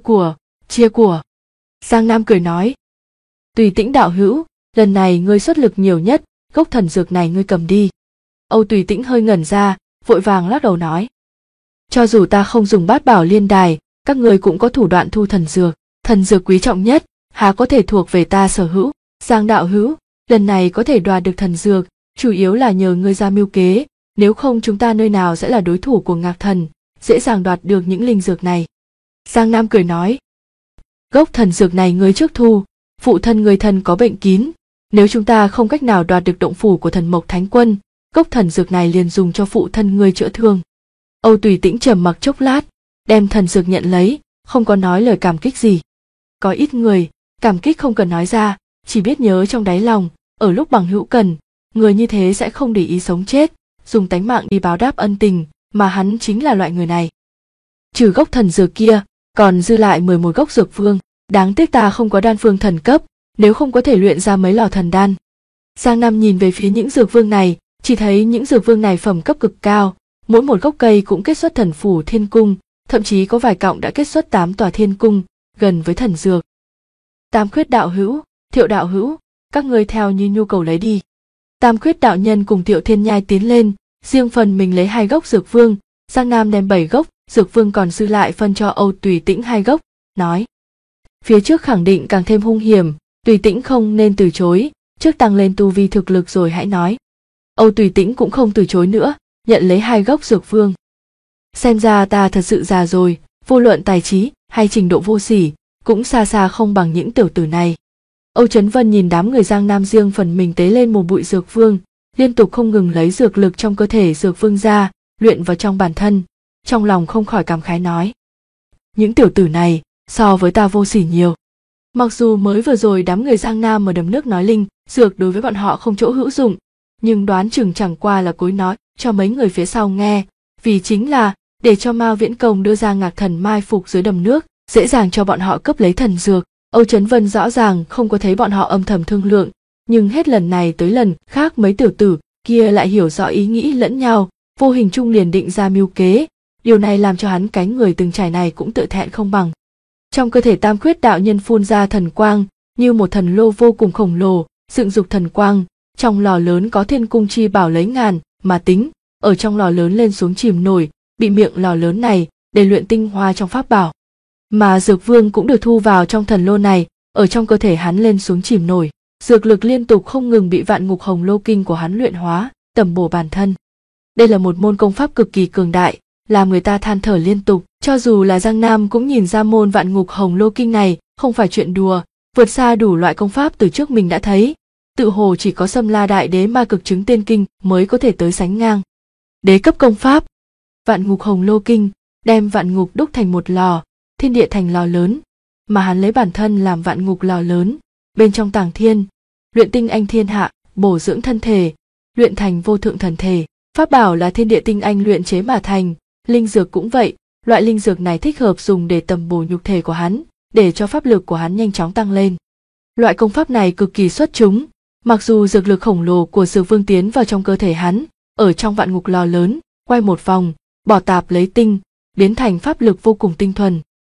của. Giang Nam cười nói. Tùy Tĩnh đạo hữu, lần này ngươi xuất lực nhiều nhất, gốc thần dược này ngươi cầm đi. Âu Tùy Tĩnh hơi ngẩn ra, vội vàng lắc đầu nói. Cho dù ta không dùng Bát Bảo Liên Đài, các ngươi cũng có thủ đoạn thu thần dược quý trọng nhất, há có thể thuộc về ta sở hữu. Giang đạo hữu, lần này có thể đoạt được thần dược, chủ yếu là nhờ ngươi ra mưu kế, nếu không chúng ta nơi nào sẽ là đối thủ của Ngạc Thần, dễ dàng đoạt được những linh dược này. Giang Nam cười nói. Gốc thần dược này ngươi trước thu, phụ thân người thân có bệnh kín, nếu chúng ta không cách nào đoạt được động phủ của Thần Mộc Thánh Quân, gốc thần dược này liền dùng cho phụ thân ngươi chữa thương. Âu Tùy Tĩnh trầm mặc chốc lát, đem thần dược nhận lấy, không có nói lời cảm kích gì. Có ít người, cảm kích không cần nói ra, chỉ biết nhớ trong đáy lòng, ở lúc bằng hữu cần, người như thế sẽ không để ý sống chết, dùng tánh mạng đi báo đáp ân tình, mà hắn chính là loại người này. Trừ gốc thần dược kia, còn dư lại 11 gốc dược vương, đáng tiếc ta không có đan phương thần cấp, nếu không có thể luyện ra mấy lò thần đan. Giang Nam nhìn về phía những dược vương này, chỉ thấy những dược vương này phẩm cấp cực cao, mỗi một gốc cây cũng kết xuất thần phủ thiên cung, thậm chí có vài cọng đã kết xuất 8 tòa thiên cung, gần với thần dược. Tam Khuyết đạo hữu, Thiệu đạo hữu, các ngươi theo như nhu cầu lấy đi. Tam Khuyết đạo nhân cùng Thiệu Thiên Nhai tiến lên, riêng phần mình lấy 2 gốc dược vương, Giang Nam đem 7 gốc dược vương còn dư lại phân cho Âu Tùy Tĩnh 2 gốc, nói. Phía trước khẳng định càng thêm hung hiểm, Tùy Tĩnh không nên từ chối, trước tăng lên tu vi thực lực rồi hãy nói. Âu Tùy Tĩnh cũng không từ chối nữa, nhận lấy 2 gốc dược vương. Xem ra ta thật sự già rồi, vô luận tài trí hay trình độ vô sỉ, cũng xa xa không bằng những tiểu tử này. Âu Chấn Vân nhìn đám người Giang Nam riêng phần mình tế lên một bụi dược vương, liên tục không ngừng lấy dược lực trong cơ thể dược vương ra, luyện vào trong bản thân, trong lòng không khỏi cảm khái nói. Những tiểu tử này, so với ta vô sỉ nhiều. Mặc dù mới vừa rồi đám người Giang Nam ở đầm nước nói linh, dược đối với bọn họ không chỗ hữu dụng, nhưng đoán chừng chẳng qua là cối nói cho mấy người phía sau nghe, vì chính là để cho Mao Viễn Công đưa ra Ngạc Thần mai phục dưới đầm nước, dễ dàng cho bọn họ cướp lấy thần dược. Âu Chấn Vân rõ ràng không có thấy bọn họ âm thầm thương lượng, nhưng hết lần này tới lần khác mấy tiểu tử kia lại hiểu rõ ý nghĩ lẫn nhau, vô hình chung liền định ra mưu kế, điều này làm cho hắn cánh người từng trải này cũng tự thẹn không bằng. Trong cơ thể Tam Khuyết đạo nhân phun ra thần quang, như một thần lô vô cùng khổng lồ, dựng dục thần quang, trong lò lớn có thiên cung chi bảo lấy ngàn mà tính, ở trong lò lớn lên xuống chìm nổi, bị miệng lò lớn này để luyện tinh hoa trong pháp bảo. Mà dược vương cũng được thu vào trong thần lô này, ở trong cơ thể hắn lên xuống chìm nổi, dược lực liên tục không ngừng bị Vạn Ngục Hồng Lô Kinh của hắn luyện hóa, tẩm bổ bản thân. Đây là một môn công pháp cực kỳ cường đại, làm người ta than thở liên tục, cho dù là Giang Nam cũng nhìn ra môn Vạn Ngục Hồng Lô Kinh này không phải chuyện đùa, vượt xa đủ loại công pháp từ trước mình đã thấy, tự hồ chỉ có Sâm La Đại Đế Ma Cực Chứng Tiên Kinh mới có thể tới sánh ngang. Đế cấp công pháp, Vạn Ngục Hồng Lô Kinh, đem vạn ngục đúc thành một lò, thiên địa thành lò lớn, mà hắn lấy bản thân làm vạn ngục lò lớn, bên trong tàng thiên, luyện tinh anh thiên hạ, bổ dưỡng thân thể, luyện thành vô thượng thần thể. Pháp bảo là thiên địa tinh anh luyện chế mà thành, linh dược cũng vậy, loại linh dược này thích hợp dùng để tầm bổ nhục thể của hắn, để cho pháp lực của hắn nhanh chóng tăng lên. Loại công pháp này cực kỳ xuất chúng, mặc dù dược lực khổng lồ của dược vương tiến vào trong cơ thể hắn, ở trong vạn ngục lò lớn, quay một vòng, bỏ tạp lấy tinh, biến thành pháp lực vô cùng tinh thuần,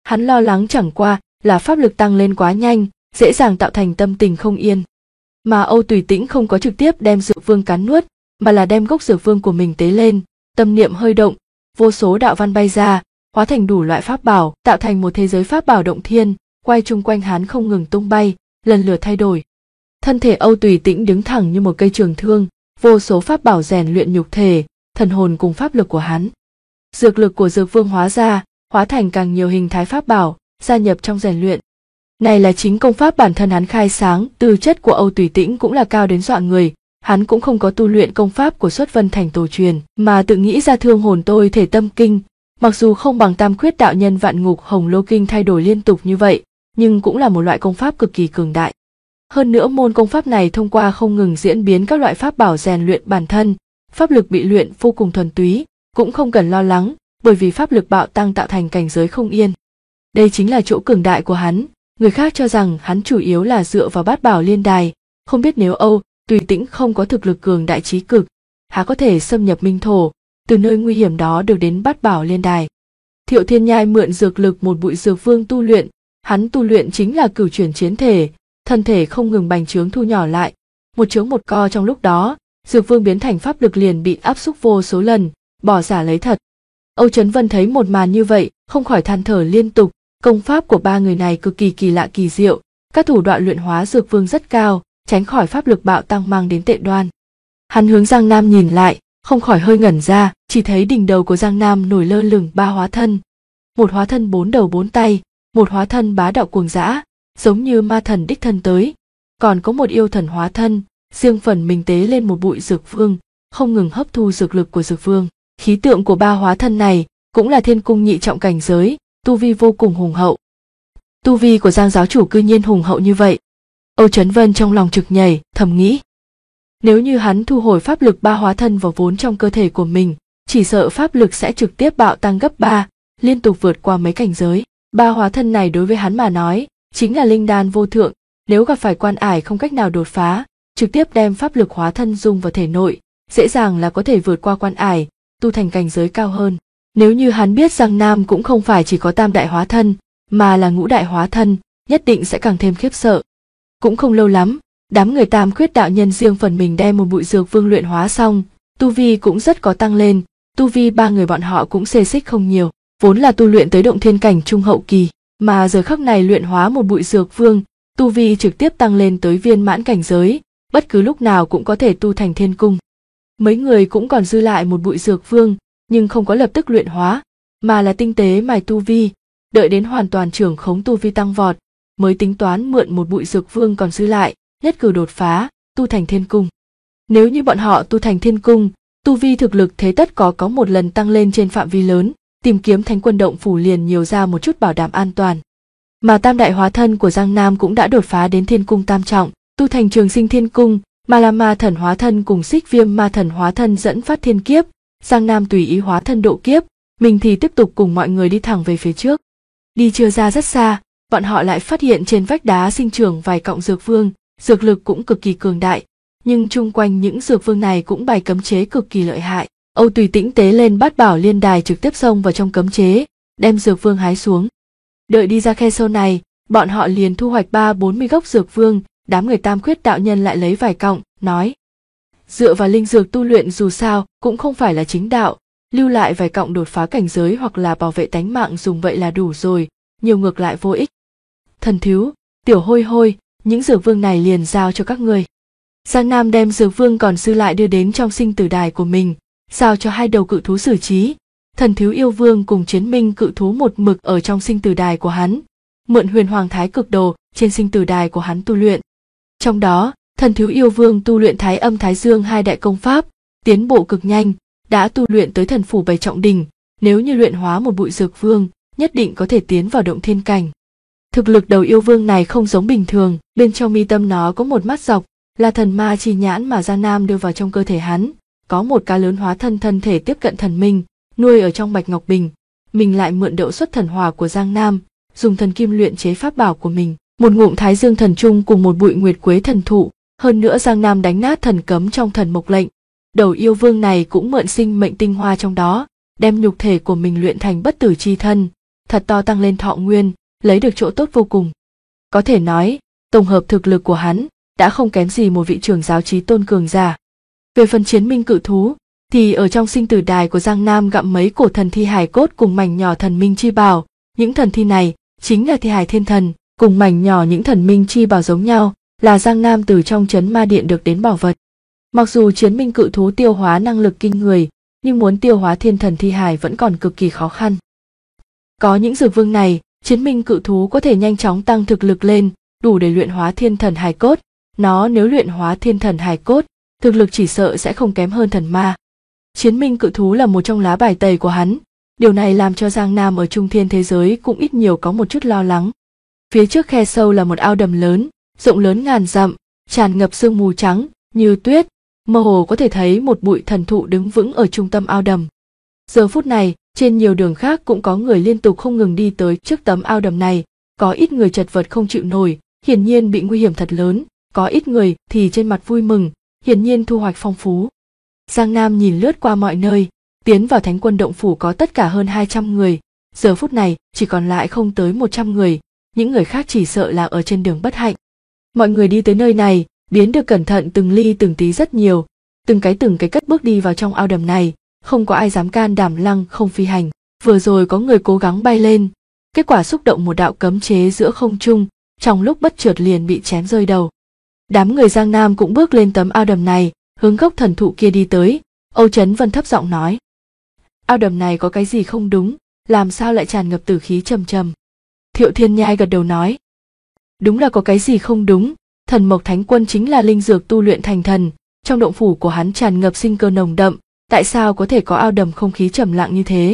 Hắn lo lắng chẳng qua là pháp lực tăng lên quá nhanh, dễ dàng tạo thành tâm tình không yên. Mà Âu Tùy Tĩnh không có trực tiếp đem dược vương cắn nuốt, mà là đem gốc dược vương của mình tế lên, tâm niệm hơi động, vô số đạo văn bay ra, hóa thành đủ loại pháp bảo, tạo thành một thế giới pháp bảo động thiên, quay chung quanh hắn không ngừng tung bay, lần lượt thay đổi. Thân thể Âu Tùy Tĩnh đứng thẳng như một cây trường thương, vô số pháp bảo rèn luyện nhục thể, thần hồn cùng pháp lực của hắn. Dược lực của dược vương hóa thành càng nhiều hình thái pháp bảo, gia nhập trong rèn luyện. Này là chính công pháp bản thân hắn khai sáng, tư chất của Âu Tùy Tĩnh cũng là cao đến dọa người, hắn cũng không có tu luyện công pháp của Xuất Vân Thành tổ truyền, mà tự nghĩ ra Thương Hồn Tôi Thể Tâm Kinh, mặc dù không bằng Tam Khuyết Đạo Nhân Vạn Ngục Hồng Lô Kinh thay đổi liên tục như vậy, nhưng cũng là một loại công pháp cực kỳ cường đại. Hơn nữa môn công pháp này thông qua không ngừng diễn biến các loại pháp bảo rèn luyện bản thân, pháp lực bị luyện vô cùng thuần túy, cũng không cần lo lắng, bởi vì pháp lực bạo tăng tạo thành cảnh giới không yên. Đây chính là chỗ cường đại của hắn, người khác cho rằng hắn chủ yếu là dựa vào Bát Bảo Liên Đài, không biết nếu Âu Tùy Tĩnh không có thực lực cường đại chí cực, há có thể xâm nhập minh thổ, từ nơi nguy hiểm đó được đến Bát Bảo Liên Đài. Thiệu Thiên Nhai mượn dược lực một bụi dược vương tu luyện, hắn tu luyện chính là cửu chuyển chiến thể, thân thể không ngừng bành trướng thu nhỏ lại, một trướng một co trong lúc đó, dược vương biến thành pháp lực liền bị áp xúc vô số lần, bỏ giả lấy thật. Âu Chấn Vân thấy một màn như vậy, không khỏi than thở liên tục, công pháp của ba người này cực kỳ kỳ lạ kỳ diệu, các thủ đoạn luyện hóa dược vương rất cao, tránh khỏi pháp lực bạo tăng mang đến tệ đoan. Hắn hướng Giang Nam nhìn lại, không khỏi hơi ngẩn ra, chỉ thấy đỉnh đầu của Giang Nam nổi lơ lửng ba hóa thân. Một hóa thân bốn đầu bốn tay, một hóa thân bá đạo cuồng dã, giống như ma thần đích thân tới, còn có một yêu thần hóa thân, riêng phần mình tế lên một bụi dược vương, không ngừng hấp thu dược lực của dược vương. Khí tượng của ba hóa thân này cũng là thiên cung nhị trọng cảnh giới, tu vi vô cùng hùng hậu. Tu vi của Giang giáo chủ cư nhiên hùng hậu như vậy. Âu Chấn Vân trong lòng trực nhảy, thầm nghĩ. Nếu như hắn thu hồi pháp lực ba hóa thân vào vốn trong cơ thể của mình, chỉ sợ pháp lực sẽ trực tiếp bạo tăng gấp 3, liên tục vượt qua mấy cảnh giới. Ba hóa thân này đối với hắn mà nói, chính là linh đan vô thượng, nếu gặp phải quan ải không cách nào đột phá, trực tiếp đem pháp lực hóa thân dung vào thể nội, dễ dàng là có thể vượt qua quan ải, tu thành cảnh giới cao hơn. Nếu như hắn biết Giang Nam cũng không phải chỉ có tam đại hóa thân, mà là ngũ đại hóa thân, nhất định sẽ càng thêm khiếp sợ. Cũng không lâu lắm, đám người Tam Khuyết Đạo Nhân riêng phần mình đem một bụi dược vương luyện hóa xong, tu vi cũng rất có tăng lên, tu vi ba người bọn họ cũng xê xích không nhiều, vốn là tu luyện tới động thiên cảnh trung hậu kỳ, mà giờ khắc này luyện hóa một bụi dược vương, tu vi trực tiếp tăng lên tới viên mãn cảnh giới, bất cứ lúc nào cũng có thể tu thành thiên cung. Mấy người cũng còn dư lại một bụi dược vương, nhưng không có lập tức luyện hóa, mà là tinh tế mài tu vi, đợi đến hoàn toàn trưởng khống tu vi tăng vọt, mới tính toán mượn một bụi dược vương còn dư lại, nhất cử đột phá, tu thành thiên cung. Nếu như bọn họ tu thành thiên cung, tu vi thực lực thế tất có một lần tăng lên trên phạm vi lớn, tìm kiếm Thánh Quân Động phủ liền nhiều ra một chút bảo đảm an toàn. Mà tam đại hóa thân của Giang Nam cũng đã đột phá đến thiên cung tam trọng, tu thành Trường Sinh Thiên Cung, mà là ma thần hóa thân cùng Xích Viêm ma thần hóa thân dẫn phát thiên kiếp, Giang Nam tùy ý hóa thân độ kiếp, mình thì tiếp tục cùng mọi người đi thẳng về phía trước. Đi chưa ra rất xa, bọn họ lại phát hiện trên vách đá sinh trưởng vài cọng dược vương, dược lực cũng cực kỳ cường đại, nhưng chung quanh những dược vương này cũng bày cấm chế cực kỳ lợi hại. Âu Tùy Tĩnh tế lên Bát Bảo Liên Đài trực tiếp xông vào trong cấm chế, đem dược vương hái xuống. Đợi đi ra khe sâu này, bọn họ liền thu hoạch 30-40 gốc dược vương, đám người Tam Khuyết Đạo Nhân lại lấy vài cọng, nói: dựa vào linh dược tu luyện dù sao cũng không phải là chính đạo, lưu lại vài cọng đột phá cảnh giới hoặc là bảo vệ tánh mạng dùng vậy là đủ rồi, nhiều ngược lại vô ích. Thần Thiếu, Tiểu Hôi Hôi, những dược vương này liền giao cho các người. Giang Nam đem dược vương còn dư lại đưa đến trong sinh tử đài của mình, giao cho hai đầu cự thú xử trí. Thần Thiếu Yêu Vương cùng Chiến Minh cự thú một mực ở trong sinh tử đài của hắn, mượn Huyền Hoàng Thái Cực Đồ trên sinh tử đài của hắn tu luyện. Trong đó, Thần Thiếu Yêu Vương tu luyện Thái Âm Thái Dương hai đại công pháp, tiến bộ cực nhanh, đã tu luyện tới thần phủ 7 trọng đỉnh, nếu như luyện hóa một bụi dược vương, nhất định có thể tiến vào động thiên cảnh. Thực lực đầu yêu vương này không giống bình thường, bên trong mi tâm nó có một mắt dọc, là thần ma chi nhãn mà Giang Nam đưa vào trong cơ thể hắn, có một cá lớn hóa thân thể tiếp cận thần minh, nuôi ở trong Bạch Ngọc Bình, mình lại mượn đậu xuất thần hỏa của Giang Nam, dùng thần kim luyện chế pháp bảo của mình, một ngụm Thái Dương thần trung cùng một bụi Nguyệt Quế thần thụ, hơn nữa Giang Nam đánh nát thần cấm trong thần mộc lệnh. Đầu yêu vương này cũng mượn sinh mệnh tinh hoa trong đó, đem nhục thể của mình luyện thành bất tử chi thân, thật to tăng lên thọ nguyên, lấy được chỗ tốt vô cùng. Có thể nói, tổng hợp thực lực của hắn đã không kém gì một vị trưởng giáo chí tôn cường giả. Về phần chiến minh cự thú, thì ở trong sinh tử đài của Giang Nam gặm mấy cổ thần thi hài cốt cùng mảnh nhỏ thần minh chi bảo, những thần thi này chính là thi hài thiên thần, cùng mảnh nhỏ những thần minh chi bảo giống nhau, là Giang Nam từ trong trấn ma điện được đến bảo vật. Mặc dù chiến minh cự thú tiêu hóa năng lực kinh người, nhưng muốn tiêu hóa thiên thần thi hài vẫn còn cực kỳ khó khăn. Có những dược vương này, chiến minh cự thú có thể nhanh chóng tăng thực lực lên, đủ để luyện hóa thiên thần hài cốt. Nó nếu luyện hóa thiên thần hài cốt, thực lực chỉ sợ sẽ không kém hơn thần ma. Chiến minh cự thú là một trong lá bài tẩy của hắn, điều này làm cho Giang Nam ở trung thiên thế giới cũng ít nhiều có một chút lo lắng. Phía trước khe sâu là một ao đầm lớn, rộng lớn ngàn dặm, tràn ngập sương mù trắng như tuyết, mơ hồ có thể thấy một bụi thần thụ đứng vững ở trung tâm ao đầm. Giờ phút này, trên nhiều đường khác cũng có người liên tục không ngừng đi tới trước tấm ao đầm này, có ít người chật vật không chịu nổi, hiển nhiên bị nguy hiểm thật lớn, có ít người thì trên mặt vui mừng, hiển nhiên thu hoạch phong phú. Giang Nam nhìn lướt qua mọi nơi, tiến vào Thánh Quân Động Phủ có tất cả hơn 200 người, giờ phút này chỉ còn lại không tới 100 người, những người khác chỉ sợ là ở trên đường bất hạnh. Mọi người đi tới nơi này, biến được cẩn thận từng ly từng tí rất nhiều, từng cái cất bước đi vào trong ao đầm này, không có ai dám can đảm lăng không phi hành. Vừa rồi có người cố gắng bay lên, kết quả xúc động một đạo cấm chế giữa không trung, trong lúc bất chợt liền bị chém rơi đầu. Đám người Giang Nam cũng bước lên tấm ao đầm này, hướng gốc thần thụ kia đi tới. Âu Chấn Vân thấp giọng nói: ao đầm này có cái gì không đúng, làm sao lại tràn ngập tử khí trầm trầm? Thiệu Thiên Nhai gật đầu nói: đúng là có cái gì không đúng, thần mộc thánh quân chính là linh dược tu luyện thành thần, trong động phủ của hắn tràn ngập sinh cơ nồng đậm, tại sao có thể có ao đầm không khí trầm lặng như thế?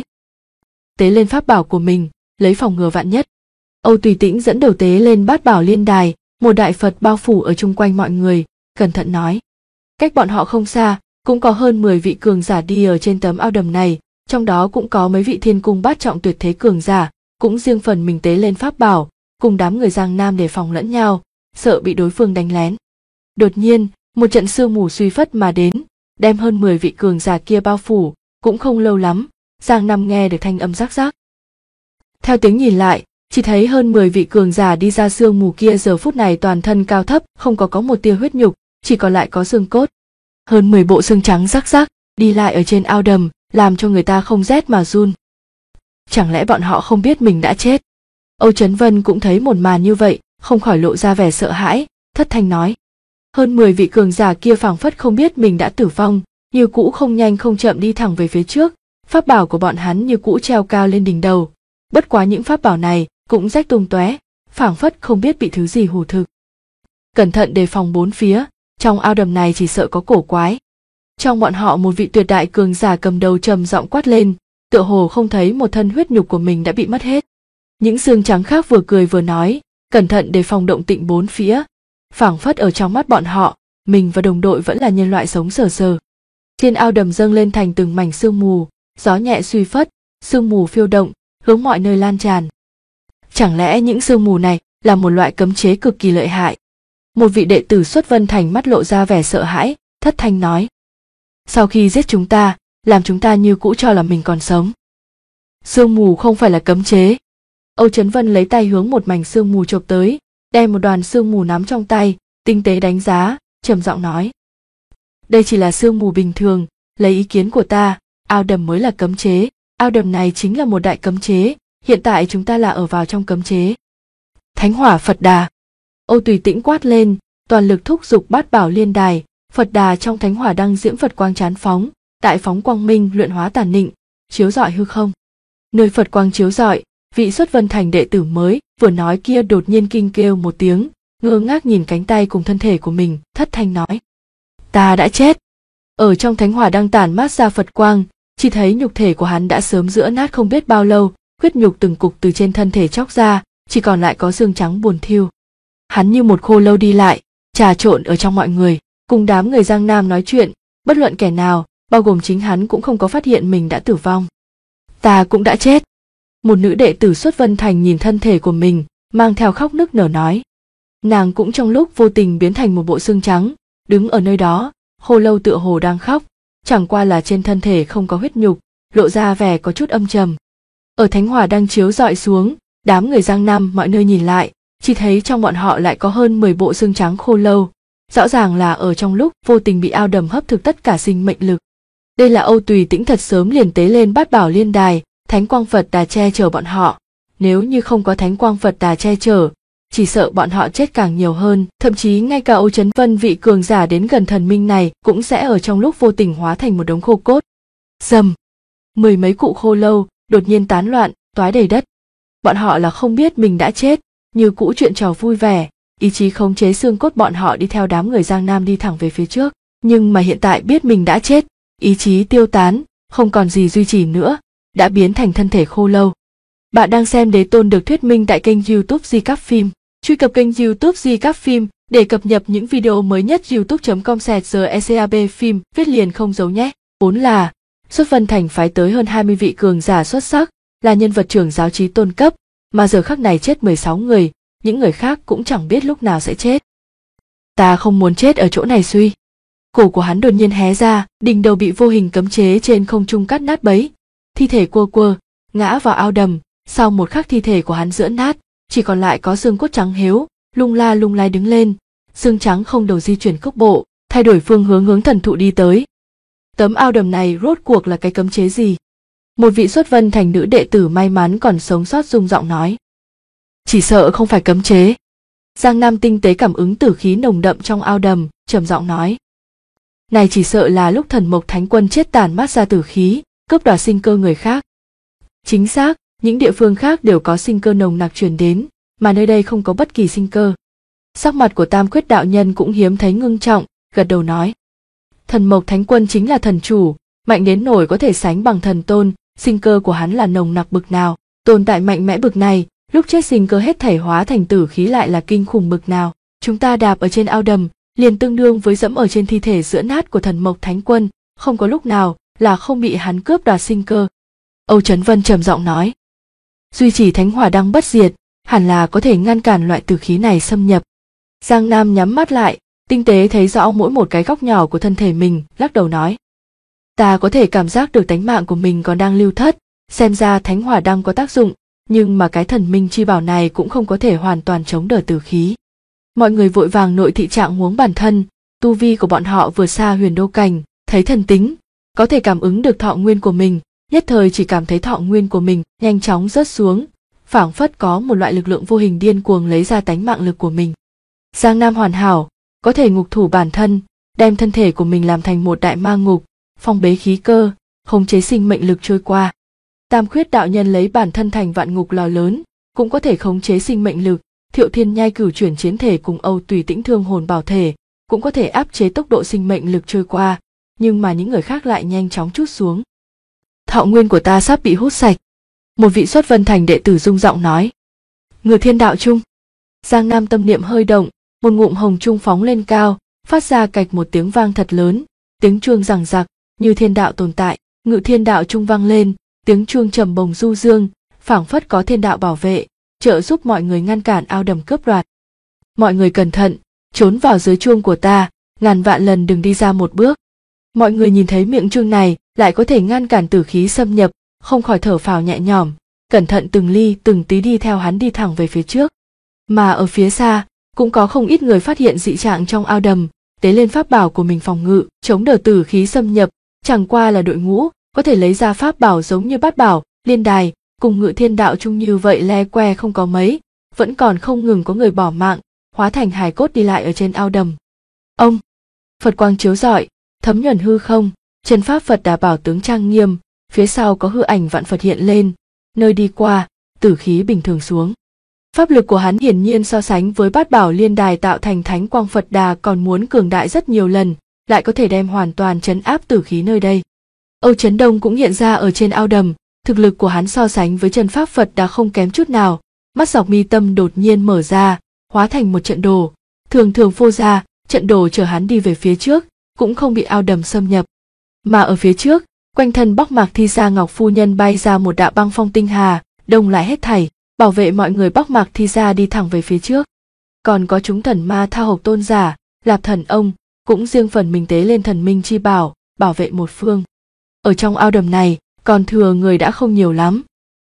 Tế lên pháp bảo của mình, lấy phòng ngừa vạn nhất. Âu Tùy Tĩnh dẫn đầu tế lên bát bảo liên đài, một đại Phật bao phủ ở chung quanh mọi người, cẩn thận nói. Cách bọn họ không xa, cũng có hơn 10 vị cường giả đi ở trên tấm ao đầm này, trong đó cũng có mấy vị thiên cung bát trọng tuyệt thế cường giả, cũng riêng phần mình tế lên pháp bảo, cùng đám người Giang Nam đề phòng lẫn nhau, sợ bị đối phương đánh lén. Đột nhiên, một trận sương mù suy phất mà đến, đem hơn 10 vị cường giả kia bao phủ, cũng không lâu lắm, Giang Nam nghe được thanh âm rắc rắc. Theo tiếng nhìn lại, chỉ thấy hơn 10 vị cường giả đi ra sương mù kia giờ phút này toàn thân cao thấp, không có một tia huyết nhục, chỉ còn lại có xương cốt. Hơn 10 bộ xương trắng rắc rắc, đi lại ở trên ao đầm, làm cho người ta không rét mà run. Chẳng lẽ bọn họ không biết mình đã chết? Âu Chấn Vân cũng thấy một màn như vậy, không khỏi lộ ra vẻ sợ hãi, thất thanh nói. Hơn 10 vị cường giả kia phảng phất không biết mình đã tử vong, như cũ không nhanh không chậm đi thẳng về phía trước, pháp bảo của bọn hắn như cũ treo cao lên đỉnh đầu. Bất quá những pháp bảo này cũng rách tung tóe, phảng phất không biết bị thứ gì hù thực. Cẩn thận đề phòng bốn phía, trong ao đầm này chỉ sợ có cổ quái. Trong bọn họ một vị tuyệt đại cường giả cầm đầu trầm giọng quát lên, tựa hồ không thấy một thân huyết nhục của mình đã bị mất hết. Những xương trắng khác vừa cười vừa nói, cẩn thận đề phòng động tĩnh bốn phía, phảng phất ở trong mắt bọn họ, mình và đồng đội vẫn là nhân loại sống sờ sờ. Trên ao đầm dâng lên thành từng mảnh sương mù, gió nhẹ suy phất, sương mù phiêu động, hướng mọi nơi lan tràn. Chẳng lẽ những sương mù này là một loại cấm chế cực kỳ lợi hại? Một vị đệ tử Xuất Vân Thành mắt lộ ra vẻ sợ hãi, thất thanh nói. Sau khi giết chúng ta, làm chúng ta như cũ cho là mình còn sống. Sương mù không phải là cấm chế. Âu Chấn Vân lấy tay hướng một mảnh sương mù chộp tới, đem một đoàn sương mù nắm trong tay, tinh tế đánh giá, trầm giọng nói. Đây chỉ là sương mù bình thường, lấy ý kiến của ta, ao đầm mới là cấm chế, ao đầm này chính là một đại cấm chế, hiện tại chúng ta là ở vào trong cấm chế. Thánh hỏa Phật Đà. Âu Tùy Tĩnh quát lên, toàn lực thúc giục bát bảo liên đài, Phật Đà trong thánh hỏa đăng diễm Phật quang chán phóng, đại phóng quang minh luyện hóa tàn nịnh, chiếu rọi hư không. Nơi Phật quang chiếu rọi, vị Xuất Vân Thành đệ tử mới vừa nói kia đột nhiên kinh kêu một tiếng, ngơ ngác nhìn cánh tay cùng thân thể của mình, thất thanh nói. Ta đã chết. Ở trong thánh hỏa đang tản mát ra Phật quang, chỉ thấy nhục thể của hắn đã sớm giữa nát không biết bao lâu, huyết nhục từng cục từ trên thân thể chóc ra, chỉ còn lại có xương trắng buồn thiêu. Hắn như một khô lâu đi lại, trà trộn ở trong mọi người, cùng đám người Giang Nam nói chuyện, bất luận kẻ nào, bao gồm chính hắn cũng không có phát hiện mình đã tử vong. Ta cũng đã chết. Một nữ đệ tử Xuất Vân Thành nhìn thân thể của mình, mang theo khóc nức nở nói. Nàng cũng trong lúc vô tình biến thành một bộ xương trắng, đứng ở nơi đó, khô lâu tựa hồ đang khóc, chẳng qua là trên thân thể không có huyết nhục, lộ ra vẻ có chút âm trầm. Ở thánh hỏa đang chiếu rọi xuống, đám người Giang Nam mọi nơi nhìn lại, chỉ thấy trong bọn họ lại có hơn 10 bộ xương trắng khô lâu, rõ ràng là ở trong lúc vô tình bị ao đầm hấp thực tất cả sinh mệnh lực. Đây là Âu Tùy Tĩnh thật sớm liền tế lên bát bảo liên đài, thánh quang Phật Đà che chở bọn họ. Nếu như không có thánh quang Phật Đà che chở, chỉ sợ bọn họ chết càng nhiều hơn, thậm chí ngay cả Âu Chấn Vân vị cường giả đến gần thần minh này cũng sẽ ở trong lúc vô tình hóa thành một đống khô cốt. Rầm, mười mấy cụ khô lâu đột nhiên tán loạn, toái đầy đất. Bọn họ là không biết mình đã chết, như cũ chuyện trò vui vẻ, ý chí khống chế xương cốt bọn họ đi theo đám người Giang Nam đi thẳng về phía trước, nhưng mà hiện tại biết mình đã chết, ý chí tiêu tán, không còn gì duy trì nữa, đã biến thành thân thể khô lâu. Bạn đang xem Đế Tôn được thuyết minh tại kênh YouTube Di Cáp Phim. Truy cập kênh YouTube Di Cáp Phim để cập nhật những video mới nhất. youtube.com/GECAB phim viết liền không giấu nhé. 4 là Xuất Vân Thành phái tới hơn 20 vị cường giả xuất sắc, là nhân vật trưởng giáo chí tôn cấp, mà giờ khắc này chết 16 người, những người khác cũng chẳng biết lúc nào sẽ chết. Ta không muốn chết ở chỗ này suy. Cổ của hắn đột nhiên hé ra, đỉnh đầu bị vô hình cấm chế trên không trung cắt nát bấy. Thi thể quơ quơ, ngã vào ao đầm, sau một khắc thi thể của hắn giữa nát, chỉ còn lại có xương cốt trắng héo, lung lay đứng lên, xương trắng không đầu di chuyển cước bộ, thay đổi phương hướng thần thụ đi tới. Tấm ao đầm này rốt cuộc là cái cấm chế gì? Một vị Xuất Vân Thành nữ đệ tử may mắn còn sống sót rung giọng nói. Chỉ sợ không phải cấm chế. Giang Nam tinh tế cảm ứng tử khí nồng đậm trong ao đầm, trầm giọng nói. Này chỉ sợ là lúc Thần Mộc Thánh Quân chết tàn mát ra tử khí, cướp đoạt sinh cơ người khác. Chính xác, những địa phương khác đều có sinh cơ nồng nặc truyền đến, mà nơi đây không có bất kỳ sinh cơ. Sắc mặt của Tam Quyết đạo nhân cũng hiếm thấy ngưng trọng, gật đầu nói. Thần Mộc Thánh Quân chính là thần chủ, mạnh đến nổi có thể sánh bằng thần tôn, sinh cơ của hắn là nồng nặc bực nào, tồn tại mạnh mẽ bực này, lúc chết sinh cơ hết thảy hóa thành tử khí lại là kinh khủng bực nào. Chúng ta đạp ở trên ao đầm, liền tương đương với dẫm ở trên thi thể giữa nát của Thần Mộc Thánh Quân, không có lúc nào là không bị hắn cướp đoạt sinh cơ. Âu Chấn Vân trầm giọng nói. Duy trì thánh hỏa đăng bất diệt, hẳn là có thể ngăn cản loại tử khí này xâm nhập. Giang Nam nhắm mắt lại, tinh tế thấy rõ mỗi một cái góc nhỏ của thân thể mình, lắc đầu nói. Ta có thể cảm giác được tánh mạng của mình còn đang lưu thất, xem ra thánh hỏa đăng có tác dụng, nhưng mà cái thần minh chi bảo này cũng không có thể hoàn toàn chống đỡ tử khí. Mọi người vội vàng nội thị trạng huống bản thân, tu vi của bọn họ vừa xa huyền đô cảnh, thấy thần tính, có thể cảm ứng được thọ nguyên của mình, nhất thời chỉ cảm thấy thọ nguyên của mình nhanh chóng rớt xuống, phảng phất có một loại lực lượng vô hình điên cuồng lấy ra tánh mạng lực của mình. Giang Nam hoàn hảo, có thể ngục thủ bản thân, đem thân thể của mình làm thành một đại ma ngục, phong bế khí cơ, khống chế sinh mệnh lực trôi qua. Tam Khuyết đạo nhân lấy bản thân thành vạn ngục lò lớn, cũng có thể khống chế sinh mệnh lực. Thiệu Thiên Nhai cửu chuyển chiến thể cùng Âu Tùy Tĩnh thương hồn bảo thể, cũng có thể áp chế tốc độ sinh mệnh lực trôi qua, nhưng mà những người khác lại nhanh chóng trút xuống. Thọ nguyên của ta sắp bị hút sạch. Một vị Xuất Vân Thành đệ tử rung giọng nói. Ngự Thiên Đạo Trung. Giang Nam tâm niệm hơi động, một ngụm hồng trung phóng lên cao, phát ra cạch một tiếng vang thật lớn, tiếng chuông giằng giặc, như thiên đạo tồn tại. Ngự Thiên Đạo Trung vang lên, tiếng chuông trầm bồng du dương, phảng phất có thiên đạo bảo vệ, trợ giúp mọi người ngăn cản ao đầm cướp đoạt. Mọi người cẩn thận, trốn vào dưới chuông của ta, ngàn vạn lần đừng đi ra một bước. Mọi người nhìn thấy miệng chuông này lại có thể ngăn cản tử khí xâm nhập, không khỏi thở phào nhẹ nhõm, cẩn thận từng ly từng tí đi theo hắn đi thẳng về phía trước. Mà ở phía xa, cũng có không ít người phát hiện dị trạng trong ao đầm, tế lên pháp bảo của mình phòng ngự, chống đỡ tử khí xâm nhập, chẳng qua là đội ngũ có thể lấy ra pháp bảo giống như bát bảo, liên đài, cùng Ngự Thiên Đạo Trung như vậy le que không có mấy, vẫn còn không ngừng có người bỏ mạng, hóa thành hài cốt đi lại ở trên ao đầm. Ông, Phật quang chiếu rọi, thấm nhuần hư không, chân pháp Phật Đà bảo tướng trang nghiêm, phía sau có hư ảnh vạn Phật hiện lên, nơi đi qua, tử khí bình thường xuống. Pháp lực của hắn hiển nhiên so sánh với bát bảo liên đài tạo thành thánh quang Phật Đà còn muốn cường đại rất nhiều lần, lại có thể đem hoàn toàn trấn áp tử khí nơi đây. Âu Chấn Đông cũng hiện ra ở trên ao đầm, thực lực của hắn so sánh với chân pháp Phật Đà không kém chút nào, mắt dọc mi tâm đột nhiên mở ra, hóa thành một trận đồ, thường phô ra, trận đồ chở hắn đi về phía trước, cũng không bị ao đầm xâm nhập. Mà ở phía trước, quanh thân Bắc Mạc Thi Gia Ngọc phu nhân bay ra một đạo băng phong tinh hà, đông lại hết thảy, bảo vệ mọi người Bắc Mạc Thi Gia đi thẳng về phía trước. Còn có chúng thần ma Thao Hộc tôn giả, Lạp Thần ông, cũng riêng phần mình tế lên thần minh chi bảo, bảo vệ một phương. Ở trong ao đầm này, còn thừa người đã không nhiều lắm.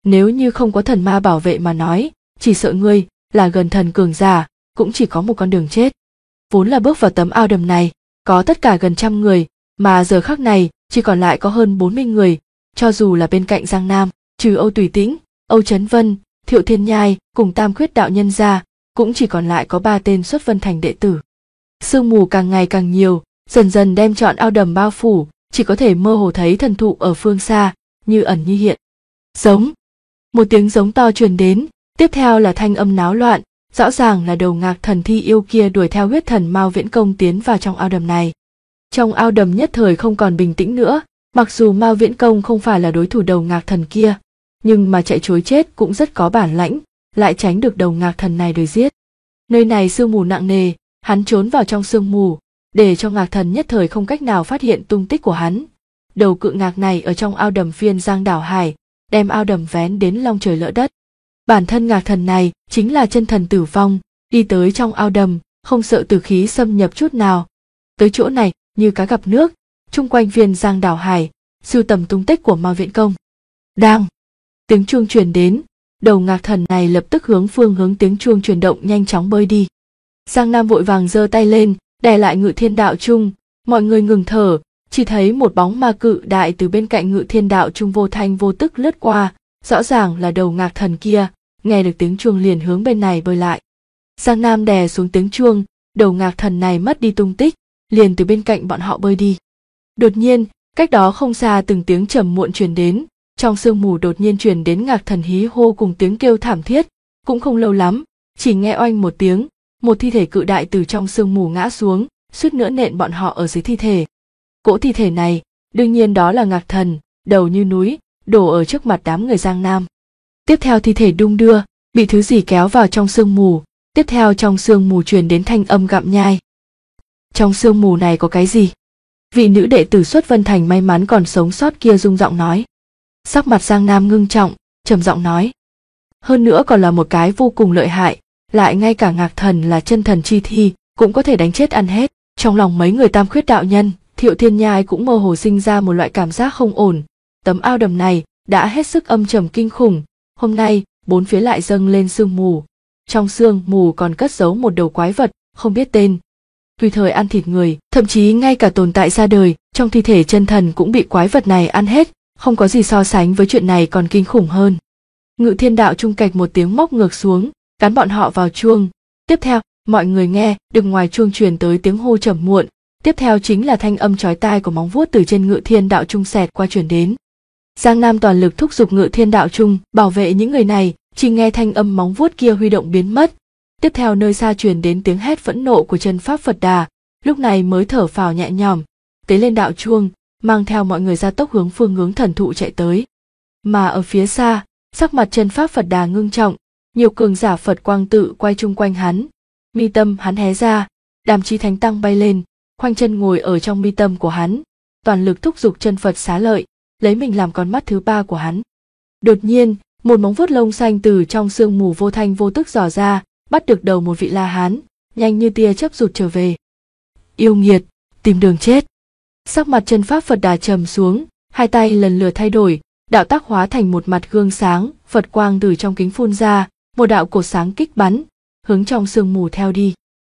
Nếu như không có thần ma bảo vệ mà nói, chỉ sợ ngươi là gần thần cường giả, cũng chỉ có một con đường chết. Vốn là bước vào tấm ao đầm này, có tất cả gần 100 người, mà giờ khắc này chỉ còn lại có hơn 40 người, cho dù là bên cạnh Giang Nam, trừ Âu Tùy Tĩnh, Âu Chấn Vân, Thiệu Thiên Nhai cùng Tam Khuyết đạo nhân ra, cũng chỉ còn lại có 3 tên xuất vân thành đệ tử. Sương mù càng ngày càng nhiều, dần dần đem trọn ao đầm bao phủ, chỉ có thể mơ hồ thấy thần thụ ở phương xa, như ẩn như hiện. Giống. Một tiếng giống to truyền đến, tiếp theo là thanh âm náo loạn, rõ ràng là đầu ngạc thần thi yêu kia đuổi theo huyết thần Mao Viễn Công tiến vào trong ao đầm này. Trong ao đầm nhất thời không còn bình tĩnh nữa, mặc dù Mao Viễn Công không phải là đối thủ đầu ngạc thần kia, nhưng mà chạy trối chết cũng rất có bản lãnh, lại tránh được đầu ngạc thần này đuổi giết. Nơi này sương mù nặng nề, hắn trốn vào trong sương mù, để cho ngạc thần nhất thời không cách nào phát hiện tung tích của hắn. Đầu cự ngạc này ở trong ao đầm phiên giang đảo hải, đem ao đầm vén đến long trời lỡ đất. Bản thân ngạc thần này chính là chân thần tử vong, đi tới trong ao đầm, không sợ tử khí xâm nhập chút nào. Tới chỗ này, như cá gặp nước, chung quanh phiên giang đảo hải, sưu tầm tung tích của Mao Viễn Công. Đang. Tiếng chuông truyền đến, đầu ngạc thần này lập tức hướng tiếng chuông chuyển động nhanh chóng bơi đi. Giang Nam vội vàng giơ tay lên, đè lại Ngự Thiên Đạo Trung, mọi người ngừng thở, chỉ thấy một bóng ma cự đại từ bên cạnh Ngự Thiên Đạo Trung vô thanh vô tức lướt qua, rõ ràng là đầu ngạc thần kia, nghe được tiếng chuông liền hướng bên này bơi lại. Giang Nam đè xuống tiếng chuông, đầu ngạc thần này mất đi tung tích, liền từ bên cạnh bọn họ bơi đi. Đột nhiên, cách đó không xa từng tiếng trầm muộn truyền đến, trong sương mù đột nhiên truyền đến ngạc thần hí hô cùng tiếng kêu thảm thiết, cũng không lâu lắm, chỉ nghe oanh một tiếng, một thi thể cự đại từ trong sương mù ngã xuống, suýt nữa nện bọn họ ở dưới thi thể. Cỗ thi thể này, đương nhiên đó là ngạc thần, đầu như núi, đổ ở trước mặt đám người Giang Nam. Tiếp theo thi thể đung đưa, bị thứ gì kéo vào trong sương mù, tiếp theo trong sương mù truyền đến thanh âm gặm nhai. Trong sương mù này có cái gì? Vị nữ đệ tử xuất vân thành may mắn còn sống sót kia rung giọng nói. Sắc mặt Giang Nam ngưng trọng, trầm giọng nói. Hơn nữa còn là một cái vô cùng lợi hại, lại ngay cả ngạc thần là chân thần chi thi, cũng có thể đánh chết ăn hết. Trong lòng mấy người Tam Khuyết đạo nhân, Thiệu Thiên Nhai cũng mơ hồ sinh ra một loại cảm giác không ổn. Tấm ao đầm này đã hết sức âm trầm kinh khủng, hôm nay bốn phía lại dâng lên sương mù. Trong sương mù còn cất giấu một đầu quái vật, không biết tên. Tùy thời ăn thịt người, thậm chí ngay cả tồn tại ra đời, trong thi thể chân thần cũng bị quái vật này ăn hết, không có gì so sánh với chuyện này còn kinh khủng hơn. Ngự Thiên Đạo Trung cạch một tiếng móc ngược xuống, cắn bọn họ vào chuông. Tiếp theo, mọi người nghe được ngoài chuông truyền tới tiếng hô trầm muộn, tiếp theo chính là thanh âm chói tai của móng vuốt từ trên Ngự Thiên Đạo Trung xẹt qua truyền đến. Giang Nam toàn lực thúc giục Ngự Thiên Đạo Trung bảo vệ những người này, chỉ nghe thanh âm móng vuốt kia huy động biến mất. Tiếp theo nơi xa truyền đến tiếng hét phẫn nộ của chân pháp Phật Đà, lúc này mới thở phào nhẹ nhõm, tế lên đạo chuông, mang theo mọi người ra tốc hướng thần thụ chạy tới. Mà ở phía xa, sắc mặt chân pháp Phật Đà ngưng trọng, nhiều cường giả Phật quang tự quay chung quanh hắn. Mi tâm hắn hé ra, Đàm Chí Thánh Tăng bay lên, khoanh chân ngồi ở trong mi tâm của hắn, toàn lực thúc giục chân Phật xá lợi, lấy mình làm con mắt thứ ba của hắn. Đột nhiên, một móng vuốt lông xanh từ trong sương mù vô thanh vô tức dò ra, bắt được đầu một vị La Hán, nhanh như tia chớp rụt trở về. Yêu nghiệt, tìm đường chết. Sắc mặt chân pháp Phật Đà trầm xuống, hai tay lần lượt thay đổi, đạo tác hóa thành một mặt gương sáng, Phật quang từ trong kính phun ra, một đạo cột sáng kích bắn, hướng trong sương mù theo đi.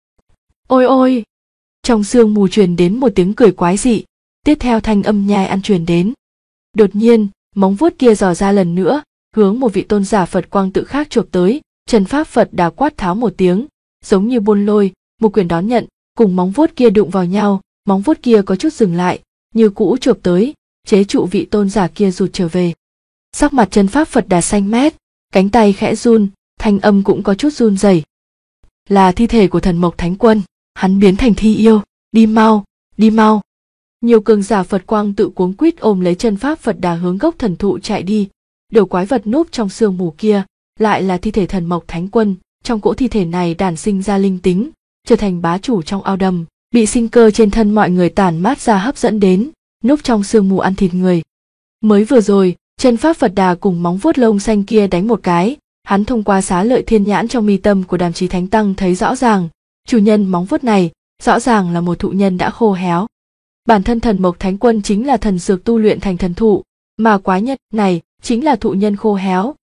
Ôi ôi! Trong sương mù truyền đến một tiếng cười quái dị, tiếp theo thanh âm nhai ăn truyền đến. Đột nhiên, móng vuốt kia dò ra lần nữa, hướng một vị tôn giả Phật quang tự khác chộp tới, chân pháp Phật Đà quát tháo một tiếng, giống như buôn lôi, một quyền đón nhận, cùng móng vuốt kia đụng vào nhau, móng vuốt kia có chút dừng lại, như cũ chộp tới, chế trụ vị tôn giả kia rụt trở về. Sắc mặt chân pháp Phật Đà xanh mét, cánh tay khẽ run, thanh âm cũng có chút run rẩy. Là thi thể của thần Mộc Thánh Quân, hắn biến thành thi yêu, đi mau, đi mau. Nhiều cường giả Phật quang tự cuống quýt ôm lấy chân pháp Phật Đà hướng gốc thần thụ chạy đi. Đầu quái vật núp trong sương mù kia lại là thi thể thần Mộc Thánh Quân, trong cỗ thi thể này đản sinh ra linh tính, trở thành bá chủ trong ao đầm, bị sinh cơ trên thân mọi người tản mát ra hấp dẫn đến, núp trong sương mù ăn thịt người. Mới vừa rồi, chân pháp Phật Đà cùng móng vuốt lông xanh kia đánh một cái, hắn thông qua xá lợi thiên nhãn trong mi tâm của Đàm Chí Thánh Tăng thấy rõ ràng, chủ nhân móng vuốt này rõ ràng là một thụ nhân đã khô héo. Bản thân thần Mộc Thánh Quân chính là thần dược tu luyện thành thần thụ, mà quái nhân này chính là thụ nhân khô héo,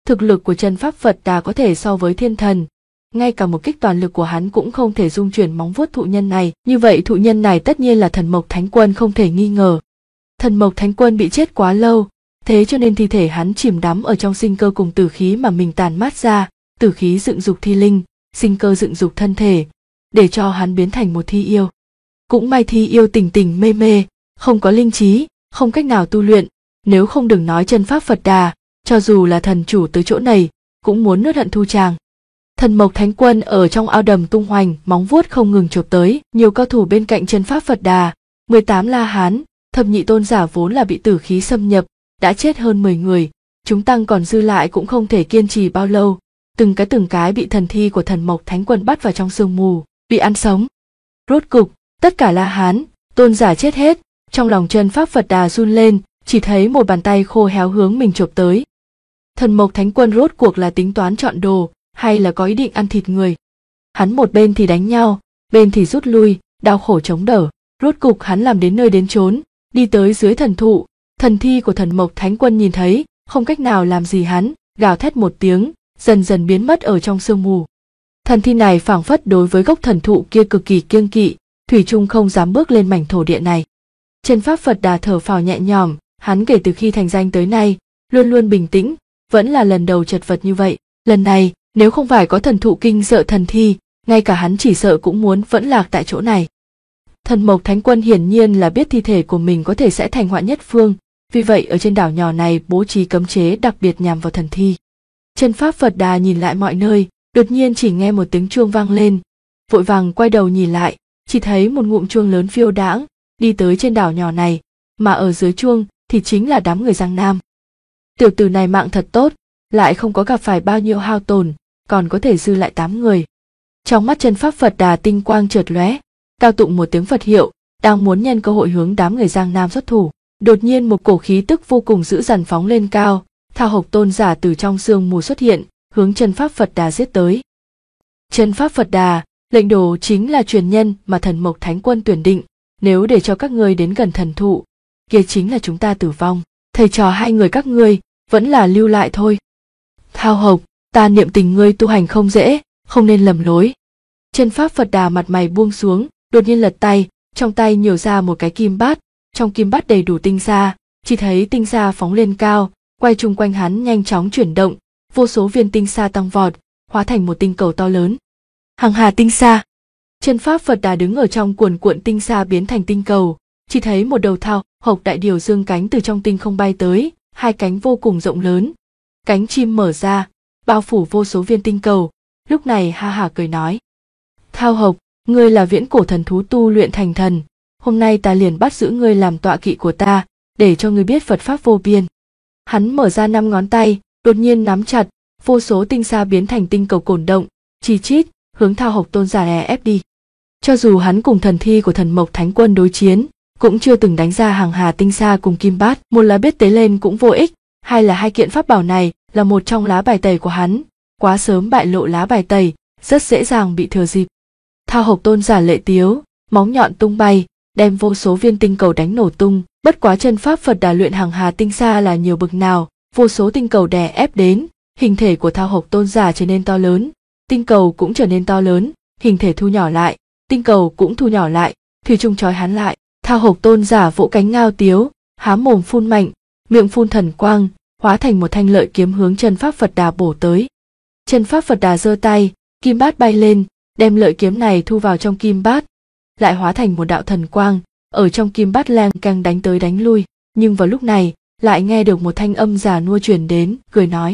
Thực lực của chân pháp Phật Đà có thể so với thiên thần, ngay cả một kích toàn lực của hắn cũng không thể dung chuyển móng vuốt thụ nhân này, như vậy thụ nhân này tất nhiên là Thần Mộc Thánh Quân không thể nghi ngờ. Thần Mộc Thánh Quân bị chết quá lâu, thế cho nên thi thể hắn chìm đắm ở trong sinh cơ cùng tử khí mà mình tàn mát ra, tử khí dựng dục thi linh, sinh cơ dựng dục thân thể, để cho hắn biến thành một thi yêu. Cũng may thi yêu tỉnh tỉnh mê mê, không có linh trí, không cách nào tu luyện, nếu không đừng nói chân pháp Phật Đà, cho dù là thần chủ tới chỗ này, cũng muốn nuốt hận thu chàng. Thần Mộc Thánh Quân ở trong ao đầm tung hoành, móng vuốt không ngừng chộp tới, nhiều cao thủ bên cạnh chân pháp Phật Đà, 18 La Hán, thập nhị tôn giả vốn là bị tử khí xâm nhập, đã chết hơn 10 người, chúng tăng còn dư lại cũng không thể kiên trì bao lâu, từng cái bị thần thi của Thần Mộc Thánh Quân bắt vào trong sương mù, bị ăn sống. Rốt cục, tất cả La Hán, tôn giả chết hết, trong lòng chân pháp Phật Đà run lên, chỉ thấy một bàn tay khô héo hướng mình chộp tới. Thần Mộc Thánh Quân rốt cuộc là tính toán chọn đồ, hay là có ý định ăn thịt người. Hắn một bên thì đánh nhau, bên thì rút lui, đau khổ chống đỡ. Rốt cục hắn làm đến nơi đến chốn, đi tới dưới thần thụ, thần thi của Thần Mộc Thánh Quân nhìn thấy, không cách nào làm gì hắn, gào thét một tiếng, dần dần biến mất ở trong sương mù. Thần thi này phảng phất đối với gốc thần thụ kia cực kỳ kiêng kỵ, thủy chung không dám bước lên mảnh thổ địa này. Chân pháp Phật Đà thở phào nhẹ nhõm, hắn kể từ khi thành danh tới nay, luôn luôn bình tĩnh, vẫn là lần đầu chật vật như vậy. Lần này, nếu không phải có thần thụ kinh sợ thần thi, ngay cả hắn chỉ sợ cũng muốn vẫn lạc tại chỗ này. Thần Mộc Thánh Quân hiển nhiên là biết thi thể của mình có thể sẽ thành họa nhất phương, vì vậy ở trên đảo nhỏ này bố trí cấm chế đặc biệt nhằm vào thần thi. Chân pháp Phật Đà nhìn lại mọi nơi, đột nhiên chỉ nghe một tiếng chuông vang lên, vội vàng quay đầu nhìn lại, chỉ thấy một ngụm chuông lớn phiêu đãng đi tới trên đảo nhỏ này, mà ở dưới chuông thì chính là đám người Giang Nam. Tiểu tử này mạng thật tốt, lại không có gặp phải bao nhiêu hao tổn, còn có thể dư lại 8 người. Trong mắt chân pháp Phật Đà tinh quang chợt lóe, cao tụng một tiếng Phật hiệu, đang muốn nhân cơ hội hướng đám người Giang Nam xuất thủ. Đột nhiên một cổ khí tức vô cùng dữ dằn phóng lên cao, Thao Hộc tôn giả từ trong sương mù xuất hiện, hướng chân pháp Phật Đà giết tới. Chân pháp Phật Đà, lệnh đồ chính là truyền nhân mà Thần Mộc Thánh Quân tuyển định, nếu để cho các ngươi đến gần thần thụ, kia chính là chúng ta tử vong. Thầy trò hai người các ngươi vẫn là lưu lại thôi. Thao Hộc, ta niệm tình ngươi tu hành không dễ, không nên lầm lối. Chân pháp Phật Đà mặt mày buông xuống, đột nhiên lật tay, trong tay nhiều ra một cái kim bát, trong kim bát đầy đủ tinh sa, chỉ thấy tinh sa phóng lên cao, quay chung quanh hắn nhanh chóng chuyển động, vô số viên tinh sa tăng vọt, hóa thành một tinh cầu to lớn. Hằng hà tinh sa. Chân pháp Phật Đà đứng ở trong cuồn cuộn tinh sa biến thành tinh cầu, chỉ thấy một đầu Thao Hộc đại điều dương cánh từ trong tinh không bay tới, hai cánh vô cùng rộng lớn, cánh chim mở ra, bao phủ vô số viên tinh cầu. Lúc này ha hả cười nói: Thao Hộc, ngươi là viễn cổ thần thú tu luyện thành thần, hôm nay ta liền bắt giữ ngươi làm tọa kỵ của ta, để cho ngươi biết Phật pháp vô biên. Hắn mở ra 5 ngón tay, đột nhiên nắm chặt, vô số tinh sa biến thành tinh cầu cổn động, chi chít, hướng Thao Hộc tôn giả đè ép đi. Cho dù hắn cùng thần thi của Thần Mộc Thánh Quân đối chiến, cũng chưa từng đánh ra hàng hà tinh sa cùng kim bát, một là biết tế lên cũng vô ích, hai là hai kiện pháp bảo này là một trong lá bài tẩy của hắn, quá sớm bại lộ lá bài tẩy, rất dễ dàng bị thừa dịp. Thao Hộc tôn giả lệ tiếu, móng nhọn tung bay, đem vô số viên tinh cầu đánh nổ tung. Bất quá chân pháp Phật Đà luyện hàng hà tinh sa là nhiều bực nào, vô số tinh cầu đè ép đến, hình thể của Thao Hộc tôn giả trở nên to lớn, tinh cầu cũng trở nên to lớn, hình thể thu nhỏ lại, tinh cầu cũng thu nhỏ lại, thủy chung trói hắn lại. Thao Hộc tôn giả vỗ cánh ngao tiếu, há mồm phun mạnh, miệng phun thần quang, hóa thành một thanh lợi kiếm hướng chân pháp Phật Đà bổ tới. Chân pháp Phật Đà giơ tay, kim bát bay lên, đem lợi kiếm này thu vào trong kim bát, lại hóa thành một đạo thần quang, ở trong kim bát leng keng đánh tới đánh lui. Nhưng vào lúc này, lại nghe được một thanh âm già nua truyền đến, cười nói: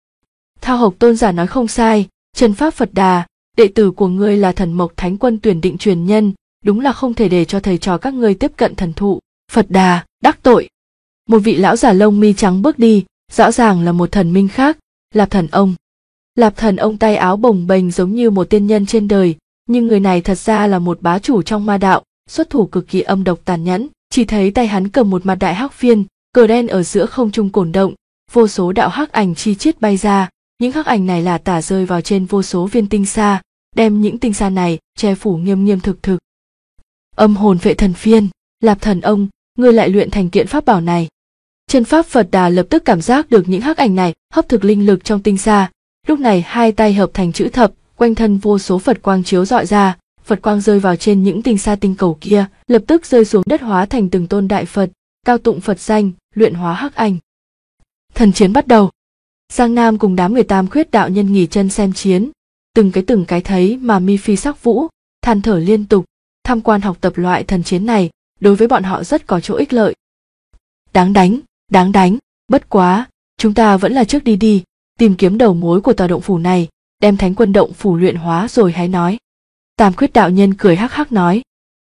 Thao Hộc tôn giả nói không sai, chân pháp Phật Đà, đệ tử của ngươi là Thần Mộc Thánh Quân tuyển định truyền nhân, đúng là không thể để cho thầy trò các ngươi tiếp cận thần thụ. Phật Đà, đắc tội. Một vị lão giả lông mi trắng bước đi, rõ ràng là một thần minh khác, Lạp Thần Ông. Lạp Thần Ông tay áo bồng bềnh giống như một tiên nhân trên đời, nhưng người này thật ra là một bá chủ trong ma đạo, xuất thủ cực kỳ âm độc tàn nhẫn. Chỉ thấy tay hắn cầm một mặt đại hắc phiên, cờ đen ở giữa không trung cổn động, vô số đạo hắc ảnh chi chít bay ra, những hắc ảnh này là tả rơi vào trên vô số viên tinh sa, đem những tinh sa này che phủ nghiêm nghiêm thực thực. Âm hồn vệ thần phiên, Lạp Thần Ông, ngươi lại luyện thành kiện pháp bảo này. Chân pháp Phật Đà lập tức cảm giác được những hắc ảnh này hấp thực linh lực trong tinh xa. Lúc này hai tay hợp thành chữ thập, quanh thân vô số Phật quang chiếu rọi ra, Phật quang rơi vào trên những tinh xa tinh cầu kia, lập tức rơi xuống đất hóa thành từng tôn đại Phật, cao tụng Phật danh, luyện hóa hắc ảnh. Thần chiến bắt đầu. Giang Nam cùng đám người Tam Khuyết đạo nhân nghỉ chân xem chiến, từng cái thấy mà mi phi sắc vũ, than thở liên tục. Tham quan học tập loại thần chiến này đối với bọn họ rất có chỗ ích lợi. Đáng đánh, bất quá, chúng ta vẫn là trước đi, tìm kiếm đầu mối của tòa động phủ này, đem Thánh Quân động phủ luyện hóa rồi hãy nói. Tam Khuyết đạo nhân cười hắc hắc nói.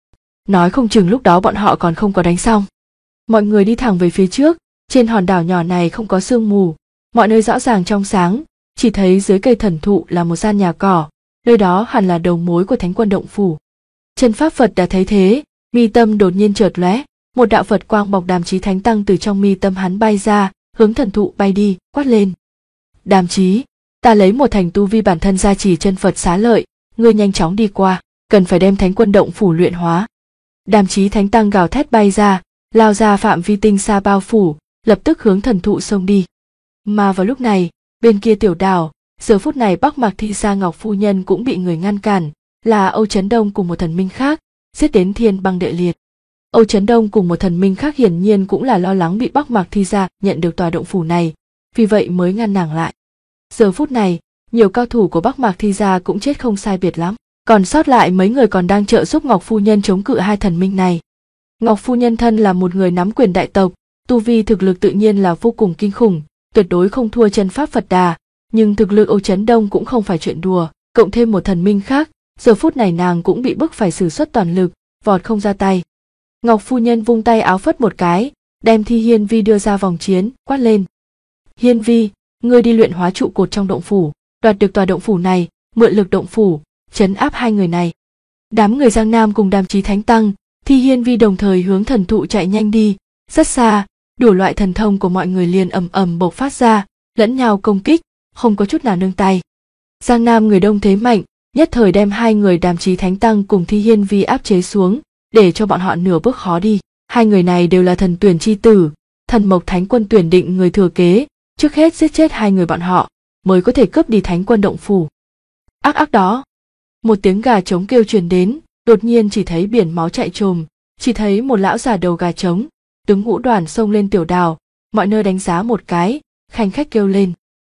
Nói không chừng lúc đó bọn họ còn không có đánh xong. Mọi người đi thẳng về phía trước, trên hòn đảo nhỏ này không có sương mù, mọi nơi rõ ràng trong sáng, chỉ thấy dưới cây thần thụ là một gian nhà cỏ, nơi đó hẳn là đầu mối của Thánh Quân động phủ. Chân pháp Phật đã thấy thế, mi tâm đột nhiên chợt lóe, một đạo Phật quang bọc Đàm Chí Thánh Tăng từ trong mi tâm hắn bay ra, hướng thần thụ bay đi, quát lên. Đàm Chí, ta lấy một thành tu vi bản thân gia trì chân Phật xá lợi, ngươi nhanh chóng đi qua, cần phải đem Thánh Quân động phủ luyện hóa. Đàm Chí Thánh Tăng gào thét bay ra, lao ra phạm vi tinh xa bao phủ, lập tức hướng thần thụ xông đi. Mà vào lúc này, bên kia tiểu đảo, giờ phút này Bắc Mạc Thị Sa Ngọc phu nhân cũng bị người ngăn cản, là Âu Chấn Đông cùng một thần minh khác, giết đến thiên băng địa liệt. Âu Chấn Đông cùng một thần minh khác hiển nhiên cũng là lo lắng bị Bắc Mạc Thi Gia nhận được tòa động phủ này, vì vậy mới ngăn nàng lại. Giờ phút này, nhiều cao thủ của Bắc Mạc Thi Gia cũng chết không sai biệt lắm, còn sót lại mấy người còn đang trợ giúp Ngọc phu nhân chống cự hai thần minh này. Ngọc phu nhân thân là một người nắm quyền đại tộc, tu vi thực lực tự nhiên là vô cùng kinh khủng, tuyệt đối không thua chân pháp Phật Đà, nhưng thực lực Âu Chấn Đông cũng không phải chuyện đùa, cộng thêm một thần minh khác, giờ phút này nàng cũng bị bức phải sử xuất toàn lực, vọt không ra tay. Ngọc phu nhân vung tay áo phất một cái, đem Thi Hiên Vi đưa ra vòng chiến, quát lên. Hiên Vi, ngươi đi luyện hóa trụ cột trong động phủ, đoạt được tòa động phủ này, mượn lực động phủ, trấn áp hai người này. Đám người Giang Nam cùng Đàm Chí Thánh Tăng, Thi Hiên Vi đồng thời hướng thần thụ chạy nhanh đi, rất xa, đủ loại thần thông của mọi người liền ầm ầm bộc phát ra, lẫn nhau công kích, không có chút nào nương tay. Giang Nam người đông thế mạnh, nhất thời đem hai người Đàm Chí Thánh Tăng cùng Thi Hiên Vi áp chế xuống, để cho bọn họ nửa bước khó đi. Hai người này đều là thần tuyển chi tử, Thần Mộc Thánh Quân tuyển định người thừa kế, trước hết giết chết hai người bọn họ, mới có thể cướp đi Thánh Quân động phủ. Ác ác đó, một tiếng gà trống kêu truyền đến, đột nhiên chỉ thấy biển máu chạy trồm, chỉ thấy một lão già đầu gà trống, tướng ngũ đoàn xông lên tiểu đảo, mọi nơi đánh giá một cái, khanh khách kêu lên.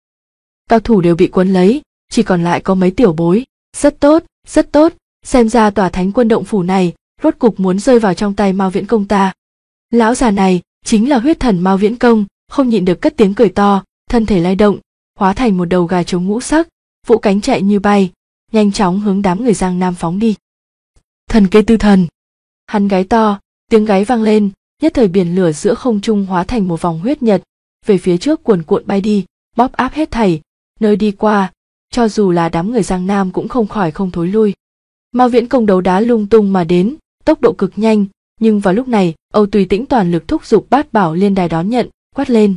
Cao thủ đều bị cuốn lấy, chỉ còn lại có mấy tiểu bối, rất tốt, xem ra tòa Thánh Quân động phủ này rốt cục muốn rơi vào trong tay Mao Viễn Công ta. Lão già này chính là huyết thần Mao Viễn Công, không nhịn được cất tiếng cười to, thân thể lay động, hóa thành một đầu gà trống ngũ sắc, vỗ cánh chạy như bay, nhanh chóng hướng đám người Giang Nam phóng đi. Thần kê tư thần, hắn gáy to, tiếng gáy vang lên, nhất thời biển lửa giữa không trung hóa thành một vòng huyết nhật, về phía trước cuồn cuộn bay đi, bóp áp hết thảy, nơi đi qua, cho dù là đám người Giang Nam cũng không khỏi không thối lui. Mao Viễn Công đấu đá lung tung mà đến, tốc độ cực nhanh, nhưng vào lúc này, Âu Tùy Tĩnh toàn lực thúc giục Bát Bảo Liên Đài đón nhận, quát lên.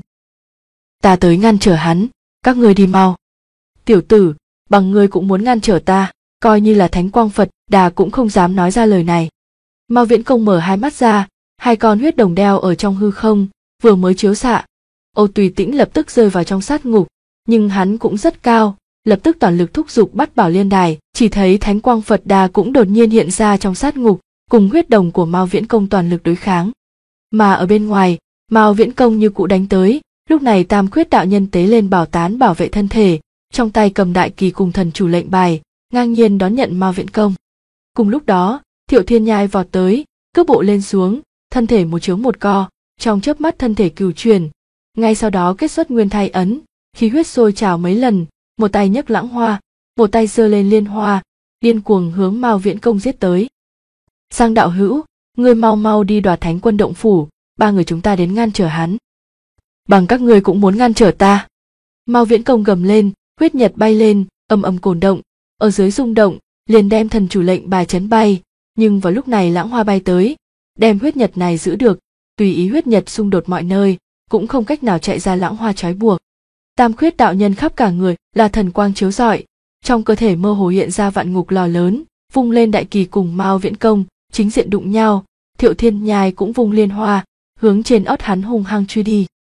Ta tới ngăn trở hắn, các ngươi đi mau. Tiểu tử, bằng ngươi cũng muốn ngăn trở ta, coi như là Thánh Quang Phật Đà cũng không dám nói ra lời này. Mao Viễn Công mở hai mắt ra, hai con huyết đồng đeo ở trong hư không, vừa mới chiếu xạ. Âu Tùy Tĩnh lập tức rơi vào trong sát ngục, nhưng hắn cũng rất cao, lập tức toàn lực thúc giục Bát Bảo Liên Đài, chỉ thấy Thánh Quang Phật Đà cũng đột nhiên hiện ra trong sát ngục, cùng huyết đồng của Mao Viễn Công toàn lực đối kháng. Mà ở bên ngoài, Mao Viễn Công như cũ đánh tới, lúc này Tam Khuyết đạo nhân tế lên bảo tán bảo vệ thân thể, trong tay cầm đại kỳ cùng thần chủ lệnh bài, ngang nhiên đón nhận Mao Viễn Công. Cùng lúc đó, Thiệu Thiên Nhai vọt tới, cước bộ lên xuống, thân thể một chướng một co, trong chớp mắt thân thể cửu chuyển, ngay sau đó kết xuất nguyên thai ấn, khí huyết sôi trào mấy lần, một tay nhấc lãng hoa, một tay giơ lên liên hoa, điên cuồng hướng Mao Viễn Công giết tới. Giang đạo hữu, ngươi mau mau đi đoạt Thánh Quân động phủ, ba người chúng ta đến ngăn trở hắn. Bằng các ngươi cũng muốn ngăn trở ta. Mao Viễn Công gầm lên, huyết nhật bay lên, ầm ầm cồn động, ở dưới rung động, liền đem thần chủ lệnh bài chấn bay, nhưng vào lúc này lãng hoa bay tới, đem huyết nhật này giữ được, tùy ý huyết nhật xung đột mọi nơi, cũng không cách nào chạy ra lãng hoa trói buộc. Tam Khuyết đạo nhân khắp cả người là thần quang chiếu rọi, trong cơ thể mơ hồ hiện ra vạn ngục lò lớn, vung lên đại kỳ cùng Mao Viễn Công, chính diện đụng nhau, Thiệu Thiên Nhai cũng vung liên hoa, hướng trên ớt hắn hung hăng truy đi.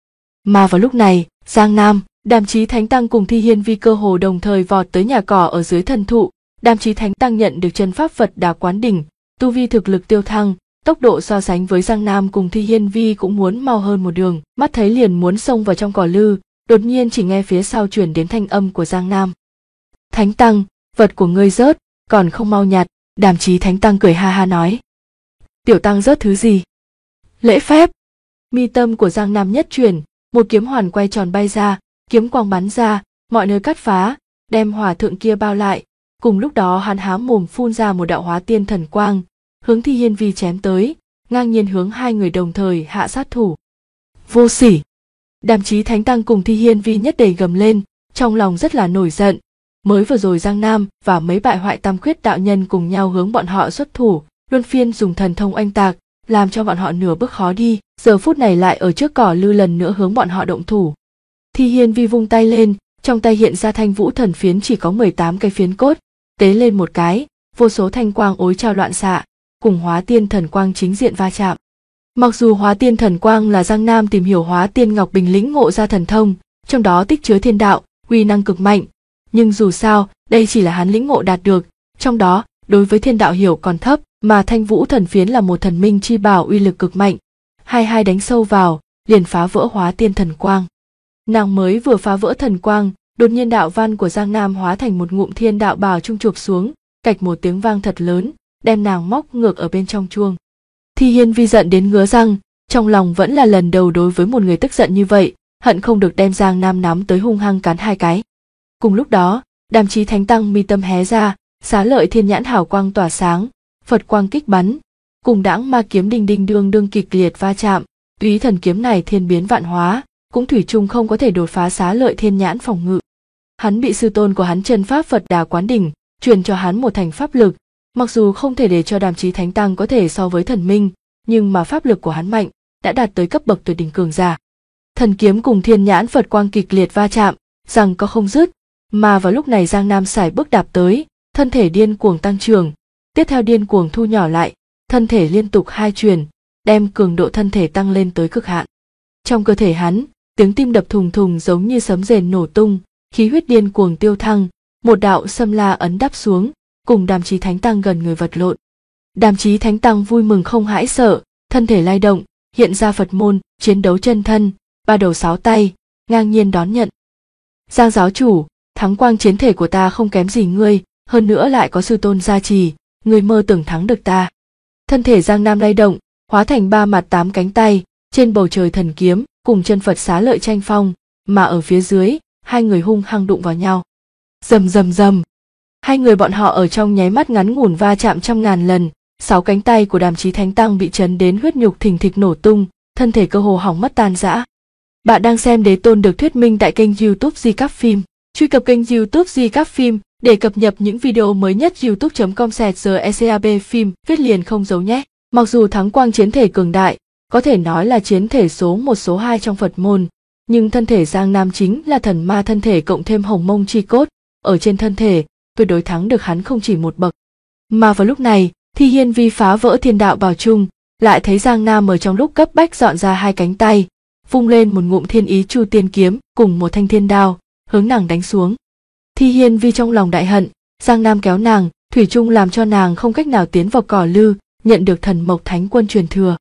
Mà vào lúc này, Giang Nam, Đàm Chí Thánh Tăng cùng Thi Hiên Vi cơ hồ đồng thời vọt tới nhà cỏ ở dưới thần thụ. Đàm Chí Thánh Tăng nhận được chân pháp Phật Đà Quán Đỉnh, tu vi thực lực tiêu thăng, tốc độ so sánh với Giang Nam cùng Thi Hiên Vi cũng muốn mau hơn một đường, mắt thấy liền muốn xông vào trong cỏ lư, đột nhiên chỉ nghe phía sau truyền đến thanh âm của Giang Nam. Thánh Tăng, vật của ngươi rớt, còn không mau nhặt. Đàm Chí Thánh Tăng cười ha ha nói. Tiểu Tăng rớt thứ gì? Lễ phép. Mi tâm của Giang Nam nhất chuyển, một kiếm hoàn quay tròn bay ra, kiếm quang bắn ra, mọi nơi cắt phá, đem hòa thượng kia bao lại. Cùng lúc đó hắn há mồm phun ra một đạo hóa tiên thần quang, hướng Thi Hiên Vi chém tới, ngang nhiên hướng hai người đồng thời hạ sát thủ. Vô sỉ! Đàm Chí Thánh Tăng cùng Thi Hiên Vi nhất đầy gầm lên, trong lòng rất là nổi giận. Mới vừa rồi Giang Nam và mấy bại hoại tam khuyết đạo nhân cùng nhau hướng bọn họ xuất thủ, luân phiên dùng thần thông oanh tạc, làm cho bọn họ nửa bước khó đi. Giờ phút này lại ở trước cỏ lư lần nữa hướng bọn họ động thủ. Thi Hiên Vi vung tay lên, trong tay hiện ra thanh vũ thần phiến chỉ có 18 cái phiến cốt, tế lên một cái, vô số thanh quang ối trao loạn xạ, cùng hóa tiên thần quang chính diện va chạm. Mặc dù hóa tiên thần quang là Giang Nam tìm hiểu hóa tiên ngọc bình lĩnh ngộ ra thần thông, trong đó tích chứa thiên đạo, uy năng cực mạnh, nhưng dù sao, đây chỉ là hắn lĩnh ngộ đạt được, trong đó, đối với thiên đạo hiểu còn thấp, mà thanh vũ thần phiến là một thần minh chi bảo uy lực cực mạnh. Hai đánh sâu vào, liền phá vỡ hóa tiên thần quang. Nàng mới vừa phá vỡ thần quang, đột nhiên đạo văn của Giang Nam hóa thành một ngụm thiên đạo bào trung chụp xuống, cạch một tiếng vang thật lớn, đem nàng móc ngược ở bên trong chuông. Thi Hiên Vi giận đến ngứa răng, trong lòng vẫn là lần đầu đối với một người tức giận như vậy, hận không được đem Giang Nam nắm tới hung hăng cắn hai cái. Cùng lúc đó, Đàm Chí Thánh Tăng mi tâm hé ra, xá lợi thiên nhãn hào quang tỏa sáng, Phật quang kích bắn, cùng đãng ma kiếm đinh đinh đương đương kịch liệt va chạm, túy thần kiếm này thiên biến vạn hóa, cũng thủy chung không có thể đột phá xá lợi thiên nhãn phòng ngự. Hắn bị sư tôn của hắn chân pháp Phật Đà Quán Đỉnh truyền cho hắn một thành pháp lực, mặc dù không thể để cho Đàm Chí Thánh Tăng có thể so với thần minh, nhưng mà pháp lực của hắn mạnh, đã đạt tới cấp bậc tuyệt đỉnh cường giả. Thần kiếm cùng thiên nhãn Phật quang kịch liệt va chạm, rằng có không dứt, mà vào lúc này Giang Nam sải bước đạp tới, thân thể điên cuồng tăng trưởng, tiếp theo điên cuồng thu nhỏ lại, thân thể liên tục hai chuyển, đem cường độ thân thể tăng lên tới cực hạn. Trong cơ thể hắn, tiếng tim đập thùng thùng giống như sấm rền nổ tung, khí huyết điên cuồng tiêu thăng, một đạo xâm la ấn đắp xuống, cùng Đàm Chí Thánh Tăng gần người vật lộn. Đàm Chí Thánh Tăng vui mừng không hãi sợ, thân thể lay động, hiện ra Phật môn, chiến đấu chân thân, ba đầu sáu tay, ngang nhiên đón nhận. Giang giáo chủ, thắng quang chiến thể của ta không kém gì ngươi, hơn nữa lại có sư tôn gia trì, ngươi mơ tưởng thắng được ta. Thân thể Giang Nam lay động, hóa thành ba mặt tám cánh tay, trên bầu trời thần kiếm, cùng chân Phật xá lợi tranh phong, mà ở phía dưới, hai người hung hăng đụng vào nhau. Rầm rầm rầm. Hai người bọn họ ở trong nháy mắt ngắn ngủn va chạm trăm ngàn lần, sáu cánh tay của Đàm Chí Thánh Tăng bị chấn đến huyết nhục thình thịch nổ tung, thân thể cơ hồ hỏng mất tan rã. Bạn đang xem Đế Tôn được thuyết minh tại kênh YouTube Di Cáp Phim. Truy cập kênh YouTube Di Cáp Phim để cập nhật những video mới nhất. youtube.com/secab phim viết liền không giấu nhé. Mặc dù thắng quang chiến thể cường đại, có thể nói là chiến thể số 1 số 2 trong Phật môn, nhưng thân thể Giang Nam chính là thần ma thân thể cộng thêm hồng mông chi cốt, ở trên thân thể, tuyệt đối thắng được hắn không chỉ một bậc. Mà vào lúc này, Thi Hiên Vi phá vỡ thiên đạo bảo chung, lại thấy Giang Nam ở trong lúc cấp bách dọn ra hai cánh tay, vung lên một ngụm thiên ý chu tiên kiếm cùng một thanh thiên đao, hướng nàng đánh xuống. Thi Hiên Vi trong lòng đại hận, Giang Nam kéo nàng, thủy chung làm cho nàng không cách nào tiến vào cỏ lư, nhận được thần mộc thánh quân truyền thừa.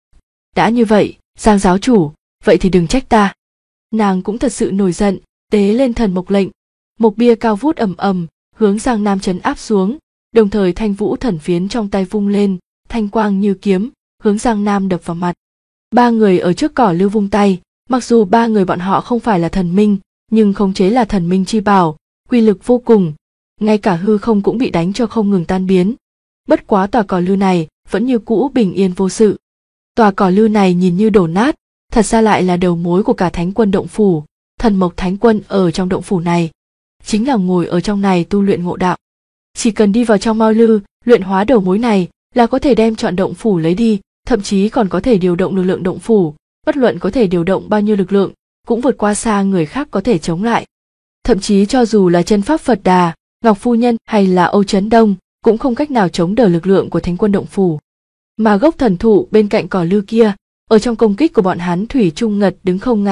Đã như vậy, Giang giáo chủ, vậy thì đừng trách ta. Nàng cũng thật sự nổi giận, tế lên thần mộc lệnh, một bia cao vút ầm ầm, hướng Giang Nam trấn áp xuống, đồng thời thanh vũ thần phiến trong tay vung lên, thanh quang như kiếm, hướng Giang Nam đập vào mặt. Ba người ở trước cỏ lư vung tay, mặc dù ba người bọn họ không phải là thần minh, nhưng khống chế là thần minh chi bảo, uy lực vô cùng, ngay cả hư không cũng bị đánh cho không ngừng tan biến. Bất quá tòa cỏ lư này vẫn như cũ bình yên vô sự. Tòa cỏ lư này nhìn như đổ nát, thật ra lại là đầu mối của cả thánh quân động phủ. Thần mộc thánh quân ở trong động phủ này, chính là ngồi ở trong này tu luyện ngộ đạo. Chỉ cần đi vào trong mao lư, luyện hóa đầu mối này là có thể đem trọn động phủ lấy đi, thậm chí còn có thể điều động lực lượng động phủ, bất luận có thể điều động bao nhiêu lực lượng, cũng vượt qua xa người khác có thể chống lại. Thậm chí cho dù là chân pháp Phật Đà, Ngọc Phu Nhân hay là Âu Chấn Đông, cũng không cách nào chống đỡ lực lượng của thánh quân động phủ. Mà gốc thần thụ bên cạnh cỏ lư kia, ở trong công kích của bọn hắn thủy chung ngật đứng không ngã,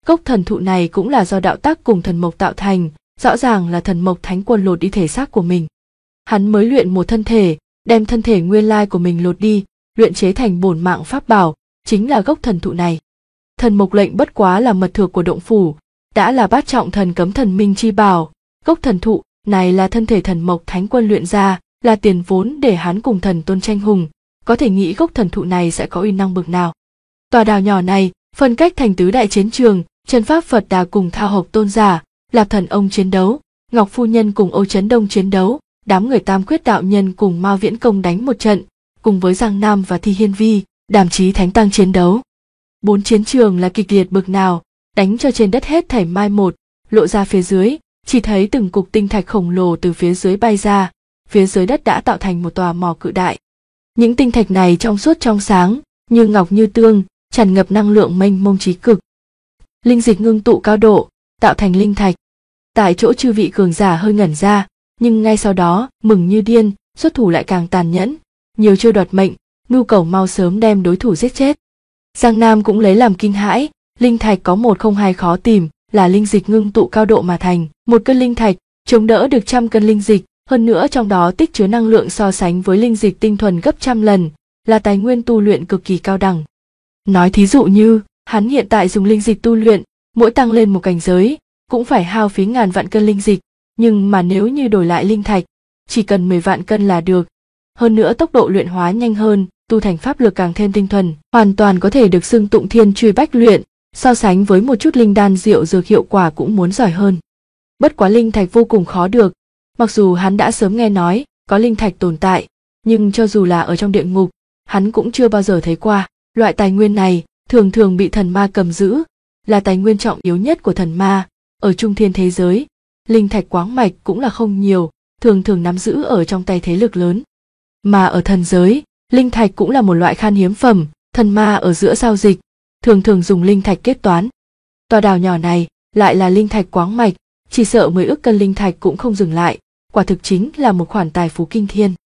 Gốc thần thụ này cũng là do đạo tác cùng thần mộc tạo thành, rõ ràng là thần mộc thánh quân lột đi thể xác của mình. Hắn mới luyện một thân thể, đem thân thể nguyên lai của mình lột đi, luyện chế thành bổn mạng pháp bảo, chính là gốc thần thụ này. Thần mộc lệnh bất quá là mật thược của động phủ, đã là bát trọng thần cấm thần minh chi bảo, gốc thần thụ này là thân thể thần mộc thánh quân luyện ra, là tiền vốn để hắn cùng thần tôn tranh hùng, có thể nghĩ gốc thần thụ này sẽ có uy năng bực nào. Tòa đảo nhỏ này phân cách thành tứ đại chiến trường, chân pháp Phật Đà cùng Thao Hộc tôn giả, Lạp Thần ông chiến đấu, Ngọc phu nhân cùng Âu Chấn Đông chiến đấu, đám người Tam Quyết đạo nhân cùng Mao Viễn Công đánh một trận, cùng với Giang Nam và Thi Hiên Vi, Đàm Chí Thánh Tăng chiến đấu. 4 chiến trường là kịch liệt bực nào, đánh cho trên đất hết thảy mai một, lộ ra phía dưới, chỉ thấy từng cục tinh thạch khổng lồ từ phía dưới bay ra, phía dưới đất đã tạo thành một tòa mỏ cự đại. Những tinh thạch này trong suốt trong sáng, như ngọc như tương, tràn ngập năng lượng mênh mông trí cực. Linh dịch ngưng tụ cao độ, tạo thành linh thạch. Tại chỗ chư vị cường giả hơi ngẩn ra, nhưng ngay sau đó, mừng như điên, xuất thủ lại càng tàn nhẫn, nhiều chiêu đoạt mệnh, mưu cầu mau sớm đem đối thủ giết chết. Giang Nam cũng lấy làm kinh hãi, linh thạch có một không hai khó tìm, là linh dịch ngưng tụ cao độ mà thành, một cân linh thạch chống đỡ được 100 cân linh dịch, hơn nữa trong đó tích chứa năng lượng so sánh với linh dịch tinh thuần gấp 100 lần, là tài nguyên tu luyện cực kỳ cao đẳng. Nói thí dụ như, hắn hiện tại dùng linh dịch tu luyện, mỗi tăng lên một cảnh giới, cũng phải hao phí ngàn vạn cân linh dịch, nhưng mà nếu như đổi lại linh thạch, chỉ cần 10 vạn cân là được. Hơn nữa tốc độ luyện hóa nhanh hơn, tu thành pháp lực càng thêm tinh thuần, hoàn toàn có thể được xưng tụng thiên truy bách luyện, so sánh với một chút linh đan rượu dược hiệu quả cũng muốn giỏi hơn. Bất quá linh thạch vô cùng khó được, mặc dù hắn đã sớm nghe nói có linh thạch tồn tại, nhưng cho dù là ở trong địa ngục, hắn cũng chưa bao giờ thấy qua. Loại tài nguyên này thường thường bị thần ma cầm giữ, là tài nguyên trọng yếu nhất của thần ma. Ở trung thiên thế giới, linh thạch quáng mạch cũng là không nhiều, thường thường nắm giữ ở trong tay thế lực lớn. Mà ở thần giới, linh thạch cũng là một loại khan hiếm phẩm, thần ma ở giữa giao dịch, thường thường dùng linh thạch kết toán. Tòa đảo nhỏ này lại là linh thạch quáng mạch, chỉ sợ 10 ức cân linh thạch cũng không dừng lại, quả thực chính là một khoản tài phú kinh thiên.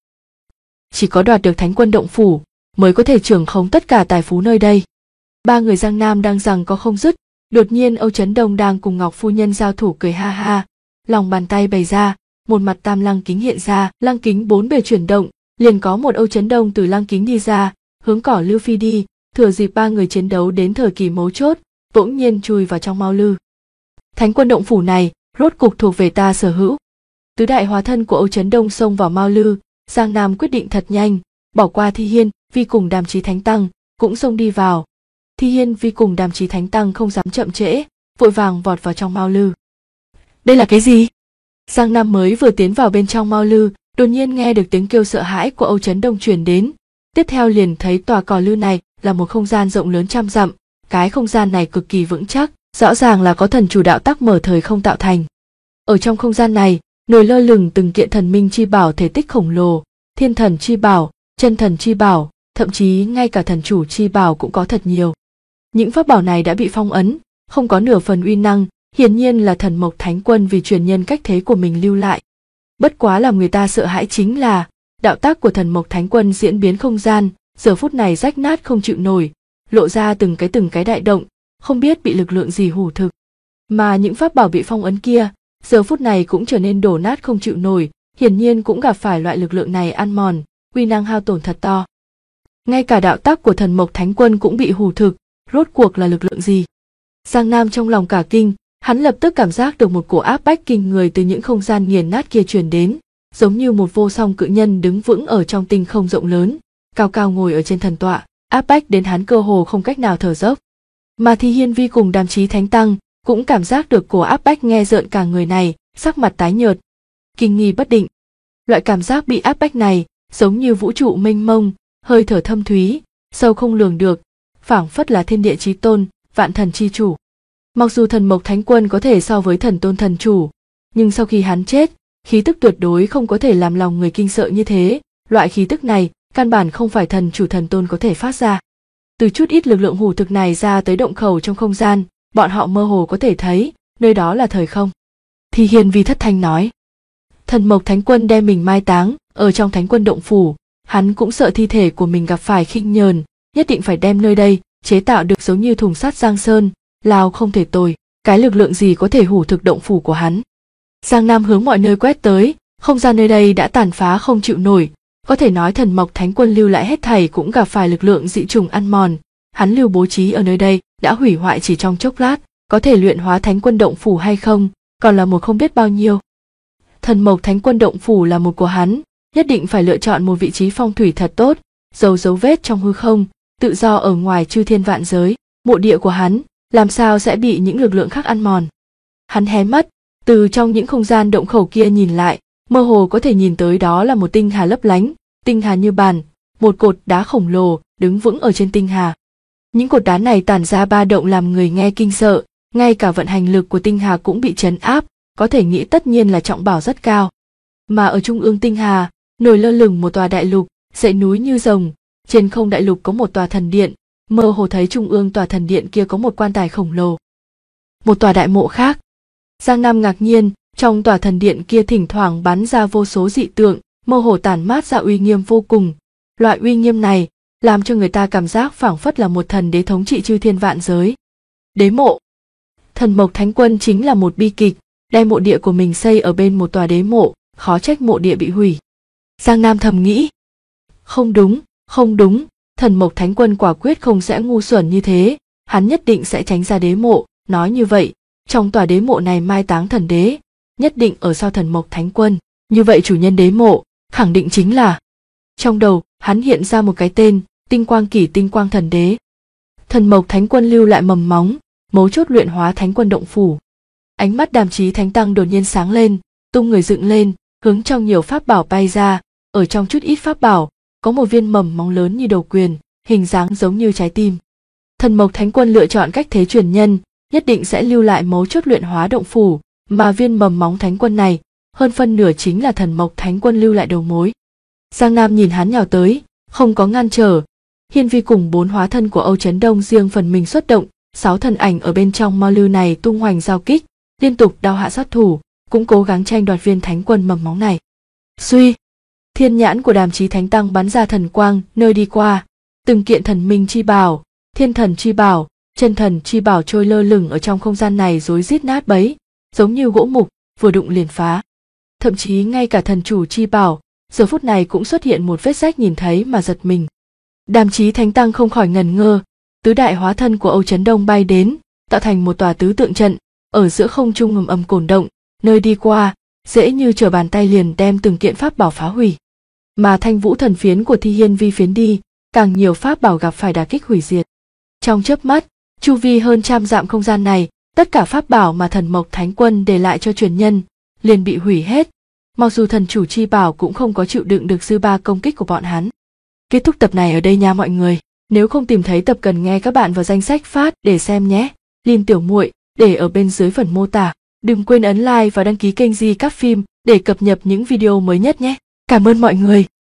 Chỉ có đoạt được thánh quân động phủ mới có thể trưởng khống tất cả tài phú nơi đây. Ba người Giang Nam đang giằng có không dứt, đột nhiên Âu Chấn Đông đang cùng Ngọc phu nhân giao thủ cười ha ha, lòng bàn tay bày ra, một mặt tam lăng kính hiện ra, lăng kính 4 bề chuyển động, liền có một Âu Chấn Đông từ lăng kính đi ra, hướng cỏ lưu phi đi, thừa dịp ba người chiến đấu đến thời kỳ mấu chốt, bỗng nhiên chui vào trong mau lư. Thánh quân động phủ này, rốt cục thuộc về ta sở hữu. Tứ đại hóa thân của Âu Chấn Đông xông vào mau lư, Giang Nam quyết định thật nhanh, bỏ qua Thi Hiên Vi cùng Đàm Chí Thánh Tăng, cũng xông đi vào. Thi Hiên Vi cùng Đàm Chí Thánh Tăng không dám chậm trễ, vội vàng vọt vào trong mau lư. Đây là cái gì? Giang Nam mới vừa tiến vào bên trong mau lư, đột nhiên nghe được tiếng kêu sợ hãi của Âu Chấn Đông truyền đến. Tiếp theo liền thấy tòa cỏ lư này là một không gian rộng lớn 100 dặm, cái không gian này cực kỳ vững chắc, rõ ràng là có thần chủ đạo tác mở thời không tạo thành. Ở trong không gian này, nổi lơ lửng từng kiện thần minh chi bảo thể tích khổng lồ, thiên thần chi bảo, chân thần chi bảo, thậm chí ngay cả thần chủ chi bảo cũng có thật nhiều. Những pháp bảo này đã bị phong ấn, không có nửa phần uy năng, hiển nhiên là thần mộc thánh quân vì truyền nhân cách thế của mình lưu lại. Bất quá làm người ta sợ hãi chính là đạo tác của thần mộc thánh quân diễn biến không gian, giờ phút này rách nát không chịu nổi, lộ ra từng cái đại động, không biết bị lực lượng gì hủ thực. Mà những pháp bảo bị phong ấn kia, giờ phút này cũng trở nên đổ nát không chịu nổi, hiển nhiên cũng gặp phải loại lực lượng này ăn mòn, uy năng hao tổn thật to. Ngay cả đạo tác của thần mộc thánh quân cũng bị hủ thực, rốt cuộc là lực lượng gì? Giang Nam trong lòng cả kinh, hắn lập tức cảm giác được một cổ áp bách kinh người từ những không gian nghiền nát kia truyền đến, giống như một vô song cự nhân đứng vững ở trong tinh không rộng lớn, cao cao ngồi ở trên thần tọa, áp bách đến hắn cơ hồ không cách nào thở dốc. Mà Thi Hiên Vi cùng Đàm Chí Thánh Tăng cũng cảm giác được cổ áp bách nghe rợn cả người này, sắc mặt tái nhợt, kinh nghi bất định. Loại cảm giác bị áp bách này giống như vũ trụ mênh mông, hơi thở thâm thúy, sâu không lường được, phảng phất là thiên địa chí tôn, vạn thần chi chủ. Mặc dù thần mộc thánh quân có thể so với thần tôn thần chủ, nhưng sau khi hắn chết, khí tức tuyệt đối không có thể làm lòng người kinh sợ như thế. Loại khí tức này căn bản không phải thần chủ thần tôn có thể phát ra. Từ chút ít lực lượng hủ thực này ra tới động khẩu trong không gian, bọn họ mơ hồ có thể thấy nơi đó là thời không. Thi Hiên Vi thất thanh nói, thần mộc thánh quân đem mình mai táng ở trong thánh quân động phủ, hắn cũng sợ thi thể của mình gặp phải khinh nhờn, nhất định phải đem nơi đây chế tạo được giống như thùng sắt Giang Sơn, lao không thể tồi, cái lực lượng gì có thể hủ thực động phủ của hắn. Giang Nam hướng mọi nơi quét tới, không gian nơi đây đã tàn phá không chịu nổi, có thể nói Thần Mộc Thánh Quân lưu lại hết thảy cũng gặp phải lực lượng dị trùng ăn mòn, hắn lưu bố trí ở nơi đây đã hủy hoại chỉ trong chốc lát, có thể luyện hóa Thánh Quân động phủ hay không, còn là một không biết bao nhiêu. Thần Mộc Thánh Quân động phủ là một của hắn, nhất định phải lựa chọn một vị trí phong thủy thật tốt, giấu dấu vết trong hư không, tự do ở ngoài chư thiên vạn giới, mộ địa của hắn làm sao sẽ bị những lực lượng khác ăn mòn. Hắn hé mắt, từ trong những không gian động khẩu kia nhìn lại, mơ hồ có thể nhìn tới đó là một tinh hà lấp lánh, tinh hà như bàn, một cột đá khổng lồ đứng vững ở trên tinh hà. Những cột đá này tản ra ba động làm người nghe kinh sợ, ngay cả vận hành lực của tinh hà cũng bị trấn áp, có thể nghĩ tất nhiên là trọng bảo rất cao. Mà ở trung ương tinh hà, nổi lơ lửng một tòa đại lục, dãy núi như rồng, trên không đại lục có một tòa thần điện, mơ hồ thấy trung ương tòa thần điện kia có một quan tài khổng lồ. Một tòa đại mộ khác. Giang Nam ngạc nhiên, trong tòa thần điện kia thỉnh thoảng bắn ra vô số dị tượng, mơ hồ tản mát ra uy nghiêm vô cùng. Loại uy nghiêm này làm cho người ta cảm giác phảng phất là một thần đế thống trị chư thiên vạn giới. Đế mộ. Thần Mộc Thánh Quân chính là một bi kịch, đem mộ địa của mình xây ở bên một tòa đế mộ, khó trách mộ địa bị hủy. Giang Nam thầm nghĩ. Không đúng, Thần Mộc Thánh Quân quả quyết không sẽ ngu xuẩn như thế, hắn nhất định sẽ tránh ra đế mộ, nói như vậy, trong tòa đế mộ này mai táng thần đế, nhất định ở sau Thần Mộc Thánh Quân, như vậy chủ nhân đế mộ, khẳng định chính là. Trong đầu, hắn hiện ra một cái tên, Tinh Quang Kỷ Tinh Quang Thần Đế. Thần Mộc Thánh Quân lưu lại mầm móng, mấu chốt luyện hóa Thánh Quân động phủ. Ánh mắt Đàm Chí Thánh Tăng đột nhiên sáng lên, tung người dựng lên, hướng trong nhiều pháp bảo bay ra, ở trong chút ít pháp bảo, có một viên mầm móng lớn như đầu quyền, hình dáng giống như trái tim. Thần Mộc Thánh Quân lựa chọn cách thế truyền nhân, nhất định sẽ lưu lại mấu chốt luyện hóa động phủ, mà viên mầm móng Thánh Quân này, hơn phân nửa chính là Thần Mộc Thánh Quân lưu lại đầu mối. Giang Nam nhìn hắn nhào tới, không có ngăn trở. Hiên Vi cùng 4 hóa thân của Âu Chấn Đông riêng phần mình xuất động, 6 thần ảnh ở bên trong mau lưu này tung hoành giao kích, liên tục đao hạ sát thủ, cũng cố gắng tranh đoạt viên Thánh Quân mầm móng này. Suy, thiên nhãn của Đàm Chí Thánh Tăng bắn ra thần quang, nơi đi qua, từng kiện thần minh chi bảo, thiên thần chi bảo, chân thần chi bảo trôi lơ lửng ở trong không gian này rối rít nát bấy, giống như gỗ mục, vừa đụng liền phá. Thậm chí ngay cả thần chủ chi bảo, giờ phút này cũng xuất hiện một vết rách nhìn thấy mà giật mình. Đàm Chí Thánh Tăng không khỏi ngần ngơ, tứ đại hóa thân của Âu Chấn Đông bay đến, tạo thành một tòa tứ tượng trận, ở giữa không trung ầm ầm cổn động, nơi đi qua, dễ như trở bàn tay liền đem từng kiện pháp bảo phá hủy. Mà Thanh Vũ thần phiến của Thi Hiên Vi phiến đi, càng nhiều pháp bảo gặp phải đả kích hủy diệt. Trong chớp mắt, chu vi hơn 100 dặm không gian này, tất cả pháp bảo mà Thần Mộc Thánh Quân để lại cho truyền nhân, liền bị hủy hết. Mặc dù thần chủ chi bảo cũng không có chịu đựng được dư ba công kích của bọn hắn. Kết thúc tập này ở đây nha mọi người. Nếu không tìm thấy tập cần nghe các bạn vào danh sách phát để xem nhé. Link tiểu muội để ở bên dưới phần mô tả. Đừng quên ấn like và đăng ký kênh Di Các Phim để cập nhật những video mới nhất nhé. Cảm ơn mọi người.